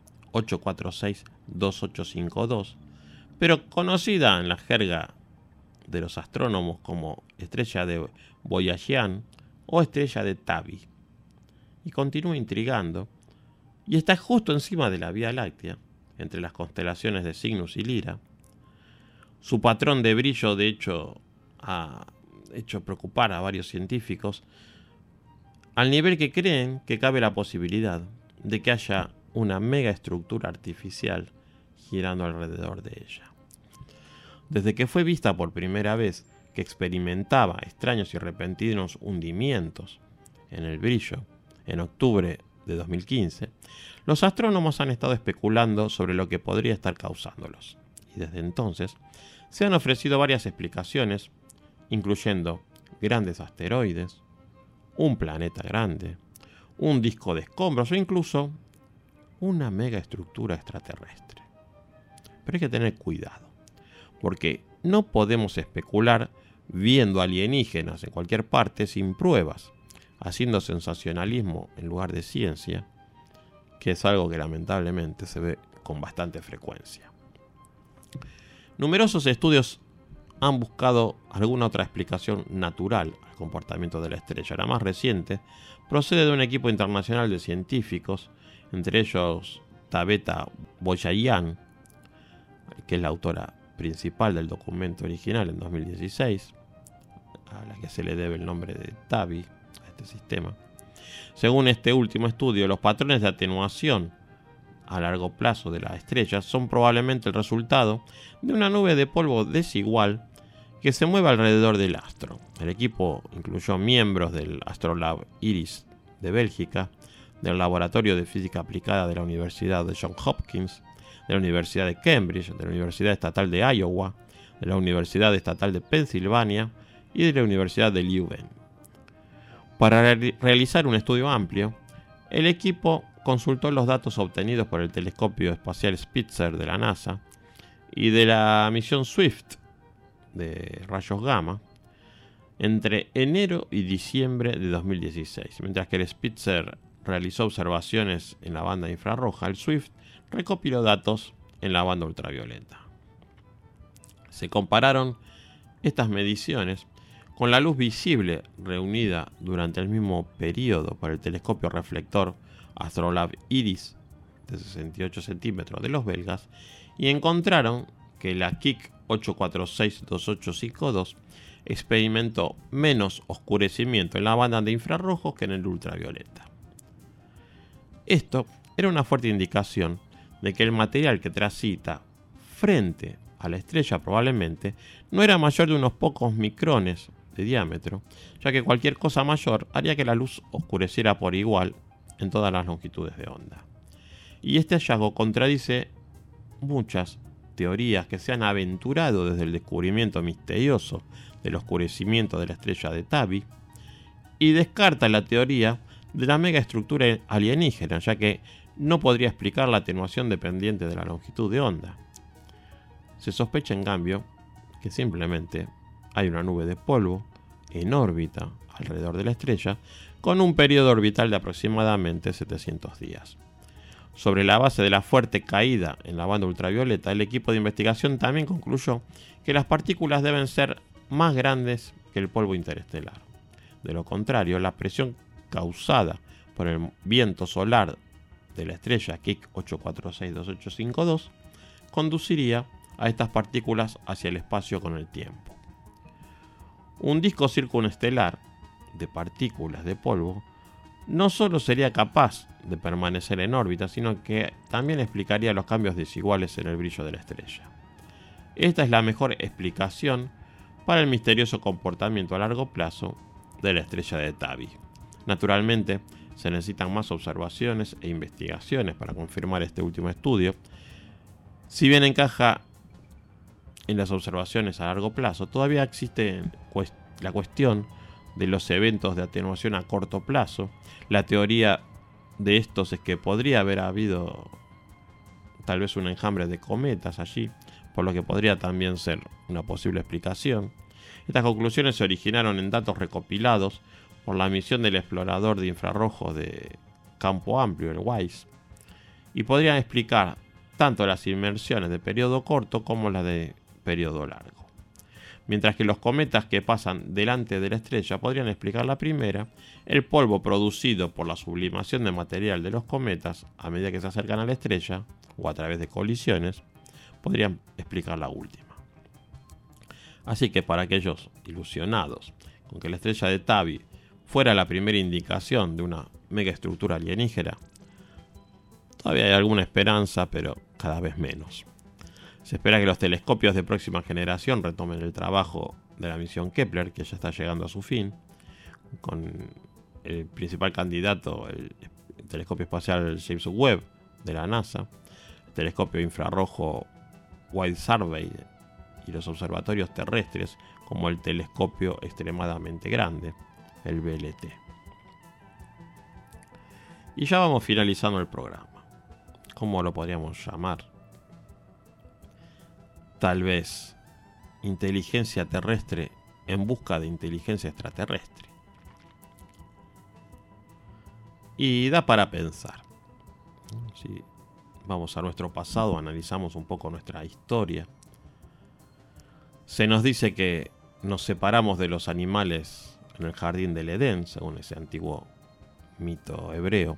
8462852, pero conocida en la jerga de los astrónomos como estrella de Boyajian o estrella de Tabi. Y continúa intrigando, y está justo encima de la Vía Láctea, entre las constelaciones de Cygnus y Lira. Su patrón de brillo, de hecho, ha hecho preocupar a varios científicos, al nivel que creen que cabe la posibilidad de que haya una mega estructura artificial girando alrededor de ella. Desde que fue vista por primera vez, que experimentaba extraños y repentinos hundimientos en el brillo en octubre de 2015, los astrónomos han estado especulando sobre lo que podría estar causándolos. Y desde entonces se han ofrecido varias explicaciones, incluyendo grandes asteroides, un planeta grande, un disco de escombros o incluso una megaestructura extraterrestre. Pero hay que tener cuidado, porque no podemos especular viendo alienígenas en cualquier parte sin pruebas, haciendo sensacionalismo en lugar de ciencia, que es algo que lamentablemente se ve con bastante frecuencia. Numerosos estudios han buscado alguna otra explicación natural al comportamiento de la estrella. La más reciente procede de un equipo internacional de científicos, entre ellos Tabeta Boyajian, que es la autora principal del documento original en 2016, a la que se le debe el nombre de Tabi a este sistema. Según este último estudio, los patrones de atenuación a largo plazo de la estrella son probablemente el resultado de una nube de polvo desigual que se mueve alrededor del astro. El equipo incluyó miembros del Astrolab Iris de Bélgica, del Laboratorio de Física Aplicada de la Universidad de Johns Hopkins, de la Universidad de Cambridge, de la Universidad Estatal de Iowa, de la Universidad Estatal de Pensilvania y de la Universidad de Leuven. Para realizar un estudio amplio, el equipo consultó los datos obtenidos por el telescopio espacial Spitzer de la NASA y de la misión Swift de rayos gamma entre enero y diciembre de 2016. Mientras que el Spitzer realizó observaciones en la banda infrarroja, el Swift recopiló datos en la banda ultravioleta. Se compararon estas mediciones con la luz visible reunida durante el mismo periodo por el telescopio reflector Astrolab Iris de 68 centímetros de los belgas y encontraron que la KIC 8462852 experimentó menos oscurecimiento en la banda de infrarrojos que en el ultravioleta. Esto era una fuerte indicación de que el material que transita frente a la estrella probablemente no era mayor de unos pocos micrones de diámetro, ya que cualquier cosa mayor haría que la luz oscureciera por igual en todas las longitudes de onda. Y este hallazgo contradice muchas teorías que se han aventurado desde el descubrimiento misterioso del oscurecimiento de la estrella de Tabi, y descarta la teoría de la megaestructura alienígena, ya que no podría explicar la atenuación dependiente de la longitud de onda. Se sospecha, en cambio, que simplemente hay una nube de polvo en órbita alrededor de la estrella, con un periodo orbital de aproximadamente 700 días. Sobre la base de la fuerte caída en la banda ultravioleta, el equipo de investigación también concluyó que las partículas deben ser más grandes que el polvo interestelar. De lo contrario, la presión causada por el viento solar de la estrella Kik 8462852 conduciría a estas partículas hacia el espacio con el tiempo. Un disco circunestelar de partículas de polvo no solo sería capaz de permanecer en órbita, sino que también explicaría los cambios desiguales en el brillo de la estrella. Esta es la mejor explicación para el misterioso comportamiento a largo plazo de la estrella de Tabi. Naturalmente, se necesitan más observaciones e investigaciones para confirmar este último estudio. Si bien encaja en las observaciones a largo plazo, todavía existe la cuestión de los eventos de atenuación a corto plazo. La teoría de estos es que podría haber habido tal vez un enjambre de cometas allí, por lo que podría también ser una posible explicación. Estas conclusiones se originaron en datos recopilados por la misión del explorador de infrarrojos de campo amplio, el WISE, y podrían explicar tanto las inmersiones de periodo corto como las de periodo largo. Mientras que los cometas que pasan delante de la estrella podrían explicar la primera, el polvo producido por la sublimación de material de los cometas a medida que se acercan a la estrella o a través de colisiones podrían explicar la última. Así que para aquellos ilusionados con que la estrella de Tabi fuera la primera indicación de una megaestructura alienígena, todavía hay alguna esperanza, pero cada vez menos. Se espera que los telescopios de próxima generación retomen el trabajo de la misión Kepler, que ya está llegando a su fin, con el principal candidato, el telescopio espacial James Webb de la NASA, el telescopio infrarrojo Wide Survey y los observatorios terrestres, como el telescopio extremadamente grande, el VLT. Y ya vamos finalizando el programa. ¿Cómo lo podríamos llamar? Tal vez inteligencia terrestre en busca de inteligencia extraterrestre. Y da para pensar. Si vamos a nuestro pasado, analizamos un poco nuestra historia. Se nos dice que nos separamos de los animales en el jardín del Edén, según ese antiguo mito hebreo.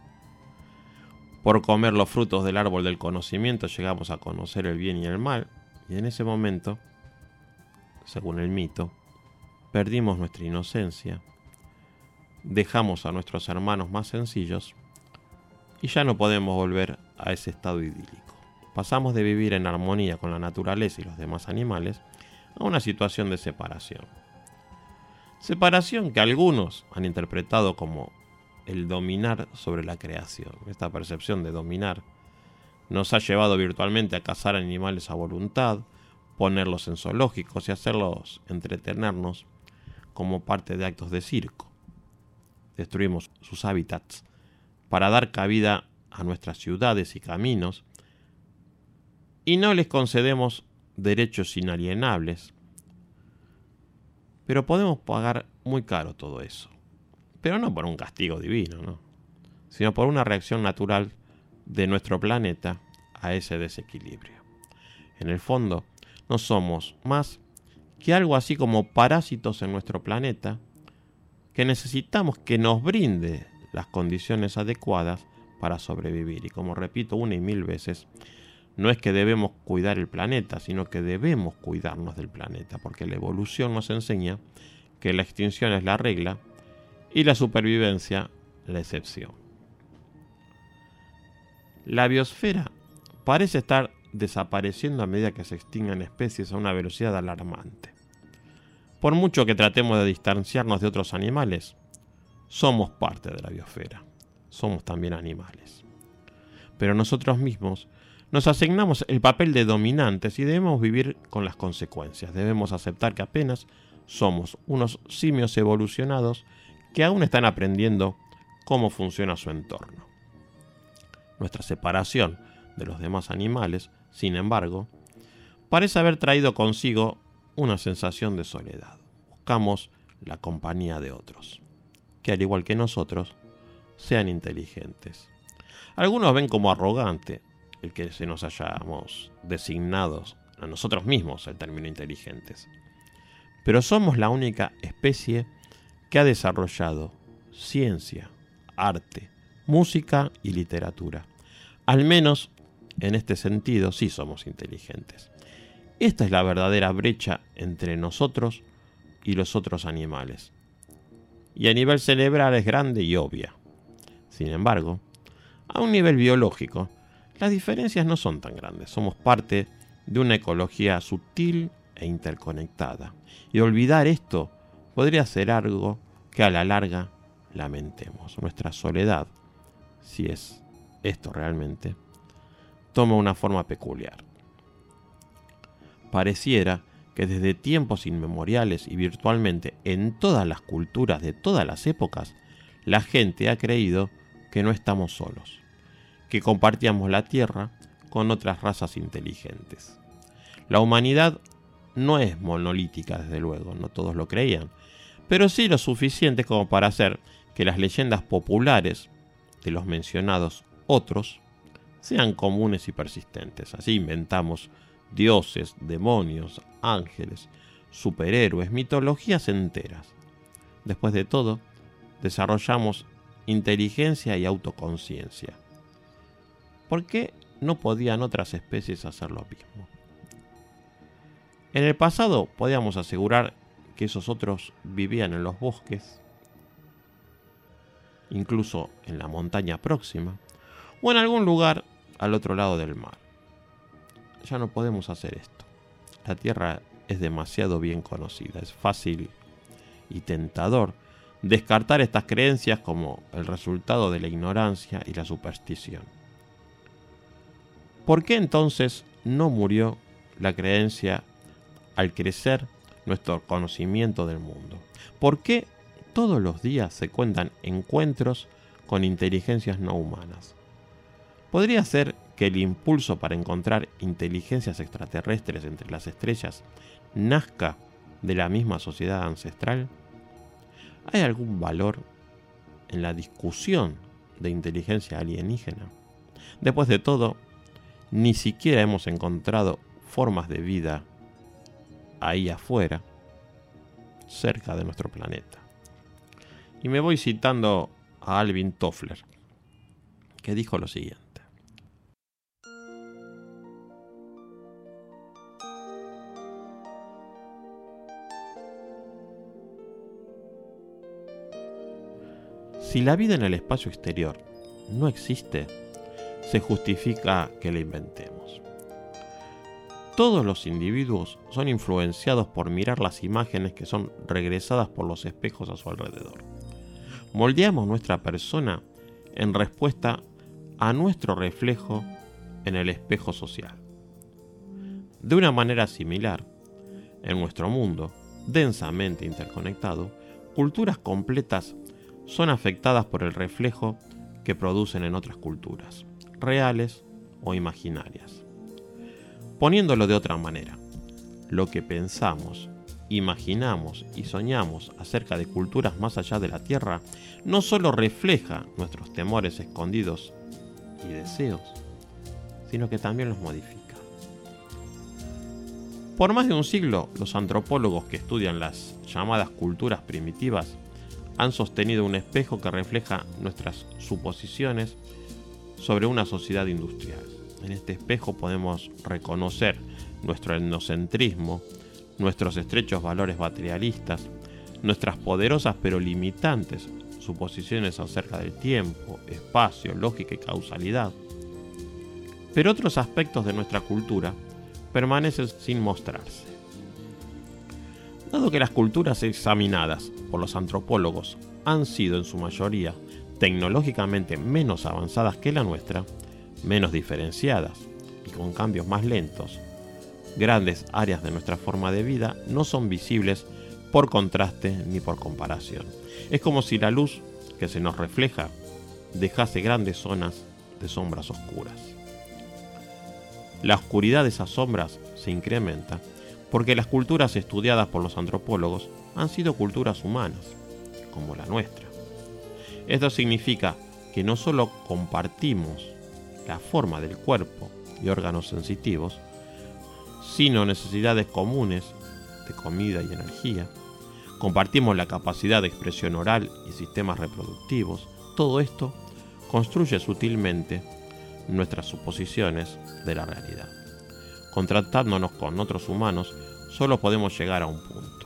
Por comer los frutos del árbol del conocimiento llegamos a conocer el bien y el mal, y en ese momento, según el mito, perdimos nuestra inocencia, dejamos a nuestros hermanos más sencillos y ya no podemos volver a ese estado idílico. Pasamos de vivir en armonía con la naturaleza y los demás animales a una situación de separación. Separación que algunos han interpretado como el dominar sobre la creación. Esta percepción de dominar nos ha llevado virtualmente a cazar animales a voluntad, ponerlos en zoológicos y hacerlos entretenernos como parte de actos de circo. Destruimos sus hábitats para dar cabida a nuestras ciudades y caminos y no les concedemos derechos inalienables. Pero podemos pagar muy caro todo eso. Pero no por un castigo divino, ¿no? Sino por una reacción natural de nuestro planeta a ese desequilibrio. En el fondo, no somos más que algo así como parásitos en nuestro planeta que necesitamos que nos brinde las condiciones adecuadas para sobrevivir. Y como repito una y mil veces, no es que debemos cuidar el planeta, sino que debemos cuidarnos del planeta, porque la evolución nos enseña que la extinción es la regla y la supervivencia la excepción. La biosfera parece estar desapareciendo a medida que se extinguen especies a una velocidad alarmante. Por mucho que tratemos de distanciarnos de otros animales, somos parte de la biosfera. Somos también animales. Pero nosotros mismos nos asignamos el papel de dominantes y debemos vivir con las consecuencias. Debemos aceptar que apenas somos unos simios evolucionados que aún están aprendiendo cómo funciona su entorno. Nuestra separación de los demás animales, sin embargo, parece haber traído consigo una sensación de soledad. Buscamos la compañía de otros, que al igual que nosotros, sean inteligentes. Algunos ven como arrogante el que se nos hayamos designados a nosotros mismos el término inteligentes. Pero somos la única especie que ha desarrollado ciencia, arte, música y literatura. Al menos en este sentido sí somos inteligentes. Esta es la verdadera brecha entre nosotros y los otros animales. Y a nivel cerebral es grande y obvia. Sin embargo, a un nivel biológico, las diferencias no son tan grandes. Somos parte de una ecología sutil e interconectada. Y olvidar esto podría ser algo que a la larga lamentemos. Nuestra soledad, si es esto realmente, toma una forma peculiar. Pareciera que desde tiempos inmemoriales y virtualmente en todas las culturas de todas las épocas, la gente ha creído que no estamos solos, que compartíamos la Tierra con otras razas inteligentes. La humanidad no es monolítica, desde luego, no todos lo creían, pero sí lo suficiente como para hacer que las leyendas populares de los mencionados otros sean comunes y persistentes. Así inventamos dioses, demonios, ángeles, superhéroes, mitologías enteras. Después de todo, desarrollamos inteligencia y autoconciencia. ¿Por qué no podían otras especies hacer lo mismo? En el pasado podíamos asegurar que esos otros vivían en los bosques, incluso en la montaña próxima, o en algún lugar al otro lado del mar. Ya no podemos hacer esto. La Tierra es demasiado bien conocida. Es fácil y tentador descartar estas creencias como el resultado de la ignorancia y la superstición. ¿Por qué entonces no murió la creencia al crecer nuestro conocimiento del mundo? ¿Por qué todos los días se cuentan encuentros con inteligencias no humanas? ¿Podría ser que el impulso para encontrar inteligencias extraterrestres entre las estrellas nazca de la misma sociedad ancestral? ¿Hay algún valor en la discusión de inteligencia alienígena? Después de todo, ni siquiera hemos encontrado formas de vida ahí afuera, cerca de nuestro planeta. Y me voy citando a Alvin Toffler, que dijo lo siguiente: si la vida en el espacio exterior no existe, se justifica que la inventemos. Todos los individuos son influenciados por mirar las imágenes que son regresadas por los espejos a su alrededor. Moldeamos nuestra persona en respuesta a nuestro reflejo en el espejo social. De una manera similar, en nuestro mundo, densamente interconectado, culturas completas son afectadas por el reflejo que producen en otras culturas, reales o imaginarias. Poniéndolo de otra manera, lo que pensamos, imaginamos y soñamos acerca de culturas más allá de la Tierra no solo refleja nuestros temores escondidos y deseos, sino que también los modifica. Por más de un siglo, los antropólogos que estudian las llamadas culturas primitivas han sostenido un espejo que refleja nuestras suposiciones sobre una sociedad industrial. En este espejo podemos reconocer nuestro etnocentrismo, nuestros estrechos valores materialistas, nuestras poderosas pero limitantes suposiciones acerca del tiempo, espacio, lógica y causalidad. Pero otros aspectos de nuestra cultura permanecen sin mostrarse. Dado que las culturas examinadas por los antropólogos han sido en su mayoría tecnológicamente menos avanzadas que la nuestra, menos diferenciadas y con cambios más lentos, grandes áreas de nuestra forma de vida no son visibles por contraste ni por comparación. Es como si la luz que se nos refleja dejase grandes zonas de sombras oscuras. La oscuridad de esas sombras se incrementa porque las culturas estudiadas por los antropólogos han sido culturas humanas, como la nuestra. Esto significa que no solo compartimos la forma del cuerpo y órganos sensitivos, sino necesidades comunes de comida y energía. Compartimos la capacidad de expresión oral y sistemas reproductivos. Todo esto construye sutilmente nuestras suposiciones de la realidad. Contrastándonos con otros humanos, solo podemos llegar a un punto.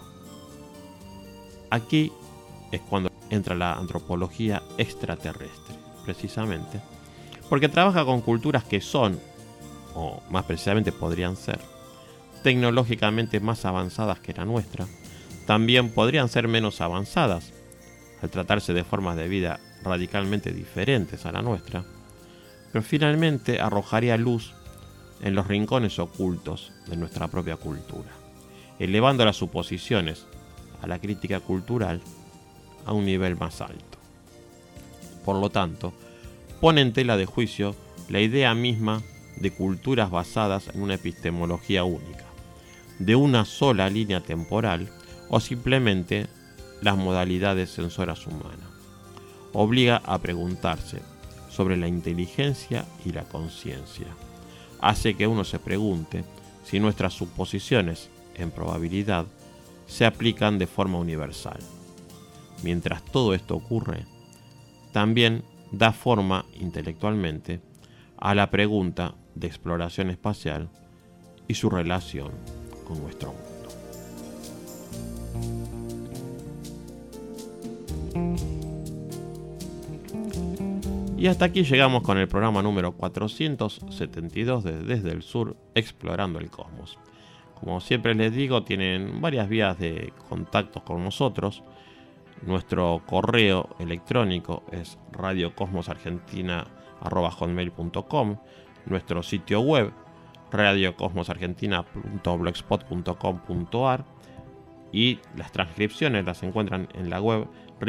Aquí es cuando entra la antropología extraterrestre, precisamente, porque trabaja con culturas que son, o más precisamente podrían ser, tecnológicamente más avanzadas que la nuestra. También podrían ser menos avanzadas, al tratarse de formas de vida radicalmente diferentes a la nuestra, pero finalmente arrojaría luz en los rincones ocultos de nuestra propia cultura, elevando las suposiciones a la crítica cultural a un nivel más alto. Por lo tanto, pone en tela de juicio la idea misma de culturas basadas en una epistemología única, de una sola línea temporal o simplemente las modalidades sensoras humanas. Obliga a preguntarse sobre la inteligencia y la conciencia. Hace que uno se pregunte si nuestras suposiciones en probabilidad se aplican de forma universal. Mientras todo esto ocurre, también da forma intelectualmente a la pregunta de exploración espacial y su relación con nuestro mundo. Y hasta aquí llegamos con el programa número 472 de Desde el Sur, Explorando el Cosmos. Como siempre les digo, tienen varias vías de contacto con nosotros. Nuestro correo electrónico es radiocosmosargentina@hotmail.com, nuestro sitio web radiocosmosargentina.blogspot.com.ar, y las transcripciones las encuentran en la web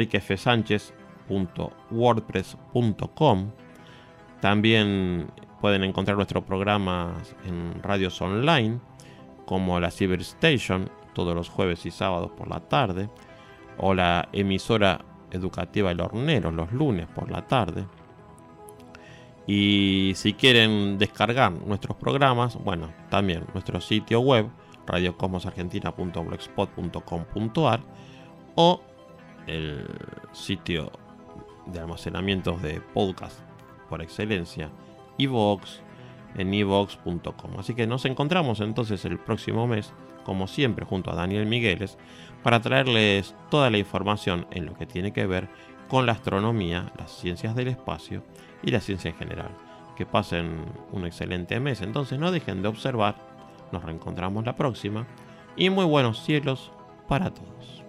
riquefsanchez.wordpress.com. También pueden encontrar nuestros programas en radios online como la Cyber Station todos los jueves y sábados por la tarde, o la emisora educativa El Hornero los lunes por la tarde. Y si quieren descargar nuestros programas, bueno, también nuestro sitio web radiocosmosargentina.blogspot.com.ar o el sitio de almacenamientos de podcast por excelencia, iVoox, en iVoox.com. Así que nos encontramos entonces el próximo mes, como siempre, junto a Daniel Migueles, para traerles toda la información en lo que tiene que ver con la astronomía, las ciencias del espacio y la ciencia en general. Que pasen un excelente mes, entonces no dejen de observar. Nos reencontramos la próxima y muy buenos cielos para todos.